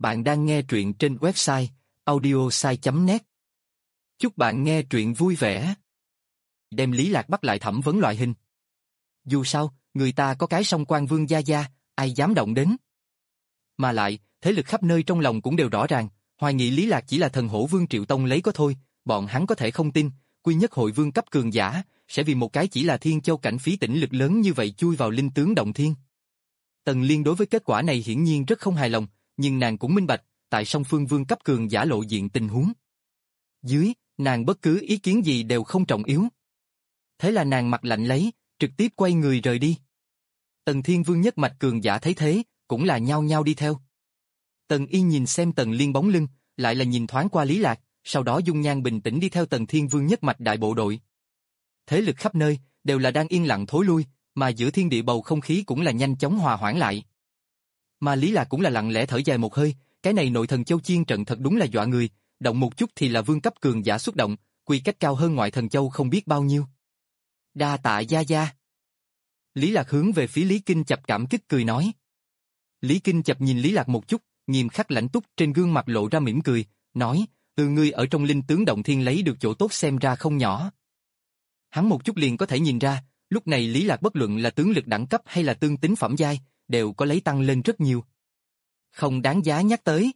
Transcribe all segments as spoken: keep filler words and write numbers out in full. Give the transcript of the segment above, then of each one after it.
Bạn đang nghe truyện trên website audiosai chấm net. Chúc bạn nghe truyện vui vẻ. Đem Lý Lạc bắt lại thẩm vấn loại hình. Dù sao, người ta có cái song quan vương gia gia, ai dám động đến. Mà lại, thế lực khắp nơi trong lòng cũng đều rõ ràng, hoài nghị Lý Lạc chỉ là thần hổ vương Triệu Tông lấy có thôi, bọn hắn có thể không tin, quy nhất hội vương cấp cường giả, sẽ vì một cái chỉ là Thiên Châu cảnh phí tĩnh lực lớn như vậy chui vào linh tướng động thiên. Tần Liên đối với kết quả này hiển nhiên rất không hài lòng, nhưng nàng cũng minh bạch, tại song phương vương cấp cường giả lộ diện tình huống. Dưới, nàng bất cứ ý kiến gì đều không trọng yếu. Thế là nàng mặt lạnh lấy, trực tiếp quay người rời đi. Tần Thiên Vương nhất mạch cường giả thấy thế, cũng là nhao nhao đi theo. Tần Y nhìn xem Tần Liên bóng lưng, lại là nhìn thoáng qua Lý Lạc, sau đó dung nhan bình tĩnh đi theo Tần Thiên Vương nhất mạch đại bộ đội. Thế lực khắp nơi, đều là đang yên lặng thối lui, mà giữa thiên địa bầu không khí cũng là nhanh chóng hòa hoãn lại. Mà Lý Lạc cũng là lặng lẽ thở dài một hơi, cái này nội thần châu chiên trận thật đúng là dọa người, động một chút thì là vương cấp cường giả xuất động, quy cách cao hơn ngoại thần châu không biết bao nhiêu. Đa tạ gia gia. Lý Lạc hướng về phía Lý Kinh Chập cảm kích cười nói. Lý Kinh Chập nhìn Lý Lạc một chút, nghiêm khắc lãnh túc trên gương mặt lộ ra mỉm cười, nói, từ ngươi ở trong linh tướng động thiên lấy được chỗ tốt xem ra không nhỏ. Hắn một chút liền có thể nhìn ra, lúc này Lý Lạc bất luận là tướng lực đẳng cấp hay là tương tính phẩm giai, đều có lấy tăng lên rất nhiều. Không đáng giá nhắc tới.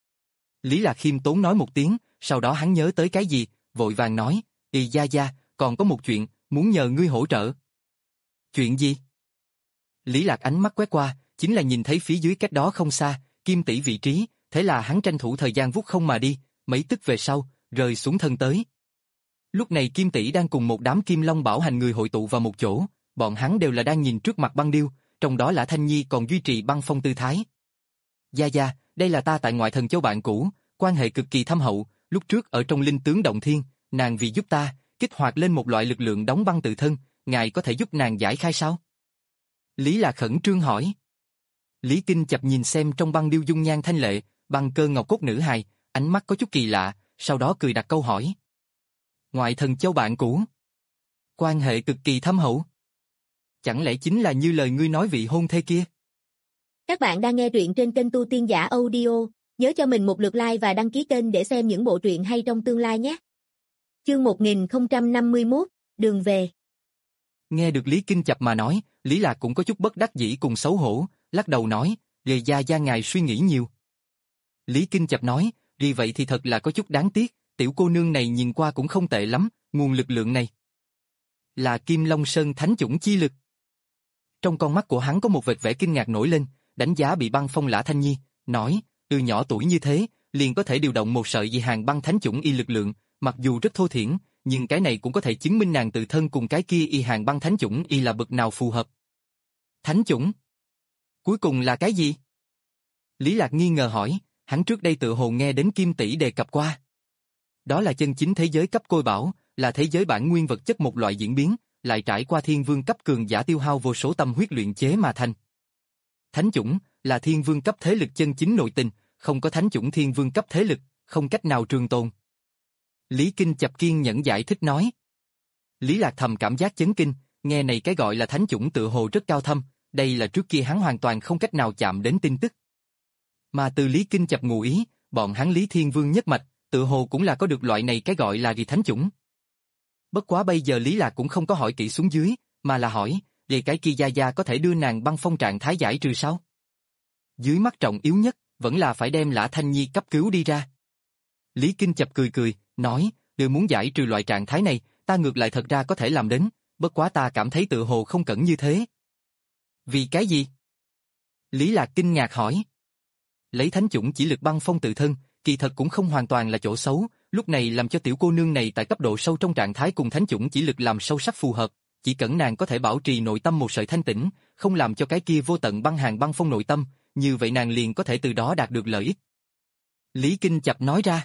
Lý Lạc khiêm tốn nói một tiếng, sau đó hắn nhớ tới cái gì, vội vàng nói, Y gia gia, còn có một chuyện, muốn nhờ ngươi hỗ trợ. Chuyện gì? Lý Lạc ánh mắt quét qua, chính là nhìn thấy phía dưới cách đó không xa, Kim tỷ vị trí, thế là hắn tranh thủ thời gian vút không mà đi, mấy tức về sau, rơi xuống thân tới. Lúc này Kim tỷ đang cùng một đám Kim Long bảo hành người hội tụ vào một chỗ, bọn hắn đều là đang nhìn trước mặt băng điêu, trong đó Lã Thanh Nhi còn duy trì băng phong tư thái. Gia gia, đây là ta tại ngoại thần châu bạn cũ, quan hệ cực kỳ thâm hậu, lúc trước ở trong linh tướng động thiên, nàng vì giúp ta, kích hoạt lên một loại lực lượng đóng băng tự thân, ngài có thể giúp nàng giải khai sao? Lý Lạc khẩn trương hỏi. Lý Kinh Chập nhìn xem trong băng điêu dung nhan thanh lệ, băng cơ ngọc cốt nữ hài, ánh mắt có chút kỳ lạ, sau đó cười đặt câu hỏi. Ngoại thần châu bạn cũ. Quan hệ cực kỳ thâm hậu. Chẳng lẽ chính là như lời ngươi nói vị hôn thê kia? Các bạn đang nghe truyện trên kênh Tu Tiên Giả Audio, nhớ cho mình một lượt like và đăng ký kênh để xem những bộ truyện hay trong tương lai nhé. Chương một nghìn không trăm năm mươi mốt, đường về. Nghe được Lý Kinh Chập mà nói, Lý Lạc cũng có chút bất đắc dĩ cùng xấu hổ, lắc đầu nói, "Về gia gia ngài suy nghĩ nhiều." Lý Kinh Chập nói, "Vì vậy thì thật là có chút đáng tiếc, tiểu cô nương này nhìn qua cũng không tệ lắm, nguồn lực lượng này là Kim Long Sơn thánh chủng chi lực." Trong con mắt của hắn có một vệt vẻ kinh ngạc nổi lên, đánh giá bị băng phong Lã Thanh Nhi, nói, từ nhỏ tuổi như thế, liền có thể điều động một sợi dị hàng băng thánh chủng y lực lượng, mặc dù rất thô thiển, nhưng cái này cũng có thể chứng minh nàng tự thân cùng cái kia y hàng băng thánh chủng y là bậc nào phù hợp. Thánh chủng? Cuối cùng là cái gì? Lý Lạc nghi ngờ hỏi, hắn trước đây tự hồ nghe đến Kim tỷ đề cập qua. Đó là chân chính thế giới cấp côi bảo, là thế giới bản nguyên vật chất một loại diễn biến, lại trải qua thiên vương cấp cường giả tiêu hao vô số tâm huyết luyện chế mà thành. Thánh chủng là thiên vương cấp thế lực chân chính nội tình, không có thánh chủng thiên vương cấp thế lực, không cách nào trường tồn. Lý Kinh Chập kiên nhẫn giải thích nói. Lý Lạc thầm cảm giác chấn kinh, nghe này cái gọi là thánh chủng tự hồ rất cao thâm, đây là trước kia hắn hoàn toàn không cách nào chạm đến tin tức. Mà từ Lý Kinh Chập ngụ ý, bọn hắn Lý Thiên Vương nhất mạch, tự hồ cũng là có được loại này cái gọi là gì thánh chủng. Bất quá bây giờ Lý Lạc cũng không có hỏi kỹ xuống dưới, mà là hỏi, về cái kia gia gia có thể đưa nàng băng phong trạng thái giải trừ sao? Dưới mắt trọng yếu nhất, vẫn là phải đem Lã Thanh Nhi cấp cứu đi ra. Lý Kinh Chập cười cười, nói, nếu muốn giải trừ loại trạng thái này, ta ngược lại thật ra có thể làm đến, bất quá ta cảm thấy tự hồ không cẩn như thế. Vì cái gì? Lý Lạc kinh ngạc hỏi. Lấy thánh chủng chỉ lực băng phong tự thân, kỳ thật cũng không hoàn toàn là chỗ xấu, lúc này làm cho tiểu cô nương này tại cấp độ sâu trong trạng thái cùng thánh chủng chỉ lực làm sâu sắc phù hợp, chỉ cần nàng có thể bảo trì nội tâm một sợi thanh tĩnh, không làm cho cái kia vô tận băng hàng băng phong nội tâm, như vậy nàng liền có thể từ đó đạt được lợi ích. Lý Kinh Chập nói ra.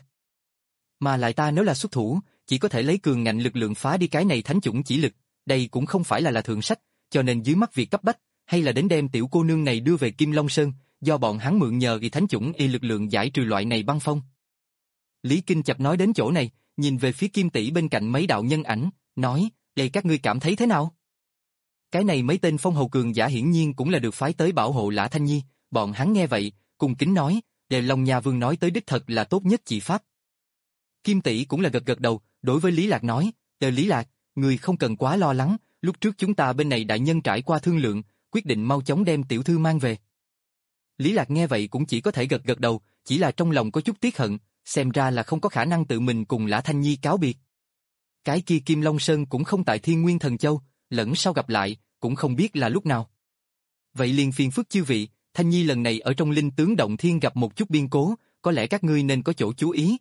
Mà lại ta nếu là xuất thủ, chỉ có thể lấy cường ngạnh lực lượng phá đi cái này thánh chủng chỉ lực, đây cũng không phải là là thượng sách, cho nên dưới mắt việc cấp bách, hay là đến đem tiểu cô nương này đưa về Kim Long Sơn, do bọn hắn mượn nhờ y thánh chủng y lực lượng giải trừ loại này băng phong. Lý Kinh Chập nói đến chỗ này, nhìn về phía Kim tỷ bên cạnh mấy đạo nhân ảnh, nói, đây các ngươi cảm thấy thế nào? Cái này mấy tên phong hầu cường giả hiển nhiên cũng là được phái tới bảo hộ Lã Thanh Nhi, bọn hắn nghe vậy, cùng kính nói, Đề Long Nha Vương nói tới đích thật là tốt nhất chỉ pháp. Kim tỷ cũng là gật gật đầu, đối với Lý Lạc nói, Đề Lý Lạc, người không cần quá lo lắng, lúc trước chúng ta bên này đại nhân trải qua thương lượng, quyết định mau chóng đem tiểu thư mang về. Lý Lạc nghe vậy cũng chỉ có thể gật gật đầu, chỉ là trong lòng có chút tiếc hận, xem ra là không có khả năng tự mình cùng Lã Thanh Nhi cáo biệt. Cái kia Kim Long Sơn cũng không tại Thiên Nguyên Thần Châu, lẫn sau gặp lại, cũng không biết là lúc nào. Vậy liền phiền phức chư vị, Thanh Nhi lần này ở trong linh tướng động thiên gặp một chút biên cố, có lẽ các ngươi nên có chỗ chú ý.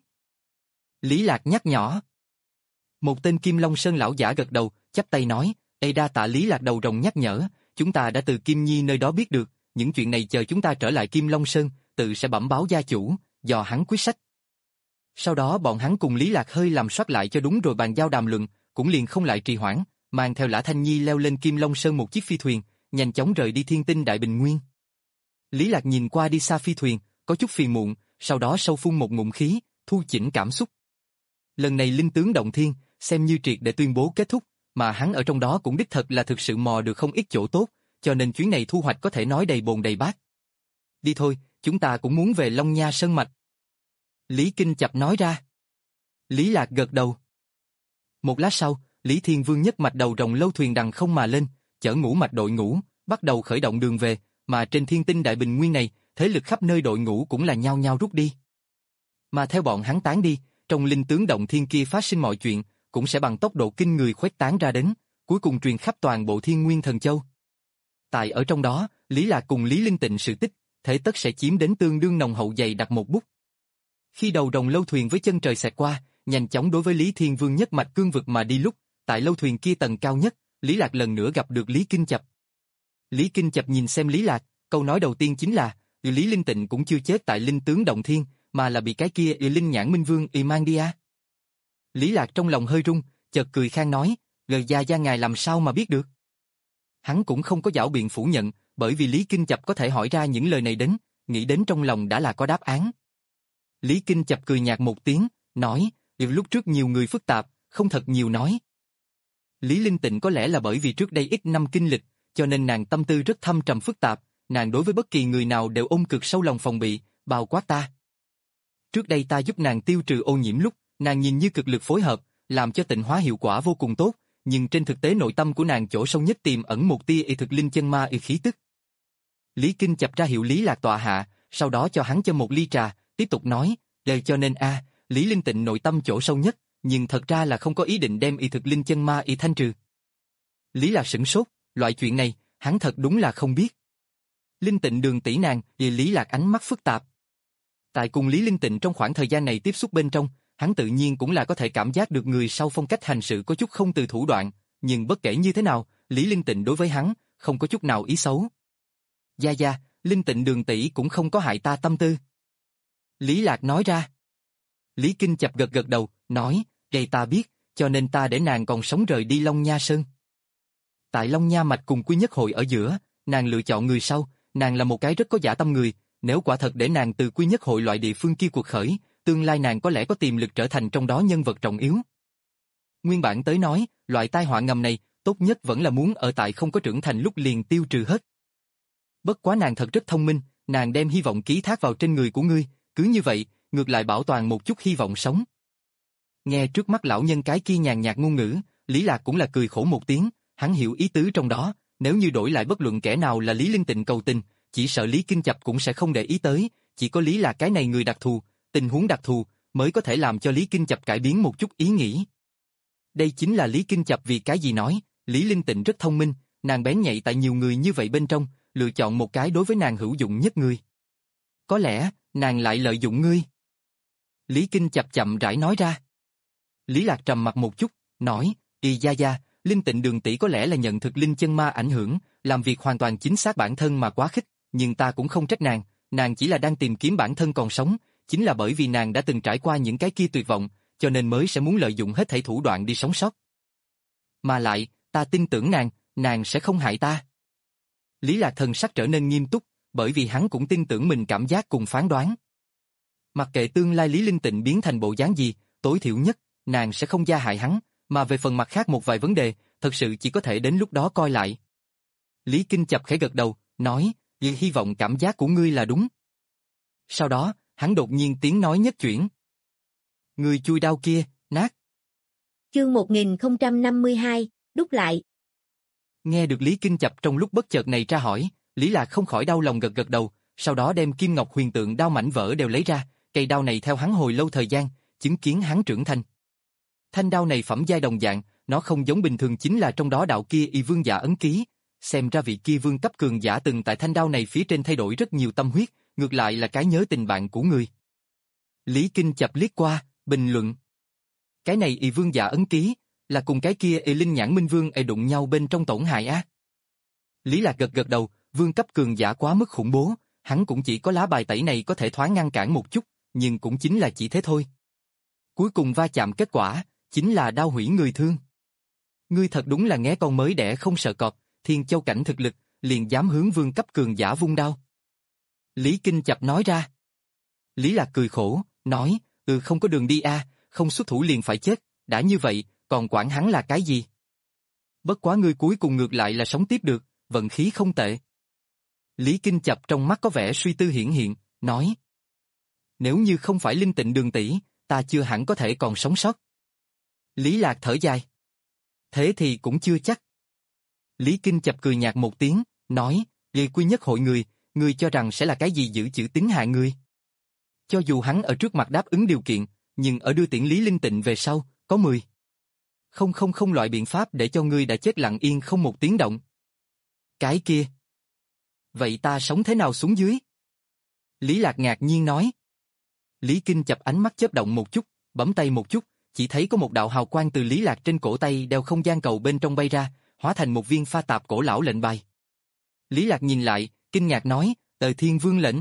Lý Lạc nhắc nhỏ. Một tên Kim Long Sơn lão giả gật đầu, chắp tay nói, Ê đa tạ Lý Lạc đầu rồng nhắc nhở, chúng ta đã từ Kim Nhi nơi đó biết được, những chuyện này chờ chúng ta trở lại Kim Long Sơn, tự sẽ bẩm báo gia chủ, dò hắn quyết sách. Sau đó bọn hắn cùng Lý Lạc hơi làm soát lại cho đúng rồi bàn giao đàm luận, cũng liền không lại trì hoãn, mang theo Lã Thanh Nhi leo lên Kim Long Sơn một chiếc phi thuyền, nhanh chóng rời đi Thiên Tinh Đại Bình Nguyên. Lý Lạc nhìn qua đi xa phi thuyền, có chút phiền muộn, sau đó sâu phun một ngụm khí, thu chỉnh cảm xúc. Lần này linh tướng động thiên, xem như triệt để tuyên bố kết thúc, mà hắn ở trong đó cũng đích thật là thực sự mò được không ít chỗ tốt, cho nên chuyến này thu hoạch có thể nói đầy bồn đầy bát. Đi thôi, chúng ta cũng muốn về Long Nha Sơn Mạch. Lý Kinh Chập nói ra. Lý Lạc gật đầu. Một lát sau, Lý Thiên Vương nhất mạch đầu rồng lâu thuyền đằng không mà lên, chở ngũ mạch đội ngũ, bắt đầu khởi động đường về, mà trên Thiên Tinh Đại Bình Nguyên này, thế lực khắp nơi đội ngũ cũng là nhao nhao rút đi. Mà theo bọn hắn tán đi, trong linh tướng động thiên kia phát sinh mọi chuyện, cũng sẽ bằng tốc độ kinh người khuếch tán ra đến, cuối cùng truyền khắp toàn bộ Thiên Nguyên Thần Châu. Tại ở trong đó, Lý Lạc cùng Lý Linh Tịnh sự tích, thế tất sẽ chiếm đến tương đương nồng hậu dày đặt một bút. Khi đầu rồng lâu thuyền với chân trời xẹt qua, nhanh chóng đối với Lý Thiên Vương nhất mạch cương vực mà đi lúc, tại lâu thuyền kia tầng cao nhất, Lý Lạc lần nữa gặp được Lý Kinh Chập. Lý Kinh Chập nhìn xem Lý Lạc, câu nói đầu tiên chính là, Lý Linh Tịnh cũng chưa chết tại linh tướng động thiên, mà là bị cái kia Linh Nhãn Minh Vương y mang đi à. Lý Lạc trong lòng hơi rung, chợt cười khang nói, lời gia gia ngài làm sao mà biết được. Hắn cũng không có giảo biện phủ nhận, bởi vì Lý Kinh Chập có thể hỏi ra những lời này đến, nghĩ đến trong lòng đã là có đáp án. Lý Kinh Chập cười nhạt một tiếng, nói, lúc trước nhiều người phức tạp, không thật nhiều nói. Lý Linh Tịnh có lẽ là bởi vì trước đây ít năm kinh lịch, cho nên nàng tâm tư rất thâm trầm phức tạp, nàng đối với bất kỳ người nào đều ôm cực sâu lòng phòng bị, bao quát ta. Trước đây ta giúp nàng tiêu trừ ô nhiễm lúc, nàng nhìn như cực lực phối hợp, làm cho tịnh hóa hiệu quả vô cùng tốt, nhưng trên thực tế nội tâm của nàng chỗ sâu nhất tiềm ẩn một tia y thực linh chân ma y khí tức. Lý Kinh Chập ra hiệu Lý Lạc tọa hạ, sau đó cho hắn châm một ly trà, tiếp tục nói, đều cho nên a, Lý Linh Tịnh nội tâm chỗ sâu nhất, nhưng thật ra là không có ý định đem y thực linh chân ma y thanh trừ. Lý Lạc sửng sốt, loại chuyện này, hắn thật đúng là không biết. Linh Tịnh đường tỷ nàng, vì Lý Lạc ánh mắt phức tạp. Tại cùng Lý Linh Tịnh trong khoảng thời gian này tiếp xúc bên trong, hắn tự nhiên cũng là có thể cảm giác được người sau phong cách hành sự có chút không từ thủ đoạn, nhưng bất kể như thế nào, Lý Linh Tịnh đối với hắn, không có chút nào ý xấu. Gia gia, Linh Tịnh đường tỷ cũng không có hại ta tâm tư. Lý Lạc nói ra. Lý Kinh Chập gật gật đầu, nói, vậy ta biết, cho nên ta để nàng còn sống rời đi Long Nha Sơn. Tại Long Nha Mạch cùng Quy Nhất Hội ở giữa, nàng lựa chọn người sau, nàng là một cái rất có dã tâm người, nếu quả thật để nàng từ Quy Nhất Hội loại địa phương kia cuộc khởi, tương lai nàng có lẽ có tiềm lực trở thành trong đó nhân vật trọng yếu. Nguyên bản tới nói, loại tai họa ngầm này, tốt nhất vẫn là muốn ở tại không có trưởng thành lúc liền tiêu trừ hết. Bất quá nàng thật rất thông minh, nàng đem hy vọng ký thác vào trên người của ngươi, cứ như vậy, ngược lại bảo toàn một chút hy vọng sống. Nghe trước mắt lão nhân cái kia nhàn nhạt ngôn ngữ, Lý Lạc cũng là cười khổ một tiếng, hắn hiểu ý tứ trong đó, nếu như đổi lại bất luận kẻ nào là Lý Linh Tịnh cầu tình, chỉ sợ Lý Kinh Chập cũng sẽ không để ý tới, chỉ có Lý Lạc cái này người đặc thù, tình huống đặc thù, mới có thể làm cho Lý Kinh Chập cải biến một chút ý nghĩ. Đây chính là Lý Kinh Chập vì cái gì nói, Lý Linh Tịnh rất thông minh, nàng bén nhạy tại nhiều người như vậy bên trong, lựa chọn một cái đối với nàng hữu dụng nhất người. Có lẽ, nàng lại lợi dụng ngươi. Lý Kinh Chập chậm rãi nói ra. Lý Lạc trầm mặt một chút, nói, Y gia gia, Linh Tịnh đường tỷ có lẽ là nhận thực linh chân ma ảnh hưởng, làm việc hoàn toàn chính xác bản thân mà quá khích, nhưng ta cũng không trách nàng, nàng chỉ là đang tìm kiếm bản thân còn sống, chính là bởi vì nàng đã từng trải qua những cái kia tuyệt vọng, cho nên mới sẽ muốn lợi dụng hết thảy thủ đoạn đi sống sót. Mà lại, ta tin tưởng nàng, nàng sẽ không hại ta. Lý Lạc thần sắc trở nên nghiêm túc, bởi vì hắn cũng tin tưởng mình cảm giác cùng phán đoán. Mặc kệ tương lai Lý Linh Tịnh biến thành bộ dáng gì, tối thiểu nhất, nàng sẽ không gia hại hắn, mà về phần mặt khác một vài vấn đề, thật sự chỉ có thể đến lúc đó coi lại. Lý Kinh Chập khẽ gật đầu, nói, hy vọng cảm giác của ngươi là đúng. Sau đó, hắn đột nhiên tiếng nói nhất chuyển. Người chui đao kia, nát. Chương một nghìn không trăm năm mươi hai, đúc lại. Nghe được Lý Kinh Chập trong lúc bất chợt này tra hỏi, Lý Lạc không khỏi đau lòng gật gật đầu, sau đó đem kim ngọc huyền tượng đao mảnh vỡ đều lấy ra, cây đao này theo hắn hồi lâu thời gian, chứng kiến hắn trưởng thành. Thanh đao này phẩm giai đồng dạng, nó không giống bình thường chính là trong đó đạo kia y vương giả ấn ký, xem ra vị kia vương cấp cường giả từng tại thanh đao này phía trên thay đổi rất nhiều tâm huyết, ngược lại là cái nhớ tình bạn của người. Lý Kinh Chập liếc qua, bình luận. Cái này y vương giả ấn ký, là cùng cái kia y linh nhãn minh vương y đụng nhau bên trong tổn hại á. Lý Lạc gật gật đầu, vương cấp cường giả quá mức khủng bố, hắn cũng chỉ có lá bài tẩy này có thể thoáng ngăn cản một chút, nhưng cũng chính là chỉ thế thôi. Cuối cùng va chạm kết quả, chính là đao hủy người thương. Ngươi thật đúng là nghe con mới đẻ không sợ cọp, Thiên Châu cảnh thực lực, liền dám hướng vương cấp cường giả vung đao. Lý Kinh Chập nói ra. Lý Lạc cười khổ, nói, ừ không có đường đi a, không xuất thủ liền phải chết, đã như vậy, còn quản hắn là cái gì? Bất quá ngươi cuối cùng ngược lại là sống tiếp được, vận khí không tệ. Lý Kinh Chập trong mắt có vẻ suy tư hiển hiện, nói. Nếu như không phải Linh Tịnh Đường tỷ, ta chưa hẳn có thể còn sống sót. Lý Lạc thở dài. Thế thì cũng chưa chắc. Lý Kinh Chập cười nhạt một tiếng, nói, Lê Quy Nhất hội người, người cho rằng sẽ là cái gì giữ chữ tín hại người. Cho dù hắn ở trước mặt đáp ứng điều kiện, nhưng ở đưa tiễn Lý Linh Tịnh về sau, có mười. Không không không loại biện pháp để cho ngươi đã chết lặng yên không một tiếng động. Cái kia. Vậy ta sống thế nào xuống dưới? Lý Lạc ngạc nhiên nói. Lý Kinh Chập ánh mắt chớp động một chút, bấm tay một chút, chỉ thấy có một đạo hào quang từ Lý Lạc trên cổ tay đeo không gian cầu bên trong bay ra, hóa thành một viên pha tạp cổ lão lệnh bài. Lý Lạc nhìn lại, kinh ngạc nói, tờ Thiên Vương lệnh.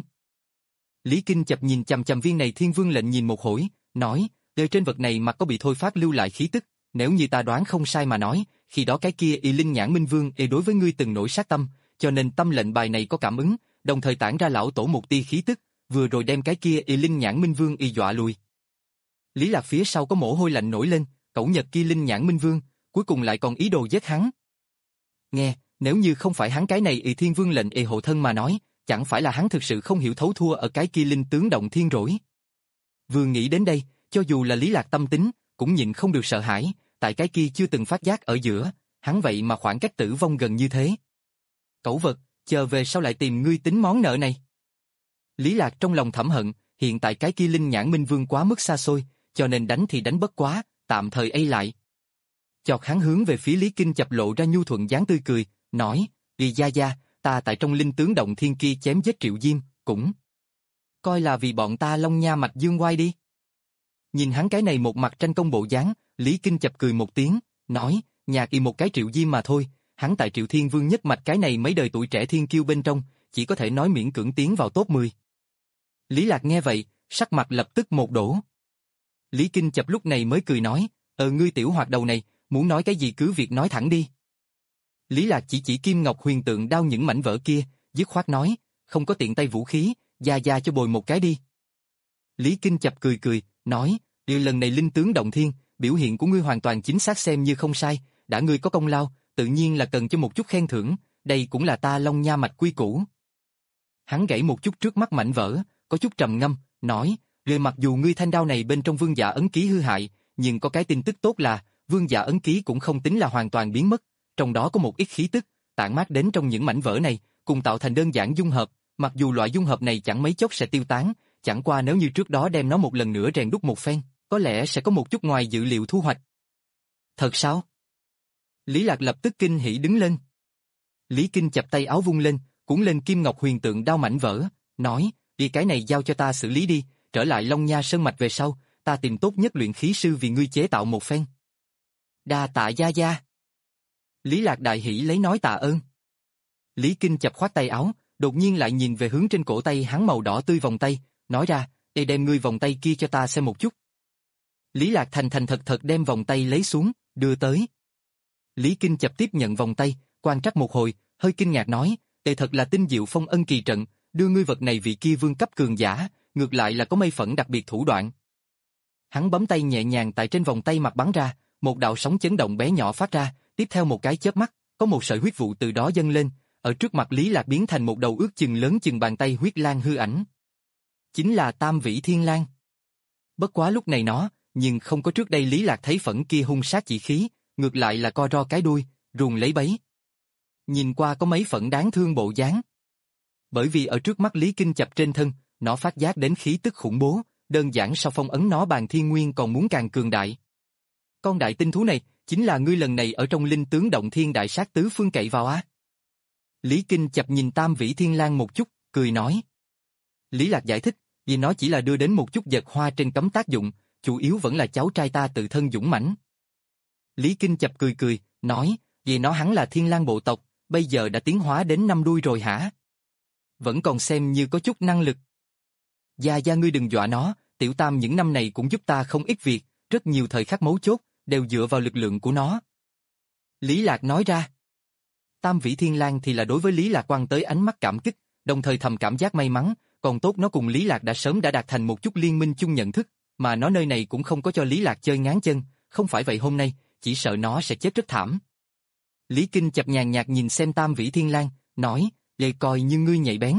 Lý Kinh Chập nhìn chằm chằm viên này Thiên Vương lệnh nhìn một hồi, nói, đời trên vật này mặt có bị thôi phát lưu lại khí tức, nếu như ta đoán không sai mà nói, khi đó cái kia y linh nhãn minh vương y đối với ngươi từng nổi sát tâm, cho nên tâm lệnh bài này có cảm ứng, đồng thời tản ra lão tổ một tia khí tức, vừa rồi đem cái kia y linh nhãn minh vương y dọa lùi. Lý Lạc phía sau có mồ hôi lạnh nổi lên, cẩu nhật kia linh nhãn minh vương, cuối cùng lại còn ý đồ giết hắn. Nghe, nếu như không phải hắn cái này y thiên vương lệnh y hộ thân mà nói, chẳng phải là hắn thực sự không hiểu thấu thua ở cái kia linh tướng động thiên rỗi. Vừa nghĩ đến đây, cho dù là Lý Lạc tâm tính, cũng nhịn không được sợ hãi, tại cái kia chưa từng phát giác ở giữa, hắn vậy mà khoảng cách tử vong gần như thế. Cẩu vật, chờ về sau lại tìm ngươi tính món nợ này. Lý Lạc trong lòng thẩm hận, hiện tại cái kia linh nhãn minh vương quá mức xa xôi, cho nên đánh thì đánh bất quá, tạm thời ây lại. Chọt hắn hướng về phía Lý Kinh Chập lộ ra nhu thuận dáng tươi cười, nói, Vì gia gia, ta tại trong linh tướng động thiên kia chém giết Triệu Diêm, cũng coi là vì bọn ta Long Nha mạch dương oai đi. Nhìn hắn cái này một mặt tranh công bộ dáng, Lý Kinh Chập cười một tiếng, nói, nhạc y một cái Triệu Diêm mà thôi, hắn tại Triệu Thiên Vương nhất mạch cái này mấy đời tuổi trẻ thiên kiêu bên trong, chỉ có thể nói miễn cưỡng tiến vào top mười. Lý Lạc nghe vậy, sắc mặt lập tức một đổ. Lý Kinh Chập lúc này mới cười nói, ờ ngươi tiểu hoạt đầu này, muốn nói cái gì cứ việc nói thẳng đi. Lý Lạc chỉ chỉ kim ngọc huyền tượng đao những mảnh vỡ kia, dứt khoát nói, không có tiện tay vũ khí, gia gia cho bồi một cái đi. Lý Kinh Chập cười cười, nói, điều lần này linh tướng động thiên, biểu hiện của ngươi hoàn toàn chính xác xem như không sai, đã ngươi có công lao, tự nhiên là cần cho một chút khen thưởng, đây cũng là ta Long Nha mạch quy củ. Hắn gãy một chút trước mắt mảnh vỡ, có chút trầm ngâm, nói, rồi mặc dù ngươi thanh đao này bên trong vương giả ấn ký hư hại, nhưng có cái tin tức tốt là, vương giả ấn ký cũng không tính là hoàn toàn biến mất, trong đó có một ít khí tức, tản mát đến trong những mảnh vỡ này, cùng tạo thành đơn giản dung hợp, mặc dù loại dung hợp này chẳng mấy chốc sẽ tiêu tán, chẳng qua nếu như trước đó đem nó một lần nữa rèn đúc một phen, có lẽ sẽ có một chút ngoài dự liệu thu hoạch. Thật sao? Lý Lạc lập tức kinh hỉ đứng lên. Lý Kinh chập tay áo vung lên, cuốn lên kim ngọc huyền tượng đao mảnh vỡ, nói, đi cái này giao cho ta xử lý đi, trở lại Long Nha Sơn Mạch về sau, ta tìm tốt nhất luyện khí sư vì ngươi chế tạo một phen. Đa tạ gia gia. Lý Lạc đại hỉ lấy nói tạ ơn. Lý Kinh chập khoát tay áo, đột nhiên lại nhìn về hướng trên cổ tay hắn màu đỏ tươi vòng tay, nói ra, đây đem ngươi vòng tay kia cho ta xem một chút. Lý Lạc thành thành thật thật đem vòng tay lấy xuống, đưa tới. Lý Kinh chập tiếp nhận vòng tay, quan trắc một hồi, hơi kinh ngạc nói, đây thật là tinh diệu phong ân kỳ trận, đưa ngươi vật này vị kia vương cấp cường giả, ngược lại là có mây phẫn đặc biệt thủ đoạn. Hắn bấm tay nhẹ nhàng tại trên vòng tay mặt bắn ra, một đạo sóng chấn động bé nhỏ phát ra, tiếp theo một cái chớp mắt, có một sợi huyết vụ từ đó dâng lên, ở trước mặt Lý Lạc biến thành một đầu ước chừng lớn chừng bàn tay huyết lang hư ảnh. Chính là Tam Vĩ Thiên Lang. Bất quá lúc này nó, nhưng không có trước đây Lý Lạc thấy phẫn kia hung sát chỉ khí, ngược lại là co ro cái đuôi, ruồng lấy bấy. Nhìn qua có mấy phẫn đáng thương bộ dáng. Bởi vì ở trước mắt Lý Kinh Chập trên thân, nó phát giác đến khí tức khủng bố, đơn giản so phong ấn nó bàn thiên nguyên còn muốn càng cường đại. Con đại tinh thú này, chính là ngươi lần này ở trong linh tướng động thiên đại sát tứ phương cậy vào á. Lý Kinh Chập nhìn Tam Vĩ Thiên Lang một chút, cười nói. Lý Lạc giải thích, vì nó chỉ là đưa đến một chút dật hoa trên cấm tác dụng, chủ yếu vẫn là cháu trai ta tự thân dũng mãnh. Lý Kinh Chập cười cười, nói, vì nó hắn là Thiên Lang bộ tộc, bây giờ đã tiến hóa đến năm đuôi rồi hả? Vẫn còn xem như có chút năng lực. Gia Gia ngươi đừng dọa nó, Tiểu Tam những năm này cũng giúp ta không ít việc, rất nhiều thời khắc mấu chốt, đều dựa vào lực lượng của nó. Lý Lạc nói ra. Tam Vĩ Thiên Lang thì là đối với Lý Lạc quăng tới ánh mắt cảm kích, đồng thời thầm cảm giác may mắn, còn tốt nó cùng Lý Lạc đã sớm đã đạt thành một chút liên minh chung nhận thức, mà nó nơi này cũng không có cho Lý Lạc chơi ngáng chân, không phải vậy hôm nay, chỉ sợ nó sẽ chết rất thảm. Lý Kinh Chập nhàn nhạt nhìn xem Tam Vĩ Thiên Lang, nói, vậy coi như ngươi nhạy bén.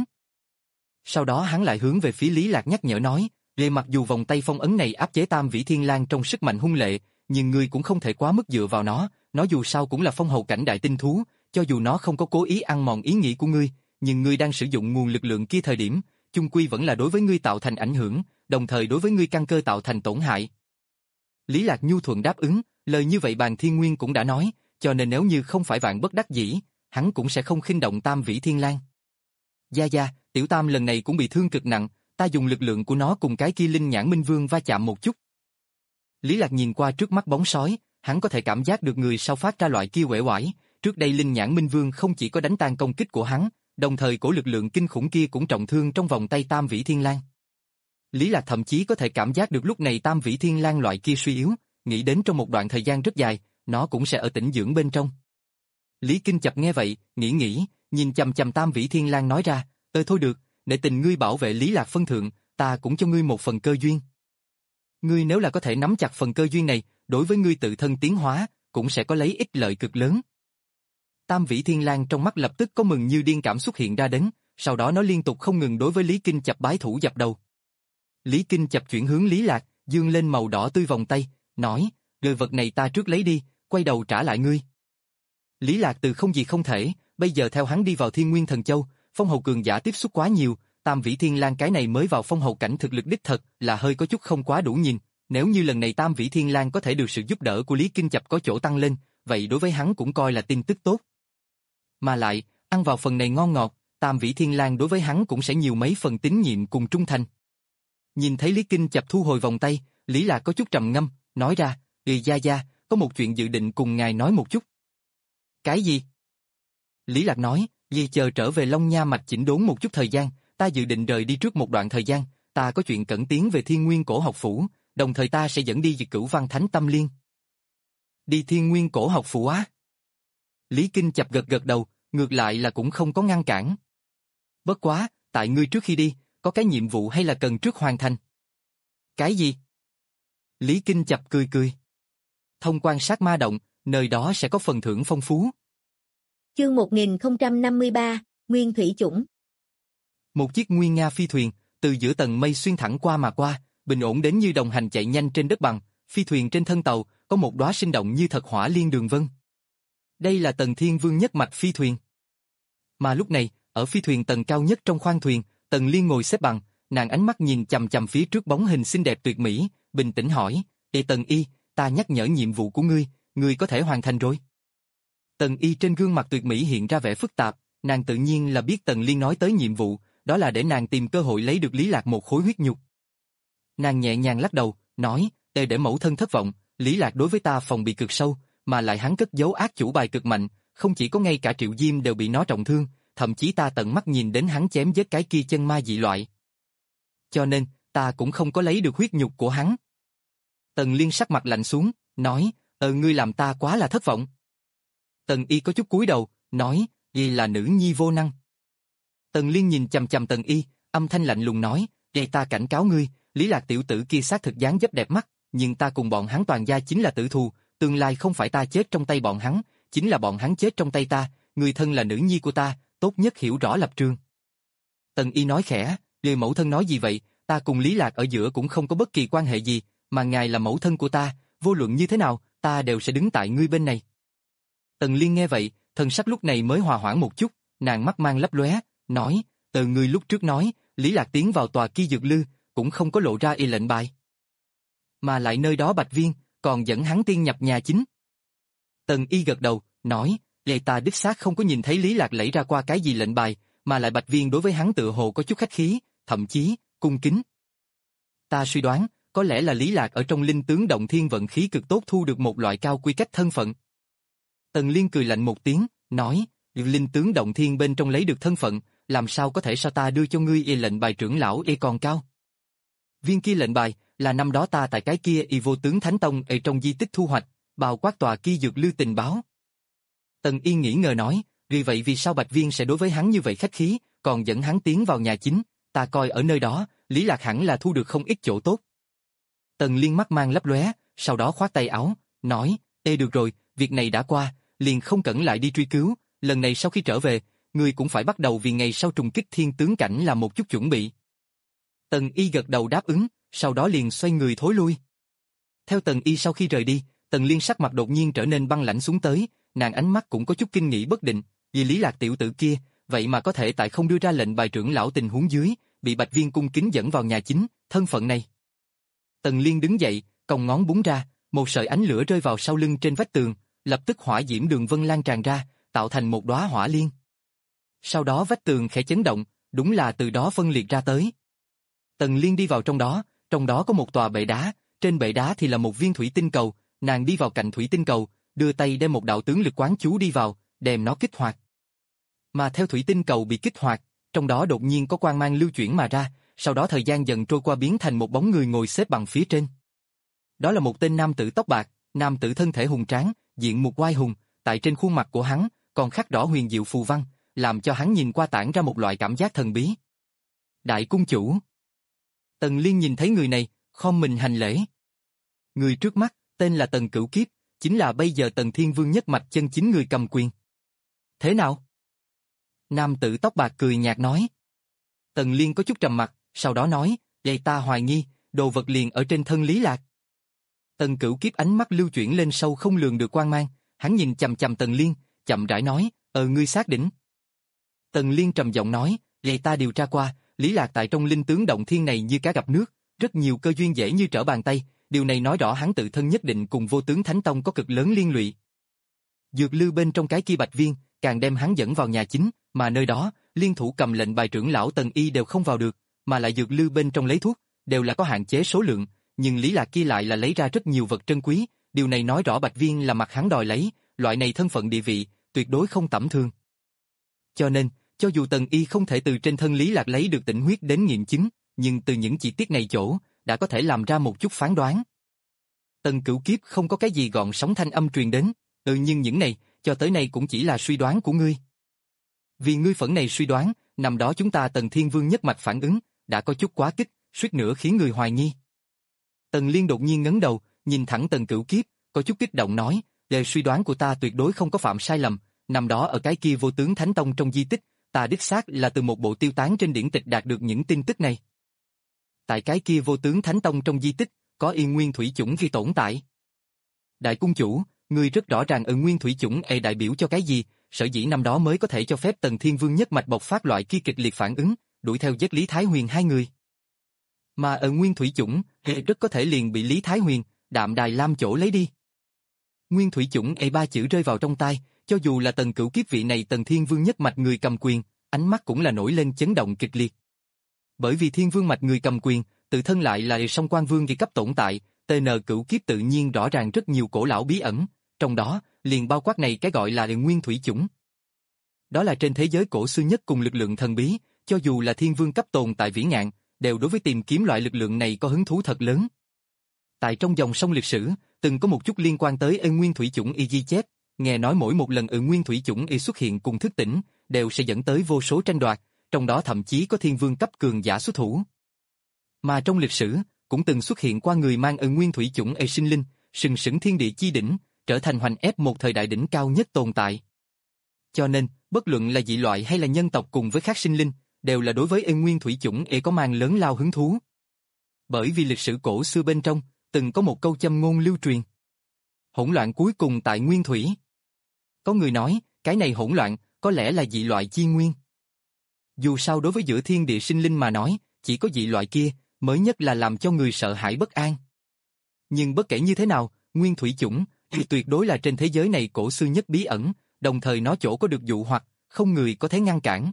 Sau đó hắn lại hướng về phía Lý Lạc nhắc nhở nói, Lê mặc dù vòng tay phong ấn này áp chế Tam Vĩ Thiên Lang trong sức mạnh hung lệ, nhưng ngươi cũng không thể quá mức dựa vào nó, nó dù sao cũng là phong hầu cảnh đại tinh thú, cho dù nó không có cố ý ăn mòn ý nghĩ của ngươi, nhưng ngươi đang sử dụng nguồn lực lượng kia thời điểm, chung quy vẫn là đối với ngươi tạo thành ảnh hưởng, đồng thời đối với ngươi căn cơ tạo thành tổn hại. Lý Lạc nhu thuận đáp ứng, lời như vậy bàn thiên nguyên cũng đã nói, cho nên nếu như không phải vạn bất đắc dĩ, hắn cũng sẽ không khinh động Tam Vĩ Thiên Lang. Gia Gia, Tiểu Tam lần này cũng bị thương cực nặng, ta dùng lực lượng của nó cùng cái kia linh nhãn minh vương va chạm một chút. Lý Lạc nhìn qua trước mắt bóng sói, hắn có thể cảm giác được người sau phát ra loại kia uể oải, trước đây linh nhãn minh vương không chỉ có đánh tan công kích của hắn, đồng thời cổ lực lượng kinh khủng kia cũng trọng thương trong vòng tay Tam Vĩ Thiên Lang. Lý Lạc thậm chí có thể cảm giác được lúc này Tam Vĩ Thiên Lang loại kia suy yếu, nghĩ đến trong một đoạn thời gian rất dài, nó cũng sẽ ở tĩnh dưỡng bên trong. Lý Kinh Chập nghe vậy, nghĩ nghĩ, nhìn chằm chằm Tam Vĩ Thiên Lang nói ra, ơ thôi được, để tình ngươi bảo vệ Lý Lạc phân thượng, ta cũng cho ngươi một phần cơ duyên. Ngươi nếu là có thể nắm chặt phần cơ duyên này, đối với ngươi tự thân tiến hóa, cũng sẽ có lấy ích lợi cực lớn. Tam Vĩ Thiên Lang trong mắt lập tức có mừng như điên cảm xuất hiện ra đến, sau đó nó liên tục không ngừng đối với Lý Kinh Chập bái thủ dập đầu. Lý Kinh Chập chuyển hướng Lý Lạc, dương lên màu đỏ tươi vòng tay, nói, người vật này ta trước lấy đi, quay đầu trả lại ngươi. Lý Lạc từ không gì không thể, bây giờ theo hắn đi vào Thiên Nguyên Thần Châu, phong hầu cường giả tiếp xúc quá nhiều, Tam Vĩ Thiên Lang cái này mới vào phong hầu cảnh thực lực đích thật là hơi có chút không quá đủ nhìn, nếu như lần này Tam Vĩ Thiên Lang có thể được sự giúp đỡ của Lý Kinh Chập có chỗ tăng lên, vậy đối với hắn cũng coi là tin tức tốt. Mà lại, ăn vào phần này ngon ngọt, Tam Vĩ Thiên Lang đối với hắn cũng sẽ nhiều mấy phần tín nhiệm cùng trung thành. Nhìn thấy Lý Kinh Chập thu hồi vòng tay, Lý Lạc có chút trầm ngâm, nói ra, "Ê Gia Gia, có một chuyện dự định cùng ngài nói một chút." "Cái gì?" Lý Lạc nói, "Vì chờ trở về Long Nha mạch chỉnh đốn một chút thời gian, ta dự định rời đi trước một đoạn thời gian, ta có chuyện cẩn tiến về Thiên Nguyên Cổ Học Phủ, đồng thời ta sẽ dẫn đi Diệt Cửu Văn Thánh Tâm Liên." "Đi Thiên Nguyên Cổ Học Phủ á?" Lý Kinh Chập gật gật đầu, ngược lại là cũng không có ngăn cản. "Bất quá, tại ngươi trước khi đi, có cái nhiệm vụ hay là cần trước hoàn thành?" "Cái gì?" Lý Kinh Chập cười cười. "Thông quan sát ma động, nơi đó sẽ có phần thưởng phong phú." Chương một nghìn không trăm năm mươi ba, Nguyên Thủy Chủng. Một chiếc Nguyên Nga phi thuyền, từ giữa tầng mây xuyên thẳng qua mà qua, bình ổn đến như đồng hành chạy nhanh trên đất bằng, phi thuyền trên thân tàu, có một đóa sinh động như thật hỏa liên đường vân. Đây là tầng Thiên Vương nhất mạch phi thuyền. Mà lúc này, ở phi thuyền tầng cao nhất trong khoang thuyền, Tần Liên ngồi xếp bằng, nàng ánh mắt nhìn chằm chằm phía trước bóng hình xinh đẹp tuyệt mỹ, bình tĩnh hỏi, "Ê Tần Y, ta nhắc nhở nhiệm vụ của ngươi, ngươi có thể hoàn thành rồi?" Tần Y trên gương mặt tuyệt mỹ hiện ra vẻ phức tạp, nàng tự nhiên là biết Tần Liên nói tới nhiệm vụ, đó là để nàng tìm cơ hội lấy được Lý Lạc một khối huyết nhục. Nàng nhẹ nhàng lắc đầu, nói, "Tề để mẫu thân thất vọng, Lý Lạc đối với ta phòng bị cực sâu, mà lại hắn cất giấu ác chủ bài cực mạnh, không chỉ có ngay cả Triệu Diêm đều bị nó trọng thương, thậm chí ta tận mắt nhìn đến hắn chém giết cái kia chân ma dị loại. Cho nên, ta cũng không có lấy được huyết nhục của hắn." Tần Liên sắc mặt lạnh xuống, nói, "Ờ ngươi làm ta quá là thất vọng." Tần Y có chút cúi đầu, nói, "Vì là nữ nhi vô năng." Tần Liên nhìn chằm chằm Tần Y, âm thanh lạnh lùng nói, "Vậy ta cảnh cáo ngươi, Lý Lạc tiểu tử kia xác thực dáng dấp đẹp mắt, nhưng ta cùng bọn hắn toàn gia chính là tử thù, tương lai không phải ta chết trong tay bọn hắn, chính là bọn hắn chết trong tay ta, người thân là nữ nhi của ta, tốt nhất hiểu rõ lập trường." Tần Y nói khẽ, "Người mẫu thân nói gì vậy, ta cùng Lý Lạc ở giữa cũng không có bất kỳ quan hệ gì, mà ngài là mẫu thân của ta, vô luận như thế nào, ta đều sẽ đứng tại ngươi bên này. Tần Liên nghe vậy, thần sắc lúc này mới hòa hoãn một chút, nàng mắt mang lấp lóe, nói, từ ngươi lúc trước nói, Lý Lạc tiến vào tòa kia dược lư, cũng không có lộ ra y lệnh bài. Mà lại nơi đó Bạch Viên, còn dẫn hắn tiên nhập nhà chính. Tần Y gật đầu, nói, vậy ta đích xác không có nhìn thấy Lý Lạc lấy ra qua cái gì lệnh bài, mà lại Bạch Viên đối với hắn tựa hồ có chút khách khí, thậm chí, cung kính. Ta suy đoán, có lẽ là Lý Lạc ở trong linh tướng động thiên vận khí cực tốt thu được một loại cao quy cách thân phận. Tần Liên cười lạnh một tiếng, nói, linh tướng động thiên bên trong lấy được thân phận, làm sao có thể sao ta đưa cho ngươi y lệnh bài trưởng lão y còn cao. Viên kia lệnh bài, là năm đó ta tại cái kia y vô tướng Thánh Tông y trong di tích thu hoạch, bao quát tòa kia dược lư tình báo. Tần Y nghĩ ngờ nói, vì vậy vì sao Bạch Viên sẽ đối với hắn như vậy khách khí, còn dẫn hắn tiến vào nhà chính, ta coi ở nơi đó, Lý Lạc hẳn là thu được không ít chỗ tốt. Tần Liên mắt mang lấp lóe, sau đó khoát tay áo, nói, ê được rồi, việc này đã qua, liền không cần lại đi truy cứu, lần này sau khi trở về, ngươi cũng phải bắt đầu vì ngày sau trùng kích thiên tướng cảnh làm một chút chuẩn bị. Tần Y gật đầu đáp ứng, sau đó liền xoay người thối lui. Theo Tần Y sau khi rời đi, Tần Liên sắc mặt đột nhiên trở nên băng lãnh xuống tới, nàng ánh mắt cũng có chút kinh nghĩ bất định, vì Lý Lạc tiểu tử kia, vậy mà có thể tại không đưa ra lệnh bài trưởng lão tình huống dưới, bị Bạch Viên cung kính dẫn vào nhà chính, thân phận này. Tần Liên đứng dậy, cong ngón búng ra, một sợi ánh lửa rơi vào sau lưng trên vách tường, lập tức hỏa diễm đường vân lan tràn ra, tạo thành một đóa hỏa liên. Sau đó vách tường khẽ chấn động, đúng là từ đó phân liệt ra tới. Tần Liên đi vào trong đó, trong đó có một tòa bệ đá, trên bệ đá thì là một viên thủy tinh cầu, nàng đi vào cạnh thủy tinh cầu, đưa tay đem một đạo tướng lực quán chú đi vào, đem nó kích hoạt. Mà theo thủy tinh cầu bị kích hoạt, trong đó đột nhiên có quang mang lưu chuyển mà ra, sau đó thời gian dần trôi qua biến thành một bóng người ngồi xếp bằng phía trên. Đó là một tên nam tử tóc bạc, nam tử thân thể hùng tráng, diện mục oai hùng, tại trên khuôn mặt của hắn còn khắc rõ huyền diệu phù văn, làm cho hắn nhìn qua tản ra một loại cảm giác thần bí. Đại cung chủ. Tần Liên nhìn thấy người này, khom mình hành lễ. Người trước mắt, tên là Tần Cửu Kiếp, chính là bây giờ Tần Thiên Vương nhất mạch chân chính người cầm quyền. Thế nào? Nam tử tóc bạc cười nhạt nói. Tần Liên có chút trầm mặt, sau đó nói, vậy ta hoài nghi, đồ vật liền ở trên thân Lý Lạc. Tần Cửu Kiếp ánh mắt lưu chuyển lên sâu không lường được quang mang, hắn nhìn chằm chằm Tần Liên, chậm rãi nói, ờ ngươi xác định. Tần Liên trầm giọng nói, vậy ta điều tra qua, Lý Lạc tại trong linh tướng động thiên này như cá gặp nước, rất nhiều cơ duyên dễ như trở bàn tay, điều này nói rõ hắn tự thân nhất định cùng vô tướng Thánh Tông có cực lớn liên lụy. Dược lư bên trong cái kia Bạch Viên, càng đem hắn dẫn vào nhà chính, mà nơi đó, liên thủ cầm lệnh bài trưởng lão Tần Y đều không vào được, mà lại dược lư bên trong lấy thuốc, đều là có hạn chế số lượng, nhưng Lý Lạc kia lại là lấy ra rất nhiều vật trân quý, điều này nói rõ Bạch Viên là mặt hắn đòi lấy, loại này thân phận địa vị, tuyệt đối không tầm thường. Cho nên, cho dù Tần Y không thể từ trên thân Lý Lạc lấy được tĩnh huyết đến nghiệm chứng, nhưng từ những chi tiết này chỗ, đã có thể làm ra một chút phán đoán. Tần Cửu Kiếp không có cái gì gọn sóng thanh âm truyền đến, ừ nhưng những này, cho tới nay cũng chỉ là suy đoán của ngươi. Vì ngươi phẫn này suy đoán, nằm đó chúng ta Tần Thiên Vương nhất mạch phản ứng, đã có chút quá kích, suýt nữa khiến người hoài nghi. Tần Liên đột nhiên ngẩng đầu, nhìn thẳng Tần Cửu Kiếp, có chút kích động nói, lời suy đoán của ta tuyệt đối không có phạm sai lầm, nằm đó ở cái kia vô tướng Thánh Tông trong di tích, ta đích xác là từ một bộ tiêu tán trên điển tịch đạt được những tin tức này. Tại cái kia vô tướng Thánh Tông trong di tích, có y nguyên thủy chủng ghi tồn tại. Đại cung chủ, ngươi rất rõ ràng ở nguyên thủy chủng e đại biểu cho cái gì, sở dĩ năm đó mới có thể cho phép Tần Thiên Vương nhất mạch bộc phát loại kia kịch liệt phản ứng, đuổi theo giết Lý Thái Huyền hai người. Mà ở nguyên thủy chủng, hệ rất có thể liền bị Lý Thái Huyền, Đạm Đài Lam chỗ lấy đi. Nguyên thủy chủng e ba chữ rơi vào trong tai, cho dù là Tần Cửu Kiếp vị này Tần Thiên Vương nhất mạch người cầm quyền, ánh mắt cũng là nổi lên chấn động kịch liệt. Bởi vì Thiên Vương mạch người cầm quyền, tự thân lại là Song Quan Vương ghi cấp tồn tại, tê en Cửu Kiếp tự nhiên rõ ràng rất nhiều cổ lão bí ẩn, trong đó, liền bao quát này cái gọi là nguyên thủy chủng. Đó là trên thế giới cổ xưa nhất cùng lực lượng thần bí, cho dù là Thiên Vương cấp tồn tại vĩ ngạn, đều đối với tìm kiếm loại lực lượng này có hứng thú thật lớn. Tại trong dòng sông lịch sử, từng có một chút liên quan tới ân nguyên thủy chủng y ghi chép, nghe nói mỗi một lần ân nguyên thủy chủng y xuất hiện cùng thức tỉnh, đều sẽ dẫn tới vô số tranh đoạt, trong đó thậm chí có Thiên Vương cấp cường giả xuất thủ. Mà trong lịch sử, cũng từng xuất hiện qua người mang ân nguyên thủy chủng y sinh linh, sừng sững thiên địa chi đỉnh, trở thành hoành ép một thời đại đỉnh cao nhất tồn tại. Cho nên, bất luận là dị loại hay là nhân tộc cùng với khác sinh linh, đều là đối với ân nguyên thủy chủng y có mang lớn lao hứng thú. Bởi vì lịch sử cổ xưa bên trong, từng có một câu châm ngôn lưu truyền. Hỗn loạn cuối cùng tại nguyên thủy. Có người nói, cái này hỗn loạn, có lẽ là dị loại chi nguyên. Dù sao đối với giữa thiên địa sinh linh mà nói, chỉ có dị loại kia, mới nhất là làm cho người sợ hãi bất an. Nhưng bất kể như thế nào, nguyên thủy chủng, thì tuyệt đối là trên thế giới này cổ xưa nhất bí ẩn, đồng thời nó chỗ có được dụ hoặc, không người có thể ngăn cản.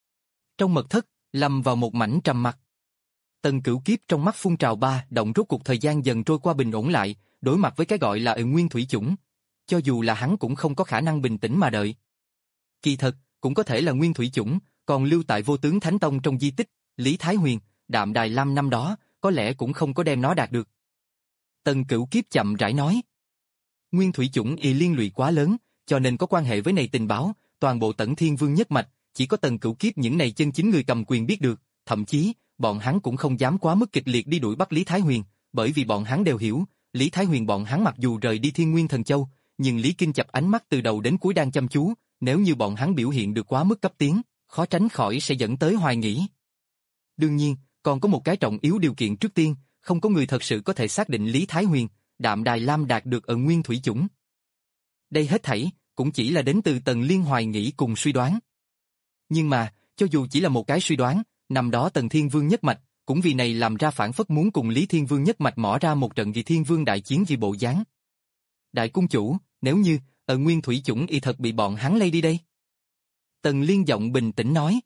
Trong mật thất, lâm vào một mảnh trầm mặc. Tần Cửu Kiếp trong mắt phun trào ba động, rốt cuộc thời gian dần trôi qua bình ổn lại, đối mặt với cái gọi là ừ nguyên thủy chủng. Cho dù là hắn cũng không có khả năng bình tĩnh mà đợi. Kỳ thật, cũng có thể là nguyên thủy chủng, còn lưu tại Vô Tướng Thánh Tông trong di tích, Lý Thái Huyền, Đạm Đài Lam năm đó, có lẽ cũng không có đem nó đạt được. Tần Cửu Kiếp chậm rãi nói. Nguyên thủy chủng y liên lụy quá lớn, cho nên có quan hệ với này tình báo, toàn bộ Tẩn Thiên Vương nhất mạch, chỉ có Tần Cửu Kiếp những này chân chính người cầm quyền biết được, thậm chí, bọn hắn cũng không dám quá mức kịch liệt đi đuổi bắt Lý Thái Huyền, bởi vì bọn hắn đều hiểu, Lý Thái Huyền bọn hắn mặc dù rời đi Thiên Nguyên Thần Châu, nhưng Lý Kinh Chập ánh mắt từ đầu đến cuối đang chăm chú, nếu như bọn hắn biểu hiện được quá mức cấp tiến, khó tránh khỏi sẽ dẫn tới hoài nghi. Đương nhiên, còn có một cái trọng yếu điều kiện trước tiên, không có người thật sự có thể xác định Lý Thái Huyền, Đạm Đài Lam đạt được ở nguyên thủy chủng. Đây hết thảy, cũng chỉ là đến từ Tần Liên hoài nghĩ cùng suy đoán. Nhưng mà, cho dù chỉ là một cái suy đoán, năm đó Tần Thiên Vương nhất mạch, cũng vì này làm ra phản phất muốn cùng Lý Thiên Vương nhất mạch mỏ ra một trận vì Thiên Vương đại chiến vì bộ dáng. Đại cung chủ, nếu như, ở nguyên thủy chủng y thật bị bọn hắn lây đi đây. Tần Liên giọng bình tĩnh nói.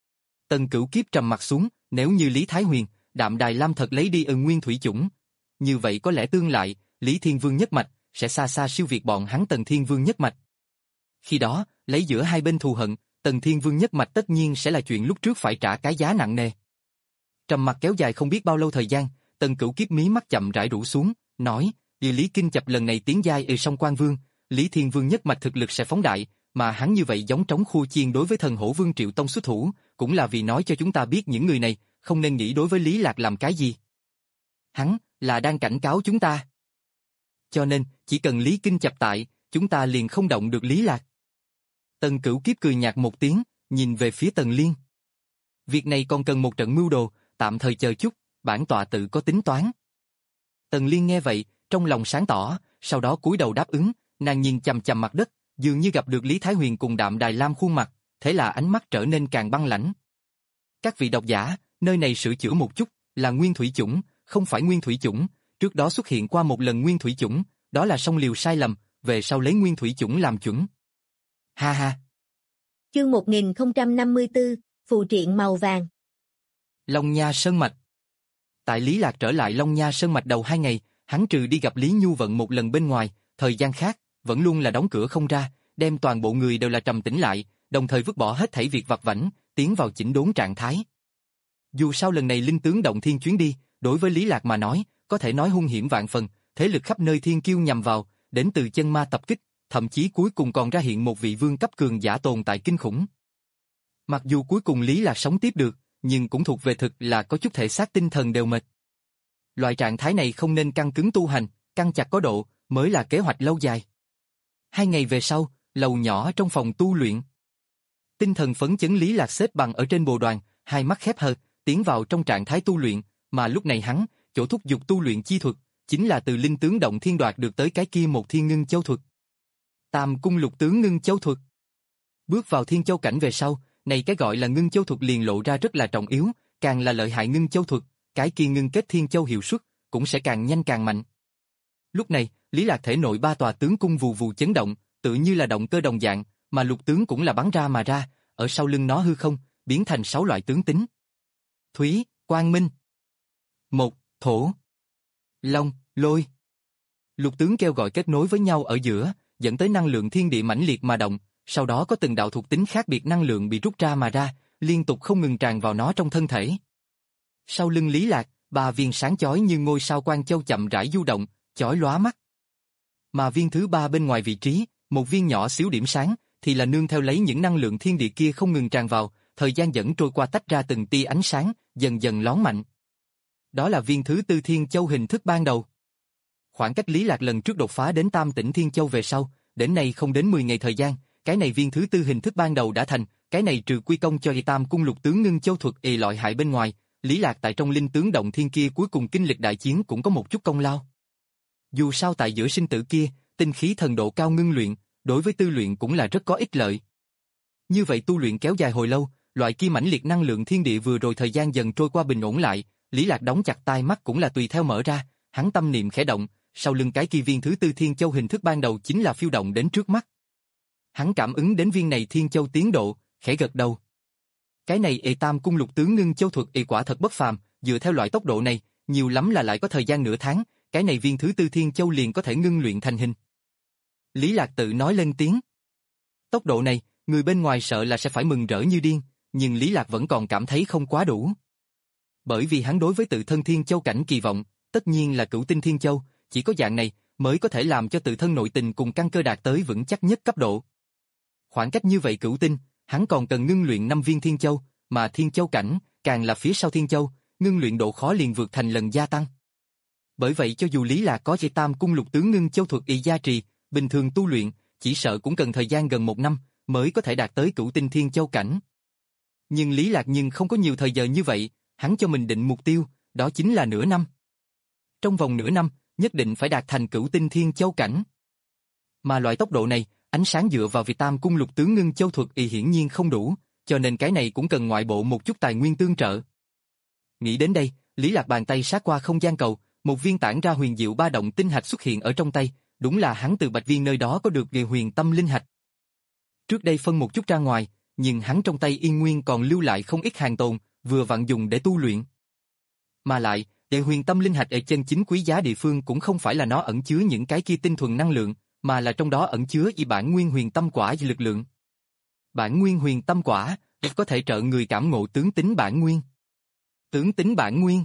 Tần Cửu Kiếp trầm mặt xuống, nếu như Lý Thái Huyền, Đạm Đài Lam thật lấy đi ở nguyên thủy chủng. Như vậy có lẽ tương lại, Lý Thiên Vương nhất mạch, sẽ xa xa siêu việt bọn hắn Tần Thiên Vương nhất mạch. Khi đó, lấy giữa hai bên thù hận, Tần Thiên Vương nhất mạch tất nhiên sẽ là chuyện lúc trước phải trả cái giá nặng nề. Trầm mặc kéo dài không biết bao lâu thời gian, Tần Cửu Kiếp mí mắt chậm rãi rũ xuống, nói, vì Lý Kinh Chập lần này tiến giai ở song Quan Vương, Lý Thiên Vương nhất mạch thực lực sẽ phóng đại, mà hắn như vậy giống trống khua chiên đối với thần hổ Vương Triệu Tông xuất thủ, cũng là vì nói cho chúng ta biết những người này, không nên nghĩ đối với Lý Lạc làm cái gì. Hắn, là đang cảnh cáo chúng ta. Cho nên, chỉ cần Lý Kinh Chập tại, chúng ta liền không động được Lý Lạc. Tần Cửu Kiếp cười nhạt một tiếng, nhìn về phía Tần Liên. Việc này còn cần một trận mưu đồ, tạm thời chờ chút, bản tọa tự có tính toán. Tần Liên nghe vậy, trong lòng sáng tỏ, sau đó cúi đầu đáp ứng, nàng nhìn chằm chằm mặt đất, dường như gặp được Lý Thái Huyền cùng Đạm Đài Lam khuôn mặt, thế là ánh mắt trở nên càng băng lãnh. Các vị độc giả, nơi này sửa chữa một chút, là nguyên thủy chủng, không phải nguyên thủy chủng, trước đó xuất hiện qua một lần nguyên thủy chủng, đó là song liều sai lầm, về sau lấy nguyên thủy chủng làm chuẩn. Ha ha. Chương một nghìn không trăm năm mươi tư, phù triện màu vàng. Long Nha Sơn Mạch. Tại Lý Lạc trở lại Long Nha Sơn Mạch đầu hai ngày, hắn trừ đi gặp Lý Nhu Vận một lần bên ngoài, thời gian khác, vẫn luôn là đóng cửa không ra, đem toàn bộ người đều là trầm tĩnh lại, đồng thời vứt bỏ hết thảy việc vặt vãnh, tiến vào chỉnh đốn trạng thái. Dù sao lần này linh tướng động thiên chuyến đi, đối với Lý Lạc mà nói, có thể nói hung hiểm vạn phần, thế lực khắp nơi thiên kiêu nhằm vào, đến từ chân ma tập kích, thậm chí cuối cùng còn ra hiện một vị vương cấp cường giả tồn tại kinh khủng. Mặc dù cuối cùng Lý Lạc sống tiếp được, nhưng cũng thuộc về thực là có chút thể xác tinh thần đều mệt. Loại trạng thái này không nên căng cứng tu hành, căng chặt có độ, mới là kế hoạch lâu dài. Hai ngày về sau, lầu nhỏ trong phòng tu luyện. Tinh thần phấn chấn Lý Lạc xếp bằng ở trên bồ đoàn, hai mắt khép hờ, tiến vào trong trạng thái tu luyện, mà lúc này hắn, chỗ thúc giục tu luyện chi thuật, chính là từ linh tướng động thiên đoạt được tới cái kia một thiên ngưng châu thuật. Tam cung lục tướng ngưng châu thuật. Bước vào thiên châu cảnh về sau, này cái gọi là ngưng châu thuật liền lộ ra rất là trọng yếu, càng là lợi hại ngưng châu thuật, cái kia ngưng kết thiên châu hiệu suất cũng sẽ càng nhanh càng mạnh. Lúc này, Lý Lạc thể nội ba tòa tướng cung vù vù chấn động, tự như là động cơ đồng dạng, mà lục tướng cũng là bắn ra mà ra, ở sau lưng nó hư không, biến thành sáu loại tướng tính. Thúy, Quang Minh, Một, Thổ, Long, Lôi. Lục tướng kêu gọi kết nối với nhau ở giữa, dẫn tới năng lượng thiên địa mãnh liệt mà động, sau đó có từng đạo thuộc tính khác biệt năng lượng bị rút ra mà ra, liên tục không ngừng tràn vào nó trong thân thể. Sau lưng Lý Lạc, ba viên sáng chói như ngôi sao Quan Châu chậm rãi du động, chói lóa mắt. Mà viên thứ ba bên ngoài vị trí, một viên nhỏ xíu điểm sáng, thì là nương theo lấy những năng lượng thiên địa kia không ngừng tràn vào, thời gian dẫn trôi qua tách ra từng tia ánh sáng, dần dần lón mạnh. Đó là viên thứ tư Thiên Châu hình thức ban đầu. Khoảng cách Lý Lạc lần trước đột phá đến Tam Tỉnh Thiên Châu về sau, đến nay không đến mười ngày thời gian, cái này viên thứ tư hình thức ban đầu đã thành, cái này trừ quy công cho Tam Cung Lục Tướng Ngưng Châu thuật y lợi hại bên ngoài, Lý Lạc tại trong linh tướng động thiên kia cuối cùng kinh lịch đại chiến cũng có một chút công lao. Dù sao tại giữa sinh tử kia, tinh khí thần độ cao ngưng luyện, đối với tư luyện cũng là rất có ích lợi. Như vậy tu luyện kéo dài hồi lâu, loại kia mãnh liệt năng lượng thiên địa vừa rồi thời gian dần trôi qua bình ổn lại, Lý Lạc đóng chặt tai mắt cũng là tùy theo mở ra, hắn tâm niệm khẽ động, sau lưng cái kia viên thứ tư thiên châu hình thức ban đầu chính là phiêu động đến trước mắt. Hắn cảm ứng đến viên này thiên châu tiến độ, khẽ gật đầu. Cái này ê tam cung lục tướng ngưng châu thuật ê quả thật bất phàm, dựa theo loại tốc độ này, nhiều lắm là lại có thời gian nửa tháng, cái này viên thứ tư thiên châu liền có thể ngưng luyện thành hình. Lý Lạc tự nói lên tiếng. Tốc độ này, người bên ngoài sợ là sẽ phải mừng rỡ như điên, nhưng Lý Lạc vẫn còn cảm thấy không quá đủ. Bởi vì hắn đối với tự thân thiên châu cảnh kỳ vọng, tất nhiên là cửu tinh thiên châu, chỉ có dạng này mới có thể làm cho tự thân nội tình cùng căn cơ đạt tới vững chắc nhất cấp độ. Khoảng cách như vậy cửu tinh, hắn còn cần ngưng luyện năm viên thiên châu, mà thiên châu cảnh, càng là phía sau thiên châu, ngưng luyện độ khó liền vượt thành lần gia tăng. Bởi vậy cho dù Lý Lạc có dây tam cung lục tướng ngưng châu thuật y gia trì, bình thường tu luyện, chỉ sợ cũng cần thời gian gần một năm, mới có thể đạt tới cửu tinh thiên châu cảnh. Nhưng Lý Lạc nhưng không có nhiều thời giờ như vậy, hắn cho mình định mục tiêu, đó chính là nửa năm. Trong vòng nửa năm, nhất định phải đạt thành cửu tinh thiên châu cảnh. Mà loại tốc độ này, ánh sáng dựa vào vì tam cung lục tướng ngưng châu thuật y hiển nhiên không đủ, cho nên cái này cũng cần ngoại bộ một chút tài nguyên tương trợ. Nghĩ đến đây, Lý Lạc bàn tay sát qua không gian cầu, một viên tản ra huyền diệu ba động tinh hạch xuất hiện ở trong tay, đúng là hắn từ Bạch Viên nơi đó có được về huyền tâm linh hạch. Trước đây phân một chút ra ngoài, nhưng hắn trong tay yên nguyên còn lưu lại không ít hàng tồn, vừa vặn dùng để tu luyện. Mà lại, về huyền tâm linh hạch ở chân chính quý giá địa phương cũng không phải là nó ẩn chứa những cái kia tinh thuần năng lượng, mà là trong đó ẩn chứa y bản nguyên huyền tâm quả và lực lượng. Bản nguyên huyền tâm quả có thể trợ người cảm ngộ tướng tính bản nguyên. Tướng tính bản nguyên.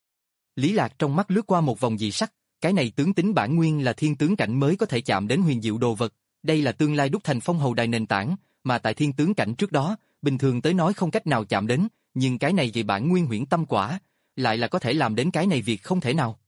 Lý Lạc trong mắt lướt qua một vòng dị sắc, cái này tướng tính bản nguyên là thiên tướng cảnh mới có thể chạm đến huyền diệu đồ vật, đây là tương lai đúc thành phong hầu đài nền tảng, mà tại thiên tướng cảnh trước đó, bình thường tới nói không cách nào chạm đến, nhưng cái này vì bản nguyên huyền tâm quả, lại là có thể làm đến cái này việc không thể nào.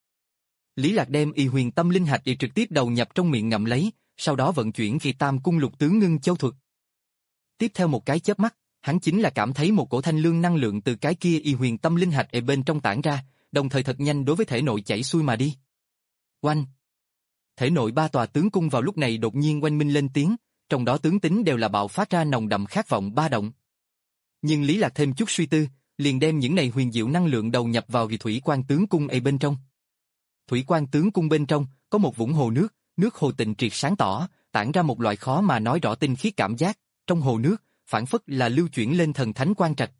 Lý Lạc đem y huyền tâm linh hạch y trực tiếp đầu nhập trong miệng ngậm lấy, sau đó vận chuyển khi tam cung lục tướng ngưng châu thuật. Tiếp theo một cái chớp mắt, hắn chính là cảm thấy một cổ thanh lương năng lượng từ cái kia y huyền tâm linh hạch ở bên trong tản ra, đồng thời thật nhanh đối với thể nội chảy xuôi mà đi. Oanh! Thể nội ba tòa tướng cung vào lúc này đột nhiên oanh minh lên tiếng, trong đó tướng tính đều là bạo phát ra nồng đậm khát vọng ba động. Nhưng Lý Lạc thêm chút suy tư, liền đem những này huyền diệu năng lượng đầu nhập vào kỳ thủy quan tướng cung ở bên trong. Thủy quan tướng cung bên trong có một vũng hồ nước, nước hồ tịnh triệt sáng tỏ, tản ra một loại khó mà nói rõ tinh khiết cảm giác, trong hồ nước phản phất là lưu chuyển lên thần thánh quan trạch.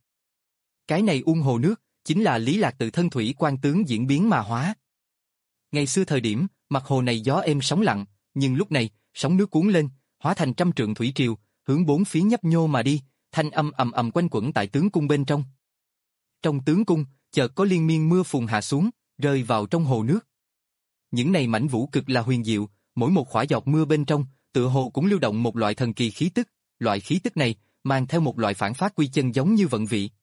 Cái này uông hồ nước chính là Lý Lạc tự thân thủy quan tướng diễn biến mà hóa. Ngày xưa thời điểm, mặt hồ này gió êm sóng lặng, nhưng lúc này, sóng nước cuốn lên, hóa thành trăm trượng thủy triều, hướng bốn phía nhấp nhô mà đi, thanh âm ầm ầm quanh quẩn tại tướng cung bên trong. Trong tướng cung, chợt có liên miên mưa phùn hạ xuống, rơi vào trong hồ nước. Những này mảnh vũ cực là huyền diệu, mỗi một khỏa giọt mưa bên trong, tựa hồ cũng lưu động một loại thần kỳ khí tức, loại khí tức này mang theo một loại phản phát quy chân giống như vận vị.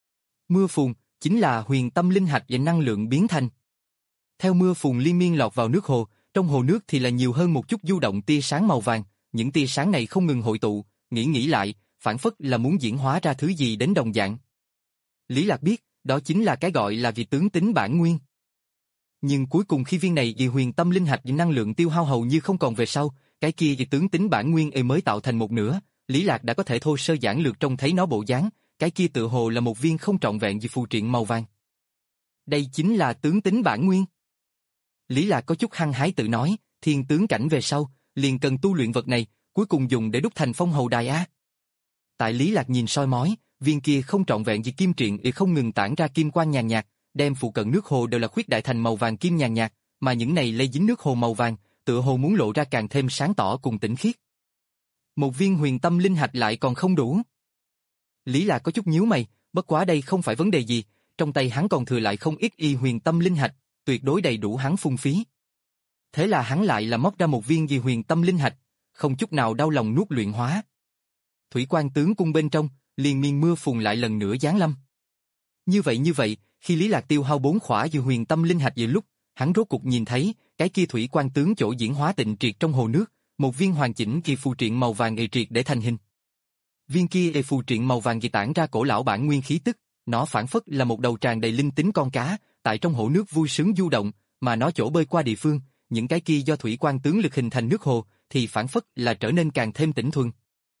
Mưa phùn chính là huyền tâm linh hạch và năng lượng biến thành. Theo mưa phùn liên miên lọt vào nước hồ, trong hồ nước thì là nhiều hơn một chút du động tia sáng màu vàng, những tia sáng này không ngừng hội tụ, nghĩ nghĩ lại, phản phất là muốn diễn hóa ra thứ gì đến đồng dạng. Lý Lạc biết, đó chính là cái gọi là vì tướng tính bản nguyên. Nhưng cuối cùng khi viên này vì huyền tâm linh hạch và năng lượng tiêu hao hầu như không còn về sau, cái kia vì tướng tính bản nguyên ấy mới tạo thành một nửa, Lý Lạc đã có thể thô sơ giản lược trông thấy nó bộ dáng, cái kia tựa hồ là một viên không trọn vẹn vì phù triện màu vàng. Đây chính là tướng tính bản nguyên. Lý Lạc có chút hăng hái tự nói, thiên tướng cảnh về sau, liền cần tu luyện vật này, cuối cùng dùng để đúc thành phong hầu đài a. Tại Lý Lạc nhìn soi mói, viên kia không trọn vẹn vì kim triện y không ngừng tản ra kim quang nhàn nhạt, đem phụ cận nước hồ đều là khuyết đại thành màu vàng kim nhàn nhạt, mà những này lây dính nước hồ màu vàng, tựa hồ muốn lộ ra càng thêm sáng tỏ cùng tĩnh khiết. Một viên huyền tâm linh hạch lại còn không đủ. Lý Lạc có chút nhíu mày, bất quá đây không phải vấn đề gì, trong tay hắn còn thừa lại không ít y huyền tâm linh hạch, tuyệt đối đầy đủ hắn phung phí. Thế là hắn lại là móc ra một viên y huyền tâm linh hạch, không chút nào đau lòng nuốt luyện hóa. Thủy quan tướng cung bên trong, liên miên mưa phùn lại lần nữa giáng lâm. Như vậy như vậy, khi Lý Lạc tiêu hao bốn khỏa y huyền tâm linh hạch vừa lúc, hắn rốt cục nhìn thấy, cái kia thủy quan tướng chỗ diễn hóa tịnh triệt trong hồ nước, một viên hoàn chỉnh kỳ phù triện màu vàng ề triệt để thành hình. Viên kia ề phù triện màu vàng kỳ tản ra cổ lão bản nguyên khí tức, Nó phảng phất là một đầu tràn đầy linh tính con cá, tại trong hồ nước vui sướng du động, mà nó chỗ bơi qua địa phương, những cái kia do thủy quan tướng lực hình thành nước hồ, thì phảng phất là trở nên càng thêm tĩnh thuần.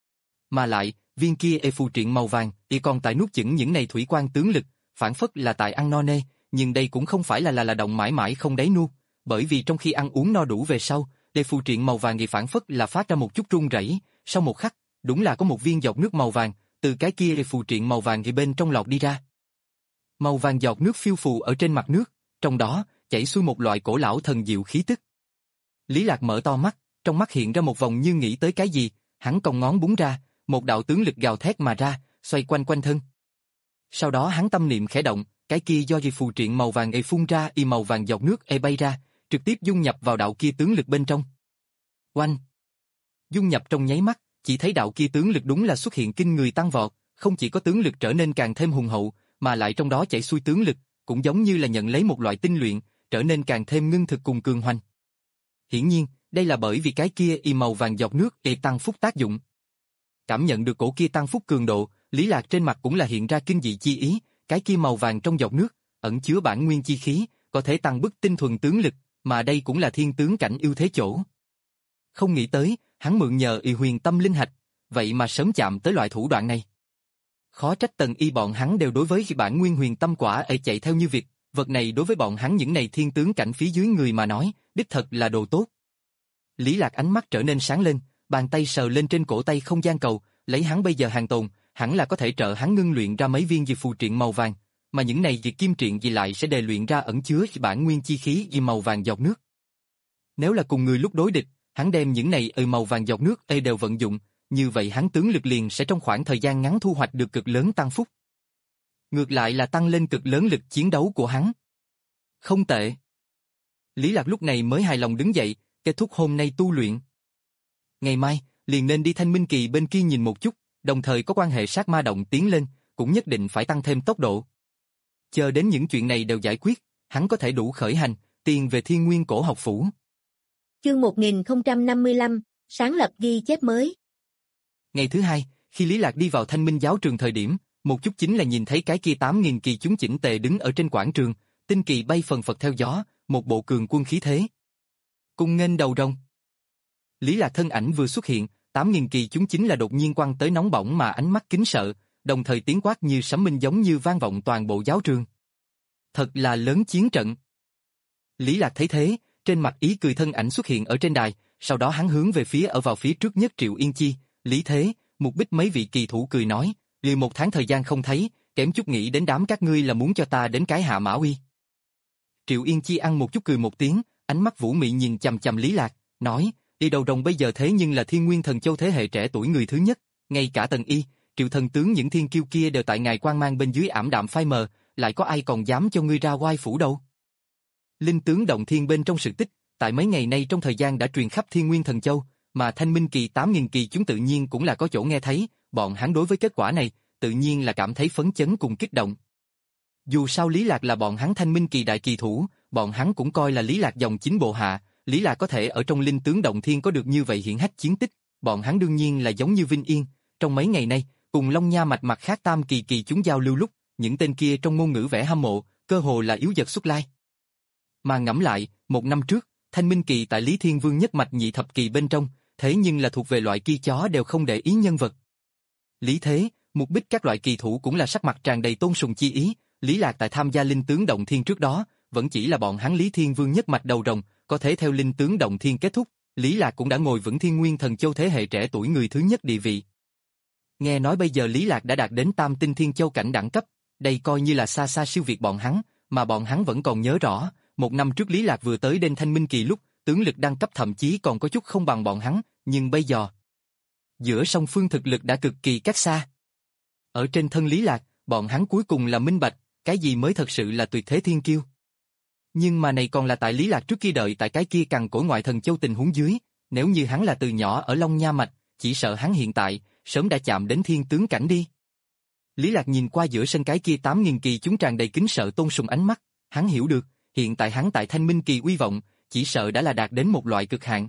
Mà lại, viên kia e phù triện màu vàng, y còn tại nuốt chửng những này thủy quan tướng lực, phảng phất là tại ăn no nê, nhưng đây cũng không phải là là là động mãi mãi không đáy nuốt, bởi vì trong khi ăn uống no đủ về sau, e phù triện màu vàng y phảng phất là phát ra một chút rung rẩy, sau một khắc, đúng là có một viên giọt nước màu vàng từ cái kia e phù triện màu vàng y bên trong lọt đi ra. Màu vàng giọt nước phiêu phù ở trên mặt nước, trong đó chảy xuôi một loại cổ lão thần diệu khí tức. Lý Lạc mở to mắt, trong mắt hiện ra một vòng như nghĩ tới cái gì, hắn cong ngón búng ra, một đạo tướng lực gào thét mà ra, xoay quanh quanh thân. Sau đó hắn tâm niệm khẽ động, cái kia do y phù triện màu vàng e phun ra y màu vàng giọt nước e bay ra, trực tiếp dung nhập vào đạo kia tướng lực bên trong. Oanh! Dung nhập trong nháy mắt, chỉ thấy đạo kia tướng lực đúng là xuất hiện kinh người tăng vọt, không chỉ có tướng lực trở nên càng thêm hùng hậu, mà lại trong đó chảy xuôi tướng lực, cũng giống như là nhận lấy một loại tinh luyện, trở nên càng thêm ngưng thực cùng cường hoành. Hiển nhiên, đây là bởi vì cái kia y màu vàng giọt nước e tăng phúc tác dụng. Cảm nhận được cổ kia tăng phúc cường độ, Lý Lạc trên mặt cũng là hiện ra kinh dị chi ý, cái kia màu vàng trong giọt nước, ẩn chứa bản nguyên chi khí, có thể tăng bức tinh thuần tướng lực, mà đây cũng là thiên tướng cảnh ưu thế chỗ. Không nghĩ tới, hắn mượn nhờ y huyền tâm linh hạch, vậy mà sớm chạm tới loại thủ đoạn này. Khó trách Tần Y bọn hắn đều đối với bản nguyên huyền tâm quả ấy chạy theo như việc, vật này đối với bọn hắn những này thiên tướng cảnh phía dưới người mà nói, đích thật là đồ tốt. Lý Lạc ánh mắt trở nên sáng lên, bàn tay sờ lên trên cổ tay không gian cầu, lấy hắn bây giờ hàng tồn, hẳn là có thể trợ hắn ngưng luyện ra mấy viên dị phù triện màu vàng, mà những này dị kim triện gì lại sẽ đề luyện ra ẩn chứa bản nguyên chi khí dị màu vàng giọt nước. Nếu là cùng người lúc đối địch, hắn đem những này ở màu vàng giọt nước ê đều vận dụng, như vậy hắn tướng lực liền sẽ trong khoảng thời gian ngắn thu hoạch được cực lớn tăng phúc. Ngược lại là tăng lên cực lớn lực chiến đấu của hắn. Không tệ. Lý Lạc lúc này mới hài lòng đứng dậy, kết thúc hôm nay tu luyện. Ngày mai, liền nên đi Thanh Minh Kỳ bên kia nhìn một chút, đồng thời có quan hệ sát ma động tiến lên, cũng nhất định phải tăng thêm tốc độ. Chờ đến những chuyện này đều giải quyết, hắn có thể đủ khởi hành, tiền về Thiên Nguyên Cổ Học Phủ. Chương một nghìn không trăm năm mươi lăm, sáng lập ghi chép mới. Ngày thứ hai, khi Lý Lạc đi vào Thanh Minh giáo trường thời điểm, một chút chính là nhìn thấy cái kia tám nghìn kỳ chúng chỉnh tề đứng ở trên quảng trường, tinh kỳ bay phần phật theo gió, một bộ cường quân khí thế. Cung nghênh đầu rồng. Lý Lạc thân ảnh vừa xuất hiện, tám nghìn kỳ chúng chính là đột nhiên quăng tới nóng bỏng mà ánh mắt kính sợ, đồng thời tiếng quát như sấm minh giống như vang vọng toàn bộ giáo trường. Thật là lớn chiến trận. Lý Lạc thấy thế, trên mặt ý cười thân ảnh xuất hiện ở trên đài, sau đó hắn hướng về phía ở vào phía trước nhất Triệu Yên Chi, Lý Thế, Mục Bích mấy vị kỳ thủ cười nói, liền một tháng thời gian không thấy, kém chút nghĩ đến đám các ngươi là muốn cho ta đến cái hạ mã uy. Triệu Yên Chi ăn một chút cười một tiếng, ánh mắt vũ mị nhìn chằm chằm Lý Lạc, nói, đi đầu rồng bây giờ thế nhưng là Thiên Nguyên Thần Châu thế hệ trẻ tuổi người thứ nhất, ngay cả Tần Y, Triệu Thần Tướng những thiên kiêu kia đều tại ngài quang mang bên dưới ảm đạm phai mờ, lại có ai còn dám cho ngươi ra oai phủ đâu. Linh tướng động thiên bên trong sự tích, tại mấy ngày nay trong thời gian đã truyền khắp Thiên Nguyên Thần Châu, mà Thanh Minh Kỳ tám nghìn kỳ chúng tự nhiên cũng là có chỗ nghe thấy, bọn hắn đối với kết quả này, tự nhiên là cảm thấy phấn chấn cùng kích động. Dù sao Lý Lạc là bọn hắn Thanh Minh Kỳ đại kỳ thủ, bọn hắn cũng coi là Lý Lạc dòng chính bộ hạ, Lý Lạc có thể ở trong linh tướng động thiên có được như vậy hiển hách chiến tích, bọn hắn đương nhiên là giống như Vinh Yên, trong mấy ngày nay, cùng Long Nha mạch mặt khác tam kỳ kỳ chúng giao lưu lúc, những tên kia trong ngôn ngữ vẻ hâm mộ, cơ hồ là yếu dật xuất lai. Mà ngẫm lại, một năm trước, Thanh Minh Kỳ tại Lý Thiên Vương nhất mạch nhị thập kỳ bên trong, thế nhưng là thuộc về loại kia chó đều không để ý nhân vật. Lý Thế, Mục Bích các loại kỳ thủ cũng là sắc mặt tràn đầy tôn sùng chi ý, Lý Lạc tại tham gia linh tướng động thiên trước đó, vẫn chỉ là bọn hắn Lý Thiên Vương nhất mạch đầu rồng, có thể theo linh tướng động thiên kết thúc, Lý Lạc cũng đã ngồi vững Thiên Nguyên Thần Châu thế hệ trẻ tuổi người thứ nhất địa vị. Nghe nói bây giờ Lý Lạc đã đạt đến Tam Tinh Thiên Châu cảnh đẳng cấp, đây coi như là xa xa siêu việt bọn hắn, mà bọn hắn vẫn còn nhớ rõ, một năm trước Lý Lạc vừa tới đến Thanh Minh Kỳ lúc, tướng lực đăng cấp thậm chí còn có chút không bằng bọn hắn, nhưng bây giờ, giữa song phương thực lực đã cực kỳ cách xa. Ở trên thân Lý Lạc, bọn hắn cuối cùng là minh bạch, cái gì mới thật sự là tuyệt thế thiên kiêu. Nhưng mà này còn là tại Lý Lạc trước kia đợi tại cái kia cằn cỗi ngoại thần châu tình huống dưới, nếu như hắn là từ nhỏ ở Long Nha mạch, chỉ sợ hắn hiện tại sớm đã chạm đến thiên tướng cảnh đi. Lý Lạc nhìn qua giữa sân cái kia tám nghìn kỳ chúng tràn đầy kính sợ tôn sùng ánh mắt, hắn hiểu được, hiện tại hắn tại Thanh Minh Kỳ uy vọng, chỉ sợ đã là đạt đến một loại cực hạn.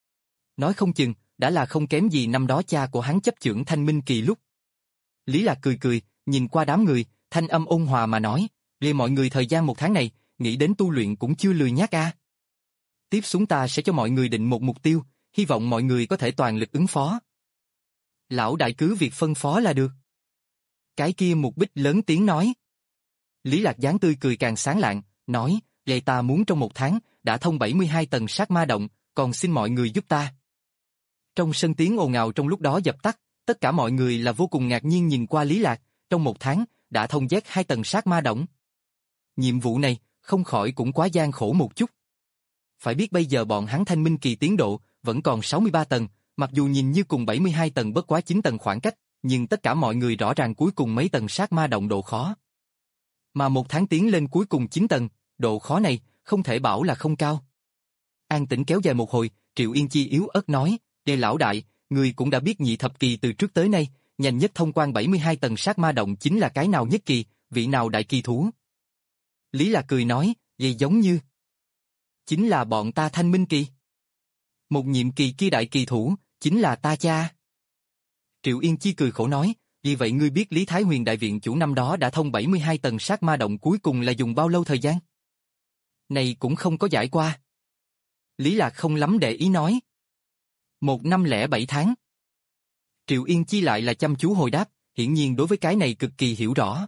Nói không chừng, đã là không kém gì năm đó cha của hắn chấp chưởng Thanh Minh Kỳ lúc. Lý Lạc cười cười, nhìn qua đám người, thanh âm ôn hòa mà nói, "Lìa mọi người thời gian một tháng này, nghĩ đến tu luyện cũng chưa lười nhác a. Tiếp xuống ta sẽ cho mọi người định một mục tiêu, hy vọng mọi người có thể toàn lực ứng phó." "Lão đại cứ việc phân phó là được." Cái kia Mục Bích lớn tiếng nói. Lý Lạc dáng tươi cười càng sáng lạng, nói, "Vậy ta muốn trong một tháng, đã thông bảy mươi hai tầng sát ma động, còn xin mọi người giúp ta." Trong sân tiếng ồn ào trong lúc đó dập tắt, tất cả mọi người là vô cùng ngạc nhiên nhìn qua Lý Lạc, trong một tháng, đã thông Z hai tầng sát ma động. Nhiệm vụ này, không khỏi cũng quá gian khổ một chút. Phải biết bây giờ bọn hắn thanh minh kỳ tiến độ, vẫn còn sáu mươi ba tầng, mặc dù nhìn như cùng bảy mươi hai tầng bất quá chín tầng khoảng cách, nhưng tất cả mọi người rõ ràng cuối cùng mấy tầng sát ma động độ khó. Mà một tháng tiến lên cuối cùng chín tầng, độ khó này, không thể bảo là không cao. An tĩnh kéo dài một hồi, Triệu Yên Chi yếu ớt nói, "Đề lão đại, người cũng đã biết nhị thập kỳ từ trước tới nay, nhanh nhất thông quan bảy mươi hai tầng sát ma động chính là cái nào nhất kỳ, vị nào đại kỳ thú?" Lý Lạc cười nói, "Vậy giống như chính là bọn ta thanh minh kỳ. Một nhiệm kỳ kia đại kỳ thủ, chính là ta cha." Triệu Yên Chi cười khổ nói, "Vì vậy ngươi biết Lý Thái Huyền đại viện chủ năm đó đã thông bảy mươi hai tầng sát ma động cuối cùng là dùng bao lâu thời gian?" "Này cũng không có giải qua." Lý Lạc không lắm để ý nói. Một năm lẻ bảy tháng. Triệu Yên Chi lại là chăm chú hồi đáp, hiển nhiên đối với cái này cực kỳ hiểu rõ.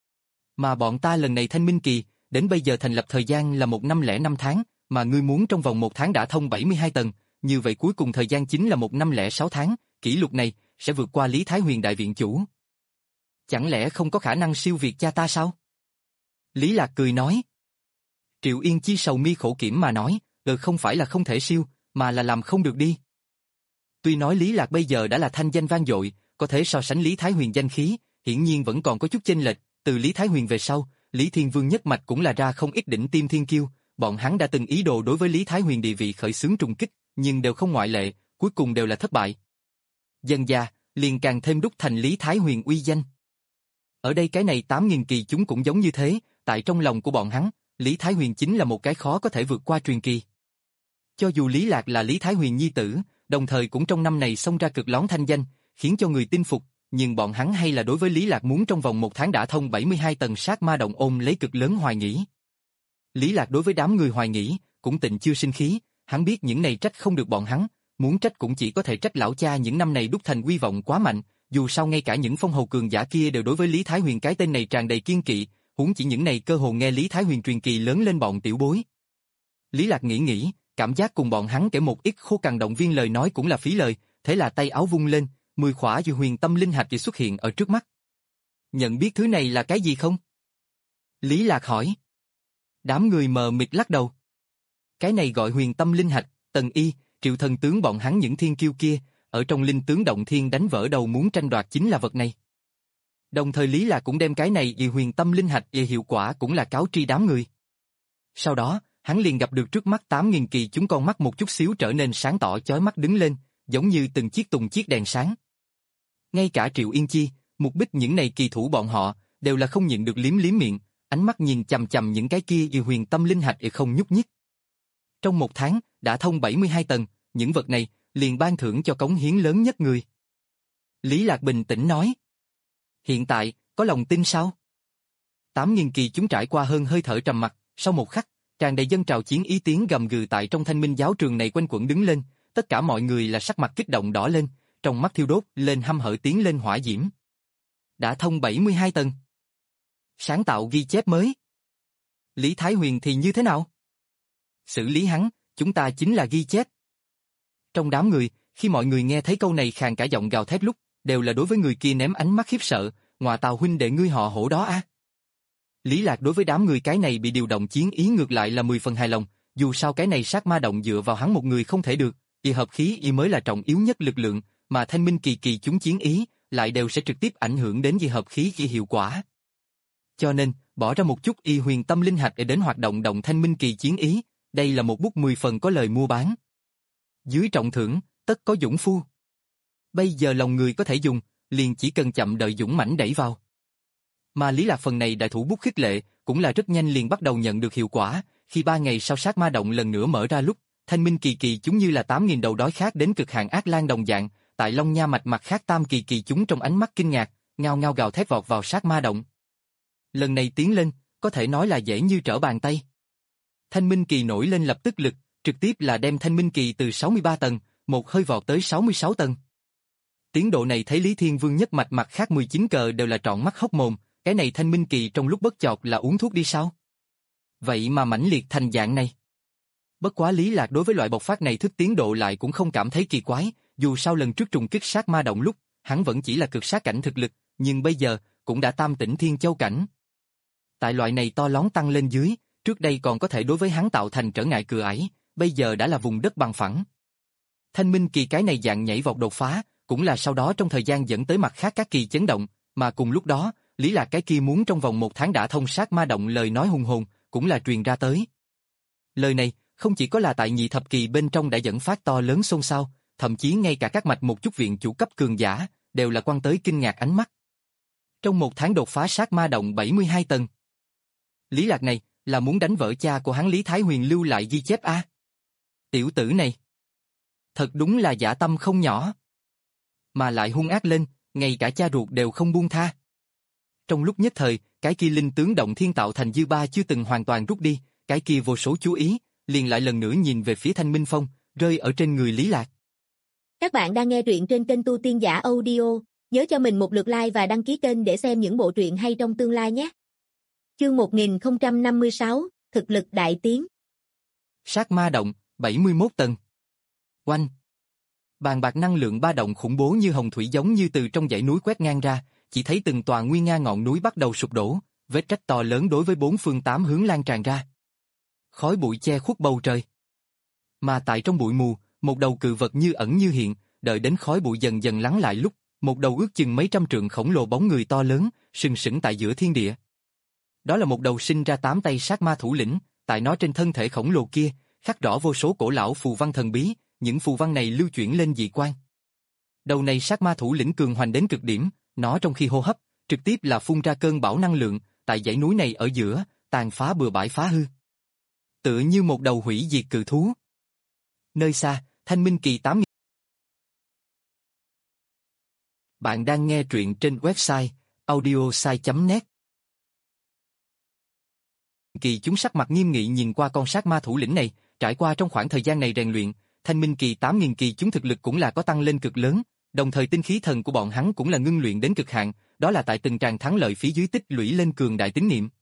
Mà bọn ta lần này thanh minh kỳ, đến bây giờ thành lập thời gian là một năm lẻ năm tháng, mà ngươi muốn trong vòng một tháng đã thông bảy mươi hai tầng, như vậy cuối cùng thời gian chính là một năm lẻ sáu tháng, kỷ lục này sẽ vượt qua Lý Thái Huyền đại viện chủ. Chẳng lẽ không có khả năng siêu việt cha ta sao?" Lý Lạc cười nói. Triệu Yên Chi sầu mi khổ kiểm mà nói, "Ừ không phải là không thể siêu, mà là làm không được đi." Tuy nói Lý Lạc bây giờ đã là thanh danh vang dội, có thể so sánh Lý Thái Huyền danh khí, hiển nhiên vẫn còn có chút chênh lệch, từ Lý Thái Huyền về sau, Lý Thiên Vương nhất mạch cũng là ra không ít đỉnh tiêm thiên kiêu, bọn hắn đã từng ý đồ đối với Lý Thái Huyền địa vị khởi xướng trùng kích, nhưng đều không ngoại lệ, cuối cùng đều là thất bại. Dần dà, liền càng thêm đúc thành Lý Thái Huyền uy danh. Ở đây cái này tám nghìn kỳ chúng cũng giống như thế, tại trong lòng của bọn hắn, Lý Thái Huyền chính là một cái khó có thể vượt qua truyền kỳ. Cho dù Lý Lạc là Lý Thái Huyền nhi tử, đồng thời cũng trong năm này xông ra cực lón thanh danh, khiến cho người tin phục, nhưng bọn hắn hay là đối với Lý Lạc muốn trong vòng một tháng đã thông bảy mươi hai tầng sát ma động ôm lấy cực lớn hoài nghi. Lý Lạc đối với đám người hoài nghi, cũng tịnh chưa sinh khí, hắn biết những này trách không được bọn hắn, muốn trách cũng chỉ có thể trách lão cha những năm này đúc thành uy vọng quá mạnh, dù sao ngay cả những phong hầu cường giả kia đều đối với Lý Thái Huyền cái tên này tràn đầy kiên kỵ, huống chỉ những này cơ hồ nghe Lý Thái Huyền truyền kỳ lớn lên bọn tiểu bối. Lý Lạc nghĩ nghĩ, cảm giác cùng bọn hắn kể một ít khô cằn động viên lời nói cũng là phí lời, thế là tay áo vung lên, mười khỏa dư huyền tâm linh hạch thì xuất hiện ở trước mắt. "Nhận biết thứ này là cái gì không?" Lý Lạc hỏi. Đám người mờ mịt lắc đầu. Cái này gọi huyền tâm linh hạch, Tần Y, Triệu thần tướng bọn hắn những thiên kiêu kia, ở trong linh tướng động thiên đánh vỡ đầu muốn tranh đoạt chính là vật này. Đồng thời Lý Lạc cũng đem cái này vì huyền tâm linh hạch về hiệu quả cũng là cáo tri đám người. Sau đó, hắn liền gặp được trước mắt tám nghìn kỳ chúng con mắt một chút xíu trở nên sáng tỏ chói mắt đứng lên, giống như từng chiếc tùng chiếc đèn sáng. Ngay cả Triệu Yên Chi, Mục Bích những này kỳ thủ bọn họ, đều là không nhịn được liếm liếm miệng, ánh mắt nhìn chằm chằm những cái kia yêu huyền tâm linh hạch không nhúc nhích. Trong một tháng, đã thông bảy mươi hai tầng, những vật này, liền ban thưởng cho cống hiến lớn nhất người. Lý Lạc bình tĩnh nói. Hiện tại, có lòng tin sao? Tám nghìn kỳ chúng trải qua hơn hơi thở trầm mặc, sau một khắc, tràn đầy dân trào chiến ý tiếng gầm gừ tại trong thanh minh giáo trường này quanh quẩn đứng lên, tất cả mọi người là sắc mặt kích động đỏ lên, trong mắt thiêu đốt lên hăm hở tiến lên hỏa diễm. Đã thông bảy mươi hai tầng. Sáng tạo ghi chép mới. Lý Thái Huyền thì như thế nào? Xử lý hắn, chúng ta chính là ghi chép. Trong đám người, khi mọi người nghe thấy câu này khàn cả giọng gào thét lúc, đều là đối với người kia ném ánh mắt khiếp sợ, ngọa tào huynh đệ ngươi họ hổ đó a. Lý Lạc đối với đám người cái này bị điều động chiến ý ngược lại là mười phần hài lòng, dù sao cái này sát ma động dựa vào hắn một người không thể được, y hợp khí y mới là trọng yếu nhất lực lượng, mà thanh minh kỳ kỳ chúng chiến ý, lại đều sẽ trực tiếp ảnh hưởng đến y hợp khí y hiệu quả. Cho nên, bỏ ra một chút y huyền tâm linh hạch để đến hoạt động động thanh minh kỳ chiến ý, đây là một bút mười phần có lời mua bán. Dưới trọng thưởng, tất có dũng phu. Bây giờ lòng người có thể dùng, liền chỉ cần chậm đợi dũng mãnh đẩy vào. Mà Lý Lạc phần này đại thủ bút khích lệ, cũng là rất nhanh liền bắt đầu nhận được hiệu quả, khi ba ngày sau sát ma động lần nữa mở ra lúc, thanh minh kỳ kỳ chúng như là tám nghìn đầu đói khát đến cực hạn ác lan đồng dạng, tại Long Nha mạch mặt khác tam kỳ kỳ chúng trong ánh mắt kinh ngạc, ngao ngao gào thét vọt vào sát ma động. Lần này tiến lên, có thể nói là dễ như trở bàn tay. Thanh Minh Kỳ nổi lên lập tức lực, trực tiếp là đem Thanh Minh Kỳ từ sáu mươi ba tầng, một hơi vọt tới sáu mươi sáu tầng. Tiến độ này thấy Lý Thiên Vương nhất mạch mặt khác mười chín cờ đều là trọn mắt hốc mồm, cái này Thanh Minh Kỳ trong lúc bất chợt là uống thuốc đi sao? Vậy mà mãnh liệt thành dạng này. Bất quá Lý Lạc đối với loại bộc phát này thức tiến độ lại cũng không cảm thấy kỳ quái, dù sao lần trước trùng kích sát ma động lúc, hắn vẫn chỉ là cực sát cảnh thực lực, nhưng bây giờ, cũng đã tam tỉnh thiên châu cảnh. Tại loại này to lón tăng lên dưới, trước đây còn có thể đối với hắn tạo thành trở ngại cửa ải, bây giờ đã là vùng đất bằng phẳng. Thanh Minh Kỳ cái này dạng nhảy vọt đột phá, cũng là sau đó trong thời gian dẫn tới mặt khác các kỳ chấn động, mà cùng lúc đó, Lý Lạc cái kia muốn trong vòng một tháng đã thông sát ma động lời nói hùng hồn, cũng là truyền ra tới. Lời này, không chỉ có là tại nhị thập kỳ bên trong đã dẫn phát to lớn xôn xao, thậm chí ngay cả các mạch một chút viện chủ cấp cường giả, đều là quan tới kinh ngạc ánh mắt. Trong một tháng đột phá sát ma động bảy mươi hai tầng. Lý Lạc này, là muốn đánh vỡ cha của hắn Lý Thái Huyền lưu lại ghi chép a. Tiểu tử này, thật đúng là dã tâm không nhỏ. Mà lại hung ác lên, ngay cả cha ruột đều không buông tha. Trong lúc nhất thời, cái kia linh tướng động thiên tạo thành dư ba chưa từng hoàn toàn rút đi, cái kia vô số chú ý, liền lại lần nữa nhìn về phía Thanh Minh Phong, rơi ở trên người Lý Lạc. Các bạn đang nghe truyện trên kênh Tu Tiên Giả Audio, nhớ cho mình một lượt like và đăng ký kênh để xem những bộ truyện hay trong tương lai nhé. Chương một nghìn không trăm năm mươi sáu, thực lực đại tiến. Sát ma động, bảy mươi mốt tầng. Oanh. Bàn bạc năng lượng ba động khủng bố như hồng thủy giống như từ trong dãy núi quét ngang ra, chỉ thấy từng tòa nguy nga ngọn núi bắt đầu sụp đổ, vết rách to lớn đối với bốn phương tám hướng lan tràn ra. Khói bụi che khuất bầu trời. Mà tại trong bụi mù, một đầu cự vật như ẩn như hiện, đợi đến khói bụi dần dần lắng lại lúc, một đầu ước chừng mấy trăm trượng khổng lồ bóng người to lớn, sừng sững tại giữa thiên địa. Đó là một đầu sinh ra tám tay sát ma thủ lĩnh, tại nó trên thân thể khổng lồ kia, khắc rõ vô số cổ lão phù văn thần bí, những phù văn này lưu chuyển lên dị quan. Đầu này sát ma thủ lĩnh cường hoành đến cực điểm, nó trong khi hô hấp, trực tiếp là phun ra cơn bão năng lượng, tại dãy núi này ở giữa, tàn phá bừa bãi phá hư. Tựa như một đầu hủy diệt cự thú. Nơi xa, Thanh Minh Kỳ tám. Bạn đang nghe truyện trên website audiosai chấm net. Kỳ chúng sắc mặt nghiêm nghị nhìn qua con sát ma thủ lĩnh này, trải qua trong khoảng thời gian này rèn luyện, Thanh Minh Kỳ tám nghìn kỳ chúng thực lực cũng là có tăng lên cực lớn, đồng thời tinh khí thần của bọn hắn cũng là ngưng luyện đến cực hạn, đó là tại từng tràng thắng lợi phía dưới tích lũy lên cường đại tín niệm.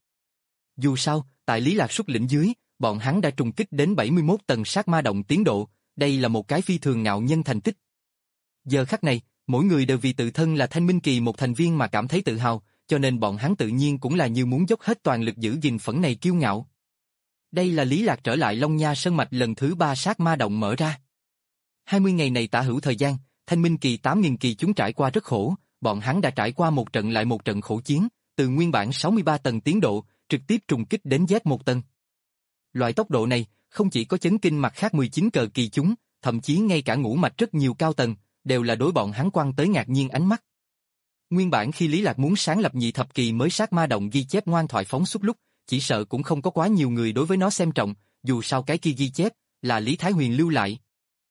Dù sao, tại Lý Lạc xuất lĩnh dưới, bọn hắn đã trùng kích đến bảy mươi mốt tầng sát ma động tiến độ, đây là một cái phi thường ngạo nhân thành tích. Giờ khắc này, mỗi người đều vì tự thân là Thanh Minh Kỳ một thành viên mà cảm thấy tự hào, cho nên bọn hắn tự nhiên cũng là như muốn dốc hết toàn lực giữ gìn phẫn này kiêu ngạo. Đây là Lý Lạc trở lại Long Nha Sơn Mạch lần thứ ba sát ma động mở ra. hai mươi ngày này tả hữu thời gian, Thanh Minh Kỳ tám nghìn kỳ chúng trải qua rất khổ, bọn hắn đã trải qua một trận lại một trận khổ chiến, từ nguyên bản sáu mươi ba tầng tiến độ, trực tiếp trùng kích đến Z một tầng. Loại tốc độ này, không chỉ có chấn kinh mặt khác mười chín cờ kỳ chúng, thậm chí ngay cả ngũ mạch rất nhiều cao tầng, đều là đối bọn hắn quan tới ngạc nhiên ánh mắt. Nguyên bản khi Lý Lạc muốn sáng lập nhị thập kỳ mới sát ma động ghi chép ngoan thoại phóng xuất lúc, chỉ sợ cũng không có quá nhiều người đối với nó xem trọng, dù sao cái kia ghi chép, là Lý Thái Huyền lưu lại.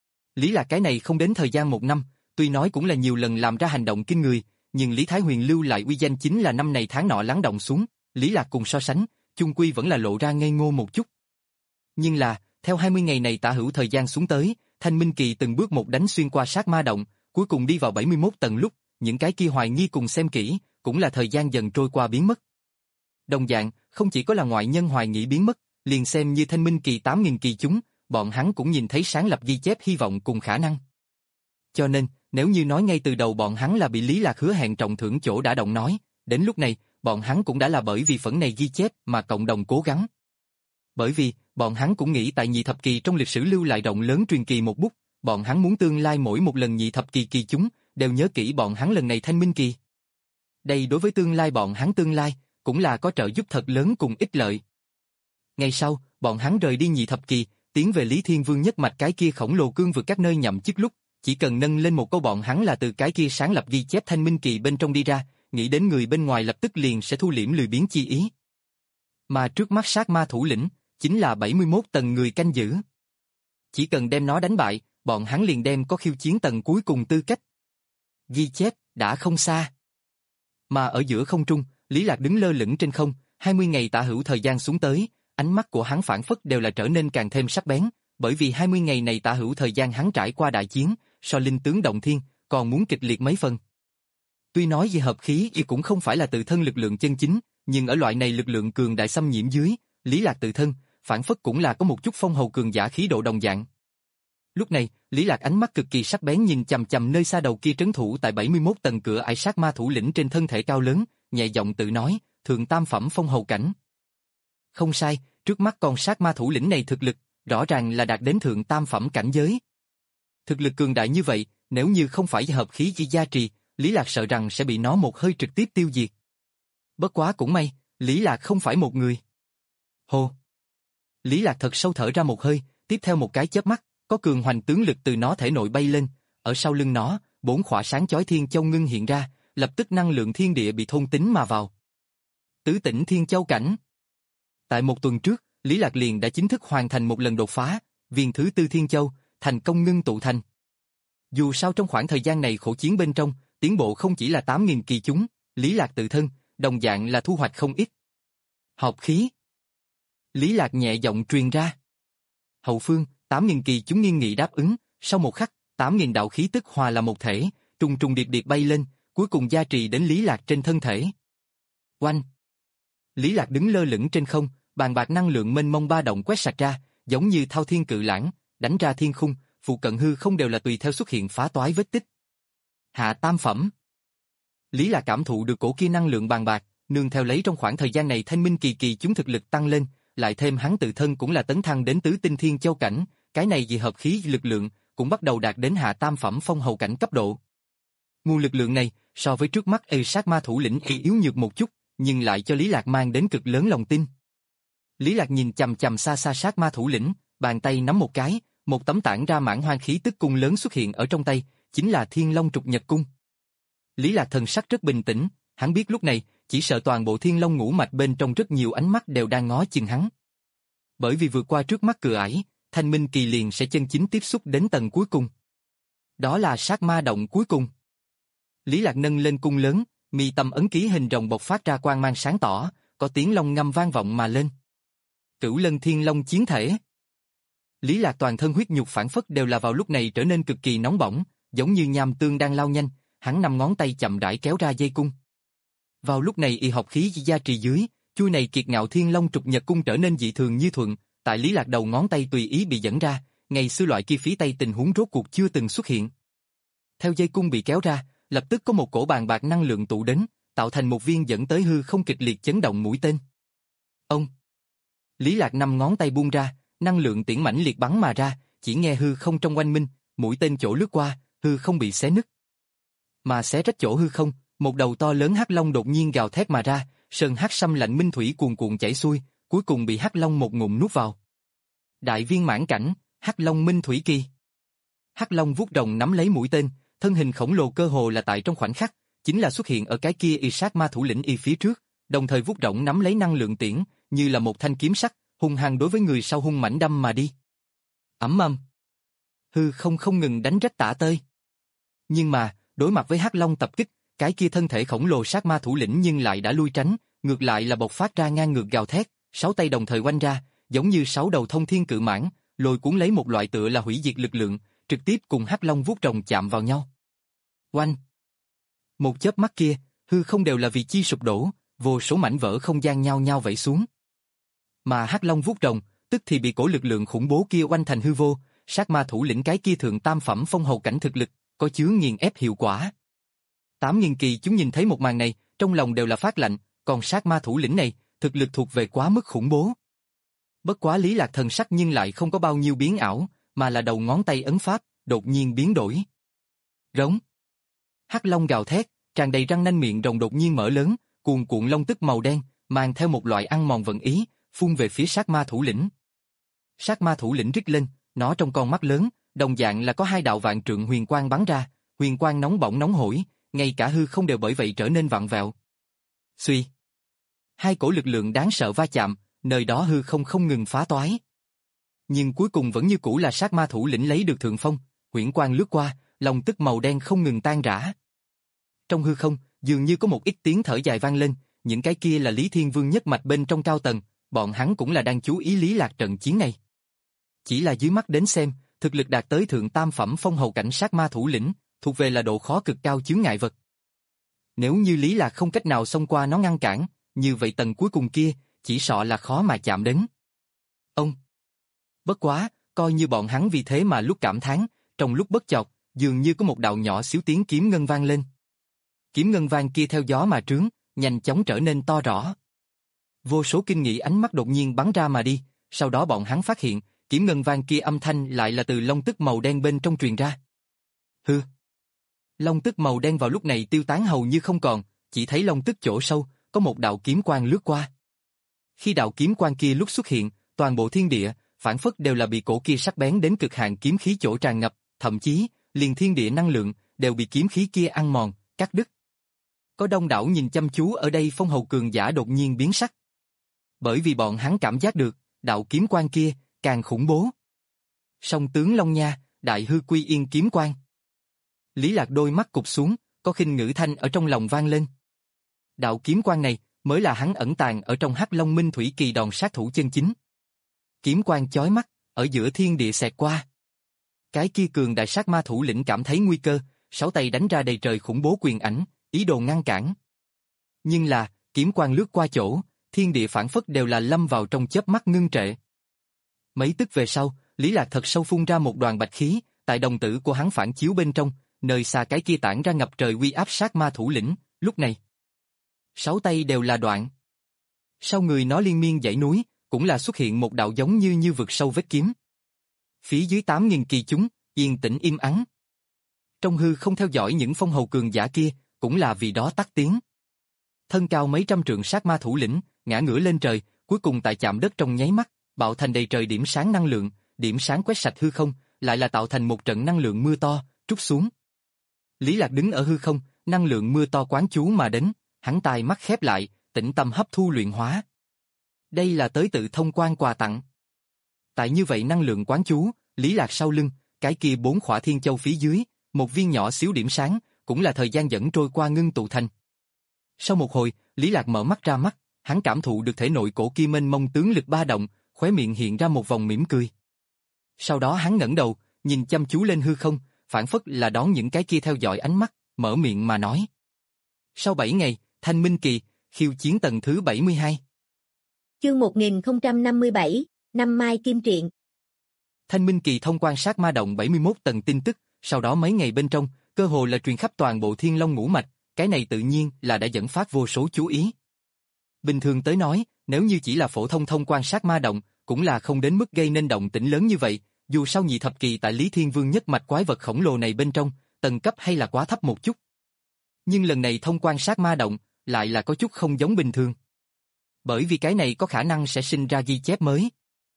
Lý Lạc cái này không đến thời gian một năm, tuy nói cũng là nhiều lần làm ra hành động kinh người, nhưng Lý Thái Huyền lưu lại uy danh chính là năm này tháng nọ lắng động xuống, Lý Lạc cùng so sánh, chung quy vẫn là lộ ra ngây ngô một chút. Nhưng là, theo hai mươi ngày này tả hữu thời gian xuống tới, Thanh Minh Kỳ từng bước một đánh xuyên qua sát ma động, cuối cùng đi vào bảy mươi mốt tầng lúc, những cái kia hoài nghi cùng xem kỹ, cũng là thời gian dần trôi qua biến mất. Đồng dạng, không chỉ có là ngoại nhân hoài nghi biến mất, liền xem như Thanh Minh Kỳ tám nghìn kỳ chúng, bọn hắn cũng nhìn thấy sáng lập ghi chép hy vọng cùng khả năng. Cho nên, nếu như nói ngay từ đầu bọn hắn là bị Lý Lạc hứa hẹn trọng thưởng chỗ đã động nói, đến lúc này, bọn hắn cũng đã là bởi vì phẫn này ghi chép mà cộng đồng cố gắng. Bởi vì, bọn hắn cũng nghĩ tại nhị thập kỳ trong lịch sử lưu lại rộng lớn truyền kỳ một bút, bọn hắn muốn tương lai mỗi một lần nhị thập kỳ kỳ chúng, đều nhớ kỹ bọn hắn lần này Thanh Minh Kỳ. Đây đối với tương lai bọn hắn tương lai, cũng là có trợ giúp thật lớn cùng ích lợi. Ngày sau, bọn hắn rời đi nhị thập kỳ, tiến về Lý Thiên Vương nhất mạch cái kia khổng lồ cương vực các nơi nhậm chức lúc, chỉ cần nâng lên một câu bọn hắn là từ cái kia sáng lập ghi chép Thanh Minh Kỳ bên trong đi ra, nghĩ đến người bên ngoài lập tức liền sẽ thu liễm lười biếng chi ý. Mà trước mắt sát ma thủ lĩnh, chính là bảy mươi mốt tầng người canh giữ. Chỉ cần đem nó đánh bại, bọn hắn liền đem có khiêu chiến tầng cuối cùng tư cách. Ghi chép, đã không xa. Mà ở giữa không trung, Lý Lạc đứng lơ lửng trên không, hai mươi ngày tả hữu thời gian xuống tới, ánh mắt của hắn phản phất đều là trở nên càng thêm sắc bén, bởi vì hai mươi ngày này tả hữu thời gian hắn trải qua đại chiến, so linh tướng động thiên, còn muốn kịch liệt mấy phần. Tuy nói về hợp khí thì cũng không phải là tự thân lực lượng chân chính, nhưng ở loại này lực lượng cường đại xâm nhiễm dưới, Lý Lạc tự thân, phản phất cũng là có một chút phong hầu cường giả khí độ đồng dạng. Lúc này, Lý Lạc ánh mắt cực kỳ sắc bén nhìn chằm chằm nơi xa đầu kia trấn thủ tại bảy mươi mốt tầng cửa ải sát ma thủ lĩnh trên thân thể cao lớn, nhẹ giọng tự nói, thượng tam phẩm phong hầu cảnh. Không sai, trước mắt con sát ma thủ lĩnh này thực lực, rõ ràng là đạt đến thượng tam phẩm cảnh giới. Thực lực cường đại như vậy, nếu như không phải hợp khí chỉ gia trì, Lý Lạc sợ rằng sẽ bị nó một hơi trực tiếp tiêu diệt. Bất quá cũng may, Lý Lạc không phải một người. Hồ! Lý Lạc thật sâu thở ra một hơi, tiếp theo một cái chớp mắt, có cường hoành tướng lực từ nó thể nội bay lên, ở sau lưng nó, bốn khỏa sáng chói thiên châu ngưng hiện ra, lập tức năng lượng thiên địa bị thôn tính mà vào. Tứ tỉnh thiên châu cảnh. Tại một tuần trước, Lý Lạc liền đã chính thức hoàn thành một lần đột phá, viên thứ tư thiên châu, thành công ngưng tụ thành. Dù sao trong khoảng thời gian này khổ chiến bên trong, tiến bộ không chỉ là tám nghìn kỳ chúng, Lý Lạc tự thân, đồng dạng là thu hoạch không ít. Hợp khí. Lý Lạc nhẹ giọng truyền ra. Hậu phương, tám nghìn kỳ chúng nghiêng nghị đáp ứng, sau một khắc, tám nghìn đạo khí tức hòa là một thể, trùng trùng điệp điệp bay lên, cuối cùng gia trì đến Lý Lạc trên thân thể. Oanh! Lý Lạc đứng lơ lửng trên không, bàn bạc năng lượng mênh mông ba động quét sạch ra, giống như thao thiên cự lãng, đánh ra thiên khung, phụ cận hư không đều là tùy theo xuất hiện phá toái vết tích. Hạ tam phẩm. Lý Lạc cảm thụ được cổ kia năng lượng bàn bạc, nương theo lấy trong khoảng thời gian này thanh minh kỳ kỳ chúng thực lực tăng lên, lại thêm hắn tự thân cũng là tấn thăng đến tứ tinh thiên châu cảnh, cái này vì hợp khí lực lượng cũng bắt đầu đạt đến hạ tam phẩm phong hầu cảnh cấp độ. Nguồn lực lượng này so với trước mắt ê sát ma thủ lĩnh y yếu nhược một chút, nhưng lại cho Lý Lạc mang đến cực lớn lòng tin. Lý Lạc nhìn chằm chằm xa xa sát ma thủ lĩnh, bàn tay nắm một cái, một tấm tản ra mãn hoang khí tức cung lớn xuất hiện ở trong tay, chính là Thiên Long Trục Nhật Cung. Lý Lạc thần sắc rất bình tĩnh, hắn biết lúc này, chỉ sợ toàn bộ Thiên Long ngũ mạch bên trong rất nhiều ánh mắt đều đang ngó chừng hắn. Bởi vì vượt qua trước mắt cửa ải, thanh minh kỳ liền sẽ chân chính tiếp xúc đến tầng cuối cùng. Đó là sát ma động cuối cùng. Lý Lạc nâng lên cung lớn, mi tâm ấn ký hình rồng bộc phát ra quang mang sáng tỏ, có tiếng long ngâm vang vọng mà lên. Cửu Lân Thiên Long chiến thể. Lý Lạc toàn thân huyết nhục phản phất đều là vào lúc này trở nên cực kỳ nóng bỏng, giống như nham tương đang lao nhanh, hắn năm ngón tay chậm rãi kéo ra dây cung. Vào lúc này y học khí gia trì dưới, chui này kiệt ngạo Thiên Long Trục Nhật Cung trở nên dị thường như thuận, tại Lý Lạc đầu ngón tay tùy ý bị dẫn ra, ngày xưa loại kia phí tay tình huống rốt cuộc chưa từng xuất hiện. Theo dây cung bị kéo ra, lập tức có một cổ bàn bạc năng lượng tụ đến, tạo thành một viên dẫn tới hư không kịch liệt chấn động mũi tên. Ông! Lý Lạc năm ngón tay buông ra, năng lượng tiễn mãnh liệt bắn mà ra, chỉ nghe hư không trong oanh minh, mũi tên chỗ lướt qua, hư không bị xé nứt. Mà xé rách chỗ hư không, một đầu to lớn hắc long đột nhiên gào thét mà ra, sơn hắc xâm lạnh minh thủy cuồn cuộn chảy xuôi, cuối cùng bị hắc long một ngụm nuốt vào. Đại viên mãn cảnh, hắc long minh thủy kỳ. Hắc long vuốt rồng nắm lấy mũi tên, thân hình khổng lồ cơ hồ là tại trong khoảnh khắc, chính là xuất hiện ở cái kia y sát ma thủ lĩnh y phía trước, đồng thời vuốt rồng nắm lấy năng lượng tiễn, như là một thanh kiếm sắc, hung hăng đối với người sau hung mãnh đâm mà đi. Ầm ầm. Hư không không ngừng đánh rách tả tơi. Nhưng mà, đối mặt với hắc long tập kích, cái kia thân thể khổng lồ sát ma thủ lĩnh nhưng lại đã lui tránh, ngược lại là bộc phát ra ngang ngược gào thét, sáu tay đồng thời oanh ra, giống như sáu đầu thông thiên cự mãng, lôi cuốn lấy một loại tựa là hủy diệt lực lượng, trực tiếp cùng hắc long vuốt rồng chạm vào nhau. Oanh! Một chớp mắt kia, hư không đều là vì chi sụp đổ, vô số mảnh vỡ không gian nhao nhao vẩy xuống. Mà hắc long vuốt rồng, tức thì bị cổ lực lượng khủng bố kia oanh thành hư vô, sát ma thủ lĩnh cái kia thượng tam phẩm phong hầu cảnh thực lực, có chứa nghiền ép hiệu quả. Tám nghìn kỳ chúng nhìn thấy một màn này, trong lòng đều là phát lạnh, còn sát ma thủ lĩnh này, thực lực thuộc về quá mức khủng bố. Bất quá Lý Lạc thần sắc nhưng lại không có bao nhiêu biến ảo, mà là đầu ngón tay ấn pháp, đột nhiên biến đổi. Rống. Hắc long gào thét, tràn đầy răng nanh miệng rồng đột nhiên mở lớn, cuồn cuộn long tức màu đen, mang theo một loại ăn mòn vận ý, phun về phía sát ma thủ lĩnh. Sát ma thủ lĩnh rít lên, nó trong con mắt lớn, đồng dạng là có hai đạo vạn trượng huyền quang bắn ra, huyền quang nóng bỏng nóng hổi, ngay cả hư không đều bởi vậy trở nên vặn vẹo. Xuy. Hai cổ lực lượng đáng sợ va chạm, nơi đó hư không không ngừng phá toái. Nhưng cuối cùng vẫn như cũ là sát ma thủ lĩnh lấy được thượng phong, huyễn quang lướt qua, lòng tức màu đen không ngừng tan rã. Trong hư không, dường như có một ít tiếng thở dài vang lên, những cái kia là Lý Thiên Vương nhất mạch bên trong cao tầng, bọn hắn cũng là đang chú ý Lý Lạc trận chiến này. Chỉ là dưới mắt đến xem, thực lực đạt tới thượng tam phẩm phong hầu cảnh sát ma thủ lĩnh, thuộc về là độ khó cực cao chướng ngại vật. Nếu như Lý Lạc không cách nào xông qua nó ngăn cản, như vậy tầng cuối cùng kia, chỉ sợ là khó mà chạm đến. Ông! Bất quá, coi như bọn hắn vì thế mà lúc cảm thán, trong lúc bất chợt, dường như có một đạo nhỏ xíu tiếng kiếm ngân vang lên. Kiếm ngân vang kia theo gió mà trướng, nhanh chóng trở nên to rõ. Vô số kinh nghị ánh mắt đột nhiên bắn ra mà đi, sau đó bọn hắn phát hiện, kiếm ngân vang kia âm thanh lại là từ long tức màu đen bên trong truyền ra. Hừ! Long tức màu đen vào lúc này tiêu tán hầu như không còn, chỉ thấy long tức chỗ sâu, có một đạo kiếm quang lướt qua. Khi đạo kiếm quang kia lúc xuất hiện, toàn bộ thiên địa, phản phất đều là bị cổ kia sắc bén đến cực hạn kiếm khí chỗ tràn ngập, thậm chí, liền thiên địa năng lượng, đều bị kiếm khí kia ăn mòn, cắt đứt. Có đông đảo nhìn chăm chú ở đây phong hầu cường giả đột nhiên biến sắc. Bởi vì bọn hắn cảm giác được, đạo kiếm quang kia, càng khủng bố. Song tướng Long Nha, đại hư quy yên kiếm quang. Lý Lạc đôi mắt cụp xuống, có khinh ngữ thanh ở trong lòng vang lên. Đạo kiếm quang này, mới là hắn ẩn tàng ở trong Hắc Long Minh Thủy Kỳ đòn sát thủ chân chính. Kiếm quang chói mắt, ở giữa thiên địa xẹt qua. Cái kia cường đại sát ma thủ lĩnh cảm thấy nguy cơ, sáu tay đánh ra đầy trời khủng bố quyền ảnh, ý đồ ngăn cản. Nhưng là, kiếm quang lướt qua chỗ, thiên địa phản phất đều là lâm vào trong chớp mắt ngưng trệ. Mấy tức về sau, Lý Lạc thật sâu phun ra một đoàn bạch khí, tại đồng tử của hắn phản chiếu bên trong, nơi xa cái kia tản ra ngập trời uy áp sát ma thủ lĩnh, lúc này. Sáu tay đều là đoạn. Sau người nó liên miên dãy núi, cũng là xuất hiện một đạo giống như như vực sâu vết kiếm. Phía dưới tám nghìn kỳ chúng, yên tĩnh im ắng. Trong hư không theo dõi những phong hầu cường giả kia, cũng là vì đó tắt tiếng. Thân cao mấy trăm trượng sát ma thủ lĩnh, ngã ngửa lên trời, cuối cùng tại chạm đất trong nháy mắt, bạo thành đầy trời điểm sáng năng lượng, điểm sáng quét sạch hư không, lại là tạo thành một trận năng lượng mưa to, trút xuống. Lý Lạc đứng ở hư không, năng lượng mưa to quán chú mà đến, hắn tai mắt khép lại, tĩnh tâm hấp thu luyện hóa. Đây là tới tự thông quan quà tặng. Tại như vậy năng lượng quán chú, Lý Lạc sau lưng, cái kia bốn khỏa thiên châu phía dưới, một viên nhỏ xíu điểm sáng, cũng là thời gian dẫn trôi qua ngưng tụ thành. Sau một hồi, Lý Lạc mở mắt ra mắt, hắn cảm thụ được thể nội cổ kia mênh mông tướng lực ba động, khóe miệng hiện ra một vòng mỉm cười. Sau đó hắn ngẩng đầu, nhìn chăm chú lên hư không, phản phất là đón những cái kia theo dõi ánh mắt, mở miệng mà nói. Sau bảy ngày, Thanh Minh Kỳ, khiêu chiến tầng thứ bảy mươi hai. Chương một nghìn không trăm năm mươi bảy, Năm Mai Kim Triện. Thanh Minh Kỳ thông quan sát ma động bảy mươi mốt tầng tin tức, sau đó mấy ngày bên trong, cơ hồ là truyền khắp toàn bộ Thiên Long ngũ mạch, cái này tự nhiên là đã dẫn phát vô số chú ý. Bình thường tới nói, nếu như chỉ là phổ thông thông quan sát ma động, cũng là không đến mức gây nên động tĩnh lớn như vậy, dù sao nhị thập kỳ tại Lý Thiên Vương nhất mạch quái vật khổng lồ này bên trong, tầng cấp hay là quá thấp một chút. Nhưng lần này thông quan sát ma động, lại là có chút không giống bình thường. Bởi vì cái này có khả năng sẽ sinh ra ghi chép mới.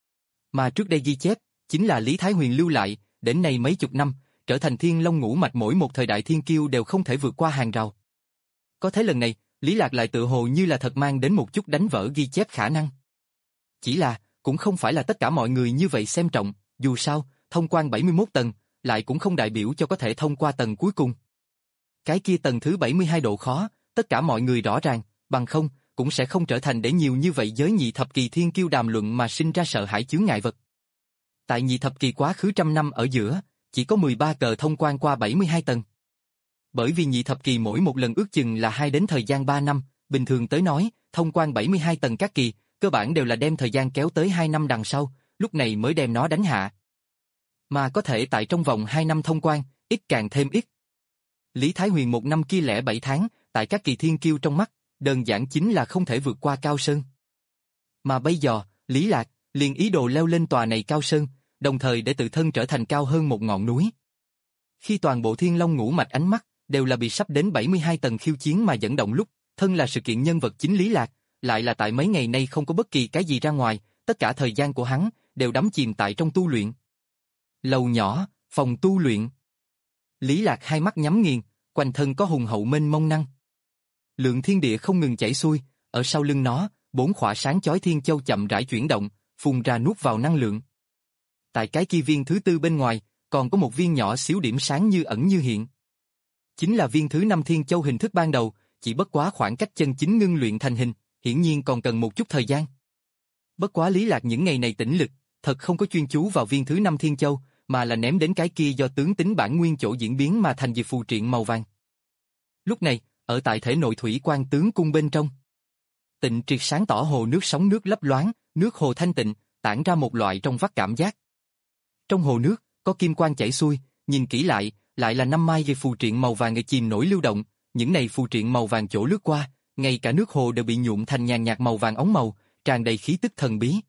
Mà trước đây ghi chép, chính là Lý Thái Huyền lưu lại, đến nay mấy chục năm, trở thành Thiên Long ngũ mạch mỗi một thời đại thiên kiêu đều không thể vượt qua hàng rào. Có thế lần này, Lý Lạc lại tự hồ như là thật mang đến một chút đánh vỡ ghi chép khả năng. Chỉ là, cũng không phải là tất cả mọi người như vậy xem trọng, dù sao, thông quan bảy mươi mốt tầng, lại cũng không đại biểu cho có thể thông qua tầng cuối cùng. Cái kia tầng thứ bảy mươi hai độ khó, tất cả mọi người rõ ràng, bằng không, cũng sẽ không trở thành để nhiều như vậy giới nhị thập kỳ thiên kiêu đàm luận mà sinh ra sợ hãi chướng ngại vật. Tại nhị thập kỳ quá khứ trăm năm ở giữa, chỉ có mười ba cờ thông quan qua bảy mươi hai tầng. Bởi vì nhị thập kỳ mỗi một lần ước chừng là hai đến thời gian ba năm, bình thường tới nói, thông quan bảy mươi hai tầng các kỳ, cơ bản đều là đem thời gian kéo tới hai năm đằng sau, lúc này mới đem nó đánh hạ. Mà có thể tại trong vòng hai năm thông quan, ít càng thêm ít. Lý Thái Huyền một năm kia lẻ bảy tháng, tại các kỳ thiên kiêu trong mắt, đơn giản chính là không thể vượt qua cao sơn. Mà bây giờ, Lý Lạc, liền ý đồ leo lên tòa này cao sơn, đồng thời để tự thân trở thành cao hơn một ngọn núi. Khi toàn bộ Thiên Long ngũ mạch ánh mắt, đều là bị sắp đến bảy mươi hai tầng khiêu chiến mà dẫn động lúc, thân là sự kiện nhân vật chính Lý Lạc, lại là tại mấy ngày nay không có bất kỳ cái gì ra ngoài, tất cả thời gian của hắn, đều đắm chìm tại trong tu luyện. Lầu nhỏ, phòng tu luyện. Lý Lạc hai mắt nhắm nghiền, quanh thân có hùng hậu mênh mông năng. Lượng thiên địa không ngừng chảy xuôi, ở sau lưng nó, bốn khỏa sáng chói thiên châu chậm rãi chuyển động, phun ra nuốt vào năng lượng. Tại cái kia viên thứ tư bên ngoài, còn có một viên nhỏ xíu điểm sáng như ẩn như hiện. Chính là viên thứ năm thiên châu hình thức ban đầu, chỉ bất quá khoảng cách chân chính ngưng luyện thành hình, hiển nhiên còn cần một chút thời gian. Bất quá Lý Lạc những ngày này tĩnh lực, thật không có chuyên chú vào viên thứ năm Thiên Châu, mà là ném đến cái kia do tướng tính bản nguyên chỗ diễn biến mà thành diệt phù triện màu vàng. Lúc này, ở tại thể nội thủy quan tướng cung bên trong, tịnh triệt sáng tỏ hồ nước sóng nước lấp loáng, nước hồ thanh tịnh, tản ra một loại trong vắt cảm giác. Trong hồ nước, có kim quang chảy xuôi, nhìn kỹ lại, lại là năm mai dây phù triện màu vàng chìm nổi lưu động, những này phù triện màu vàng chỗ lướt qua, ngay cả nước hồ đều bị nhuộm thành nhàn nhạt màu vàng óng màu, tràn đầy khí tức thần bí.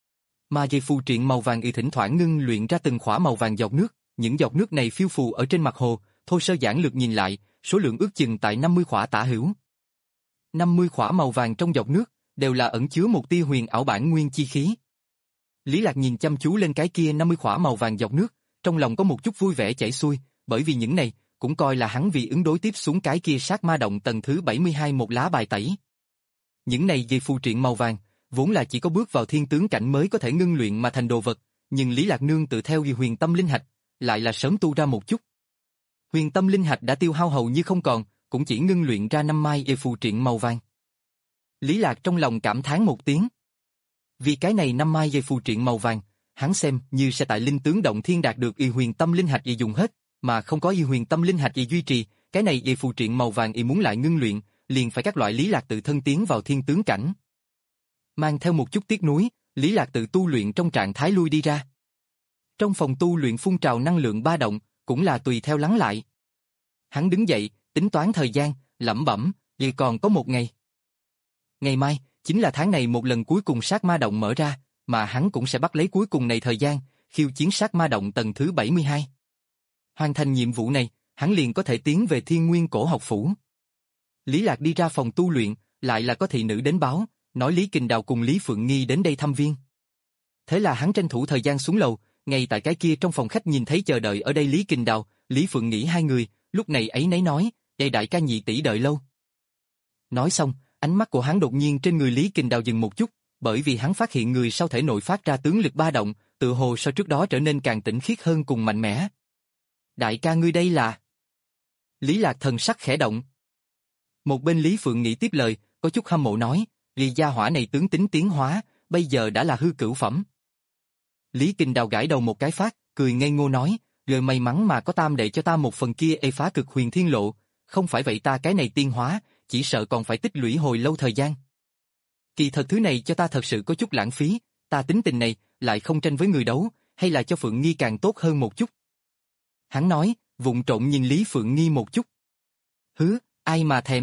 Mà dây phù triện màu vàng y thỉnh thoảng ngưng luyện ra từng khỏa màu vàng giọt nước, những giọt nước này phiêu phù ở trên mặt hồ, thô sơ giản lược nhìn lại, số lượng ước chừng tại năm mươi khỏa tả hữu. năm mươi khỏa màu vàng trong giọt nước, đều là ẩn chứa một tia huyền ảo bản nguyên chi khí. Lý Lạc nhìn chăm chú lên cái kia năm mươi khỏa màu vàng giọt nước, trong lòng có một chút vui vẻ chảy xuôi, bởi vì những này, cũng coi là hắn vì ứng đối tiếp xuống cái kia sát ma động tầng thứ bảy mươi hai một lá bài tẩy. Những này dây phù triện màu vàng, vốn là chỉ có bước vào thiên tướng cảnh mới có thể ngưng luyện mà thành đồ vật, nhưng Lý Lạc Nương tự theo huyền tâm linh hạch, lại là sớm tu ra một chút. Huyền tâm linh hạch đã tiêu hao hầu như không còn, cũng chỉ ngưng luyện ra năm mai dây phù triện màu vàng. Lý Lạc trong lòng cảm thán một tiếng. Vì cái này năm mai dây phù triện màu vàng, hắn xem như sẽ tại linh tướng động thiên đạt được y huyền tâm linh hạch y dùng hết, mà không có y huyền tâm linh hạch y duy trì, cái này dây phù triện màu vàng y muốn lại ngưng luyện, liền phải các loại Lý Lạc tự thân tiến vào thiên tướng cảnh. Mang theo một chút tiếc nuối, Lý Lạc tự tu luyện trong trạng thái lui đi ra. Trong phòng tu luyện phun trào năng lượng ba động, cũng là tùy theo lắng lại. Hắn đứng dậy, tính toán thời gian, lẩm bẩm, vì còn có một ngày. Ngày mai, chính là tháng này một lần cuối cùng sát ma động mở ra, mà hắn cũng sẽ bắt lấy cuối cùng này thời gian, khiêu chiến sát ma động tầng thứ bảy mươi hai. Hoàn thành nhiệm vụ này, hắn liền có thể tiến về Thiên Nguyên Cổ Học Phủ. Lý Lạc đi ra phòng tu luyện, lại là có thị nữ đến báo, nói Lý Kình Đào cùng Lý Phượng Nghi đến đây thăm viên. Thế là hắn tranh thủ thời gian xuống lầu, ngay tại cái kia trong phòng khách nhìn thấy chờ đợi ở đây Lý Kình Đào, Lý Phượng Nghi hai người, lúc này ấy nấy nói, "Đây đại ca nhị tỷ đợi lâu." Nói xong, ánh mắt của hắn đột nhiên trên người Lý Kình Đào dừng một chút, bởi vì hắn phát hiện người sau thể nội phát ra tướng lực ba động, tự hồ so trước đó trở nên càng tĩnh khiết hơn cùng mạnh mẽ. "Đại ca ngươi đây là?" Lý Lạc thần sắc khẽ động. Một bên Lý Phượng Nghi tiếp lời, có chút hâm mộ nói, "Lý gia hỏa này tướng tính tiến hóa, bây giờ đã là hư cửu phẩm." Lý Kình Đào gãi đầu một cái phát, cười ngây ngô nói, "Lời may mắn mà có tam đệ cho ta một phần kia ê phá cực huyền thiên lộ, không phải vậy ta cái này tiên hóa, chỉ sợ còn phải tích lũy hồi lâu thời gian. Kỳ thật thứ này cho ta thật sự có chút lãng phí, ta tính tình này, lại không tranh với người đấu, hay là cho Phượng Nghi càng tốt hơn một chút." Hắn nói, vụng trộm nhìn Lý Phượng Nghi một chút. "Hứ, ai mà thèm."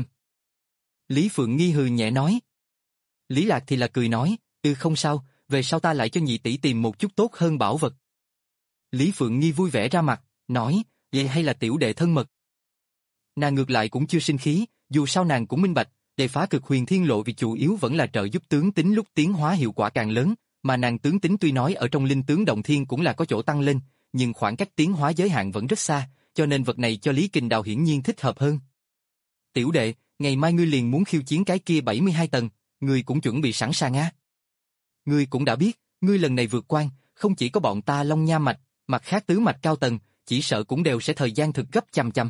Lý Phượng Nghi hừ nhẹ nói. Lý Lạc thì là cười nói, "Ừ không sao, về sau ta lại cho nhị tỷ tìm một chút tốt hơn bảo vật." Lý Phượng Nghi vui vẻ ra mặt, nói, "Vậy hay là tiểu đệ thân mật?" Nàng ngược lại cũng chưa sinh khí, dù sao nàng cũng minh bạch, đề phá cực huyền thiên lộ vì chủ yếu vẫn là trợ giúp tướng tính lúc tiến hóa hiệu quả càng lớn, mà nàng tướng tính tuy nói ở trong linh tướng động thiên cũng là có chỗ tăng lên, nhưng khoảng cách tiến hóa giới hạn vẫn rất xa, cho nên vật này cho Lý Kình Đào hiển nhiên thích hợp hơn. "Tiểu đệ, ngày mai ngươi liền muốn khiêu chiến cái kia bảy mươi hai tầng, ngươi cũng chuẩn bị sẵn sàng á. Ngươi cũng đã biết, ngươi lần này vượt quan, không chỉ có bọn ta Long Nha mạch, mặt khác tứ mạch cao tầng, chỉ sợ cũng đều sẽ thời gian thực gấp chằm chằm."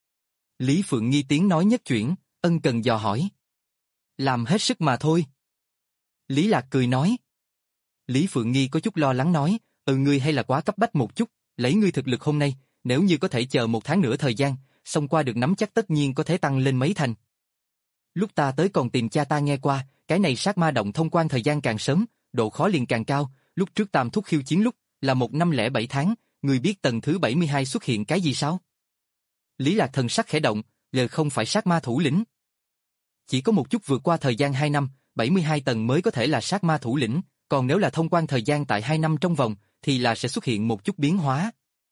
Lý Phượng Nghi tiếng nói nhất chuyển, ân cần dò hỏi. "Làm hết sức mà thôi." Lý Lạc cười nói. Lý Phượng Nghi có chút lo lắng nói, "Ừ ngươi hay là quá cấp bách một chút, lấy ngươi thực lực hôm nay, nếu như có thể chờ một tháng nữa thời gian, xong qua được nắm chắc tất nhiên có thể tăng lên mấy thành. Lúc ta tới còn tìm cha ta nghe qua, cái này sát ma động thông quan thời gian càng sớm, độ khó liền càng cao, lúc trước tam thúc khiêu chiến lúc, là một năm lẻ bảy tháng, người biết tầng thứ bảy mươi hai xuất hiện cái gì sao?" Lý Lạc thần sắc khẽ động, lời không phải sát ma thủ lĩnh. Chỉ có một chút vượt qua thời gian hai năm, bảy mươi hai tầng mới có thể là sát ma thủ lĩnh, còn nếu là thông quan thời gian tại hai năm trong vòng, thì là sẽ xuất hiện một chút biến hóa.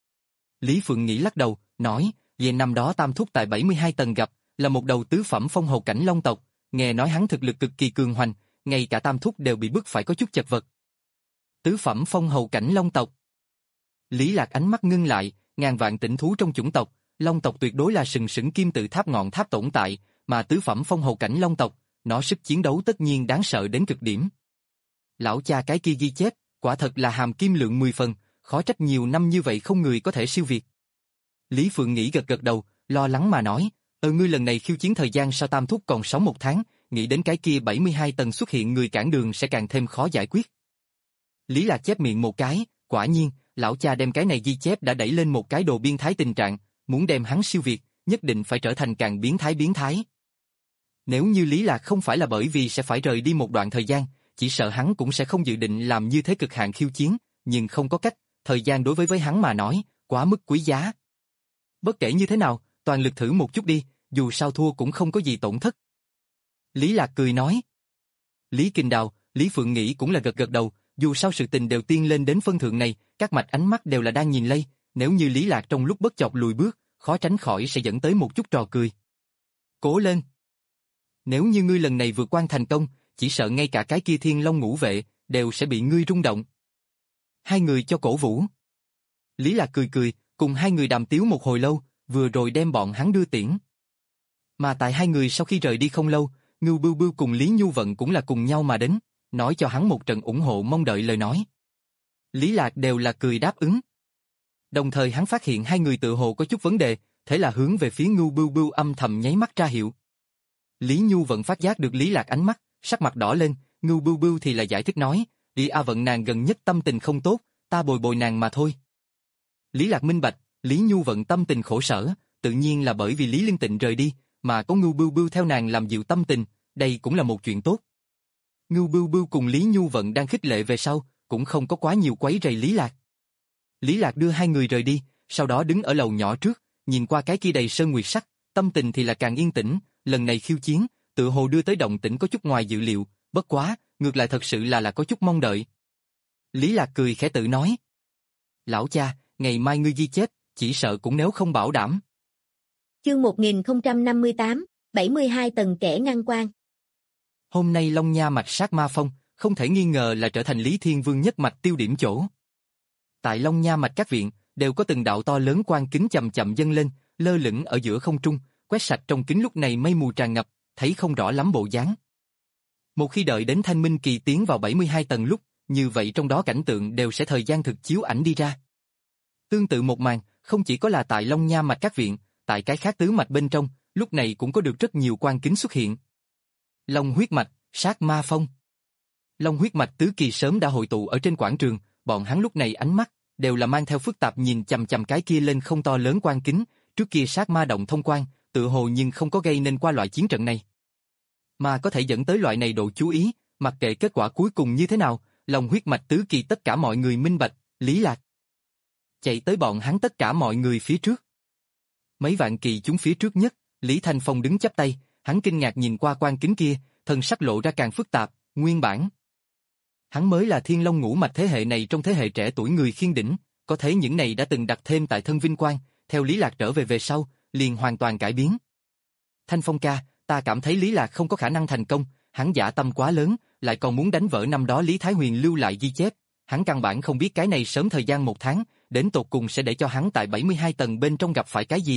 Lý Phượng nghĩ lắc đầu, nói, về năm đó tam thúc tại bảy mươi hai tầng gặp, là một đầu tứ phẩm phong hầu cảnh long tộc, nghe nói hắn thực lực cực kỳ cường hoành, ngay cả tam thúc đều bị bức phải có chút chật vật. Tứ phẩm phong hầu cảnh long tộc. Lý Lạc ánh mắt ngưng lại, ngàn vạn tĩnh thú trong chủng tộc, long tộc tuyệt đối là sừng sững kim tự tháp ngọn tháp tồn tại, mà tứ phẩm phong hầu cảnh long tộc, nó sức chiến đấu tất nhiên đáng sợ đến cực điểm. Lão cha cái kia ghi chép, quả thật là hàm kim lượng mười phần, khó trách nhiều năm như vậy không người có thể siêu việt. Lý Phượng nghĩ gật gật đầu, lo lắng mà nói, Ờ ngươi lần này khiêu chiến thời gian sao tam thúc còn sống một tháng, nghĩ đến cái kia bảy mươi hai tầng xuất hiện người cản đường sẽ càng thêm khó giải quyết. Lý Lạc chép miệng một cái, quả nhiên, lão cha đem cái này ghi chép đã đẩy lên một cái đồ biên thái tình trạng, muốn đem hắn siêu việt, nhất định phải trở thành càng biến thái biến thái. Nếu như Lý Lạc không phải là bởi vì sẽ phải rời đi một đoạn thời gian, chỉ sợ hắn cũng sẽ không dự định làm như thế cực hạn khiêu chiến, nhưng không có cách, thời gian đối với với hắn mà nói, quá mức quý giá. Bất kể như thế nào, toàn lực thử một chút đi, dù sao thua cũng không có gì tổn thất. Lý Lạc cười nói. Lý Kinh Đào, Lý Phượng nghĩ cũng là gật gật đầu, dù sao sự tình đều tiên lên đến phân thượng này, các mạch ánh mắt đều là đang nhìn lây, nếu như Lý Lạc trong lúc bất chợt lùi bước, khó tránh khỏi sẽ dẫn tới một chút trò cười. Cố lên! Nếu như ngươi lần này vượt quan thành công, chỉ sợ ngay cả cái kia Thiên Long ngũ vệ, đều sẽ bị ngươi rung động. Hai người cho cổ vũ. Lý Lạc cười cười, cùng hai người đàm tiếu một hồi lâu, vừa rồi đem bọn hắn đưa tiễn. Mà tại hai người sau khi rời đi không lâu, Ngưu Bưu Bưu cùng Lý Nhu Vận cũng là cùng nhau mà đến, nói cho hắn một trận ủng hộ mong đợi lời nói. Lý Lạc đều là cười đáp ứng. Đồng thời hắn phát hiện hai người tự hồ có chút vấn đề, thế là hướng về phía Ngưu Bưu Bưu âm thầm nháy mắt ra hiệu. Lý Nhu Vận phát giác được Lý Lạc ánh mắt, sắc mặt đỏ lên, Ngưu Bưu Bưu thì là giải thích nói, đi A Vận nàng gần nhất tâm tình không tốt, ta bồi bồi nàng mà thôi. Lý Lạc minh bạch, Lý Nhu Vận tâm tình khổ sở, tự nhiên là bởi vì Lý Liên Tịnh rời đi, mà có Ngưu Bưu Bưu theo nàng làm dịu tâm tình, đây cũng là một chuyện tốt. Ngưu Bưu Bưu cùng Lý Nhu Vận đang khích lệ về sau, cũng không có quá nhiều quấy rầy Lý Lạc. Lý Lạc đưa hai người rời đi, sau đó đứng ở lầu nhỏ trước, nhìn qua cái kia đầy sơn nguyệt sắc, tâm tình thì là càng yên tĩnh, lần này khiêu chiến, tự hồ đưa tới động tĩnh có chút ngoài dự liệu, bất quá, ngược lại thật sự là là có chút mong đợi. Lý Lạc cười khẽ tự nói. Lão cha, ngày mai ngươi ghi chép, chỉ sợ cũng nếu không bảo đảm. Chương một nghìn không trăm năm mươi tám, bảy mươi hai tầng kẻ ngăn quan. Hôm nay Long Nha mạch sát ma phong, không thể nghi ngờ là trở thành Lý Thiên Vương nhất mạch tiêu điểm chỗ. Tại Long Nha mạch các viện, đều có từng đạo to lớn quan kính chậm chậm dâng lên, lơ lửng ở giữa không trung, quét sạch trong kính lúc này mây mù tràn ngập, thấy không rõ lắm bộ dáng. Một khi đợi đến Thanh Minh Kỳ tiến vào bảy mươi hai tầng lúc, như vậy trong đó cảnh tượng đều sẽ thời gian thực chiếu ảnh đi ra. Tương tự một màn, không chỉ có là tại Long Nha mạch các viện, tại cái khác tứ mạch bên trong, lúc này cũng có được rất nhiều quan kính xuất hiện. Long huyết mạch, sát ma phong. Long huyết mạch tứ kỳ sớm đã hội tụ ở trên quảng trường, bọn hắn lúc này ánh mắt đều là mang theo phức tạp nhìn chằm chằm cái kia lên không to lớn quan kính, trước kia sát ma động thông quan, tự hồ nhưng không có gây nên qua loại chiến trận này. Mà có thể dẫn tới loại này độ chú ý, mặc kệ kết quả cuối cùng như thế nào, Long huyết mạch tứ kỳ tất cả mọi người minh bạch, Lý Lạc chạy tới bọn hắn tất cả mọi người phía trước. Mấy vạn kỳ chúng phía trước nhất, Lý Thanh Phong đứng chắp tay, hắn kinh ngạc nhìn qua quan kính kia, thần sắc lộ ra càng phức tạp, nguyên bản. Hắn mới là Thiên Long ngũ mạch thế hệ này trong thế hệ trẻ tuổi người khiên đỉnh, có thấy những này đã từng đặt thêm tại thân vinh quang, theo Lý Lạc trở về về sau, liền hoàn toàn cải biến. Thanh Phong ca, ta cảm thấy Lý Lạc không có khả năng thành công, hắn dã tâm quá lớn, lại còn muốn đánh vỡ năm đó Lý Thái Huyền lưu lại ghi chép, hắn căn bản không biết cái này sớm thời gian một tháng, đến tột cùng sẽ để cho hắn tại bảy mươi hai tầng bên trong gặp phải cái gì.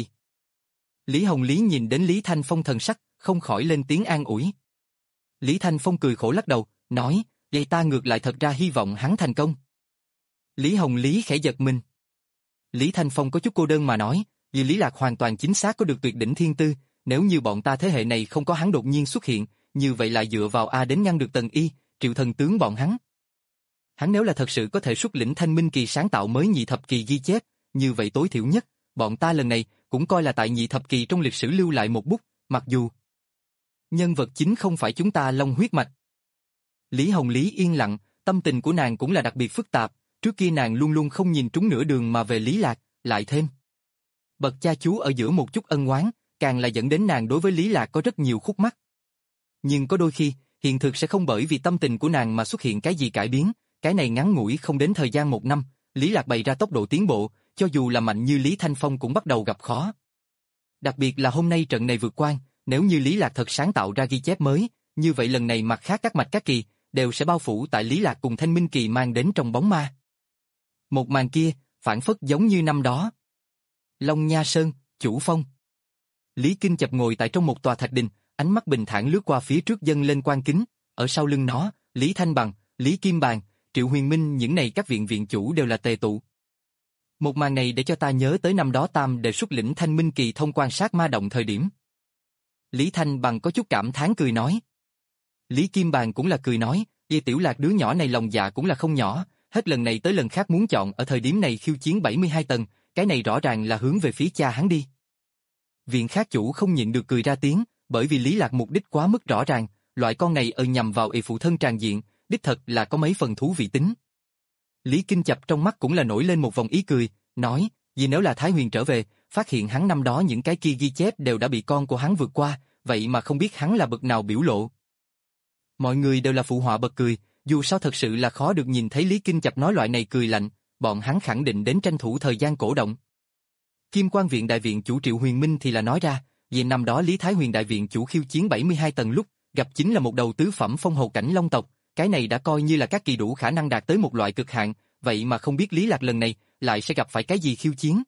Lý Hồng Lý nhìn đến Lý Thanh Phong thần sắc, không khỏi lên tiếng an ủi. Lý Thanh Phong cười khổ lắc đầu, nói, vậy ta ngược lại thật ra hy vọng hắn thành công. Lý Hồng Lý khẽ giật mình. Lý Thanh Phong có chút cô đơn mà nói, vì Lý Lạc hoàn toàn chính xác có được tuyệt đỉnh thiên tư, nếu như bọn ta thế hệ này không có hắn đột nhiên xuất hiện, như vậy lại dựa vào A đến ngăn được Tần Y, Triệu Thần Tướng bọn hắn. Hắn nếu là thật sự có thể xuất lĩnh Thanh Minh Kỳ sáng tạo mới nhị thập kỳ ghi chép, như vậy tối thiểu nhất, bọn ta lần này cũng coi là tại nhị thập kỳ trong lịch sử lưu lại một bút, mặc dù nhân vật chính không phải chúng ta Long huyết mạch. Lý Hồng Lý yên lặng, tâm tình của nàng cũng là đặc biệt phức tạp, trước kia nàng luôn luôn không nhìn trúng nửa đường mà về Lý Lạc, lại thêm bậc cha chú ở giữa một chút ân oán, càng là dẫn đến nàng đối với Lý Lạc có rất nhiều khúc mắc. Nhưng có đôi khi, hiện thực sẽ không bởi vì tâm tình của nàng mà xuất hiện cái gì cải biến, cái này ngắn ngủi không đến thời gian một năm, Lý Lạc bày ra tốc độ tiến bộ, cho dù là mạnh như Lý Thanh Phong cũng bắt đầu gặp khó. Đặc biệt là hôm nay trận này vượt quan, nếu như Lý Lạc thật sáng tạo ra ghi chép mới, như vậy lần này mặt khác các mạch các kỳ, đều sẽ bao phủ tại Lý Lạc cùng Thanh Minh Kỳ mang đến trong bóng ma. Một màn kia, phản phất giống như năm đó. Long Nha Sơn, chủ phong. Lý Kinh Chập ngồi tại trong một tòa thạch đình, ánh mắt bình thản lướt qua phía trước dâng lên quan kính, ở sau lưng nó, Lý Thanh Bằng, Lý Kim Bàn, Triệu Huyền Minh những này các viện viện chủ đều là tề tụ. Một màn này để cho ta nhớ tới năm đó Tam Đệ xuất lĩnh Thanh Minh Kỳ thông quan sát ma động thời điểm. Lý Thanh Bằng có chút cảm thán cười nói. Lý Kim Bàn cũng là cười nói, Dê Tiểu Lạc đứa nhỏ này lòng dạ cũng là không nhỏ, hết lần này tới lần khác muốn chọn ở thời điểm này khiêu chiến bảy mươi hai tầng, cái này rõ ràng là hướng về phía cha hắn đi. Viện khác chủ không nhịn được cười ra tiếng, bởi vì Lý Lạc mục đích quá mức rõ ràng, loại con này ở nhằm vào ỷ phụ thân tràn diện, đích thật là có mấy phần thú vị tính. Lý Kinh Chập trong mắt cũng là nổi lên một vòng ý cười, nói, vì nếu là Thái Huyền trở về, phát hiện hắn năm đó những cái kia ghi chép đều đã bị con của hắn vượt qua, vậy mà không biết hắn là bậc nào biểu lộ. Mọi người đều là phụ họa bật cười, dù sao thật sự là khó được nhìn thấy Lý Kinh Chập nói loại này cười lạnh, bọn hắn khẳng định đến tranh thủ thời gian cổ động. Kim Quan Viện đại viện chủ Triệu Huyền Minh thì là nói ra, vì năm đó Lý Thái Huyền đại viện chủ khiêu chiến bảy mươi hai tầng lúc, gặp chính là một đầu tứ phẩm phong hầu cảnh long tộc, cái này đã coi như là các kỳ đủ khả năng đạt tới một loại cực hạn, vậy mà không biết Lý Lạc lần này lại sẽ gặp phải cái gì khiêu chiến.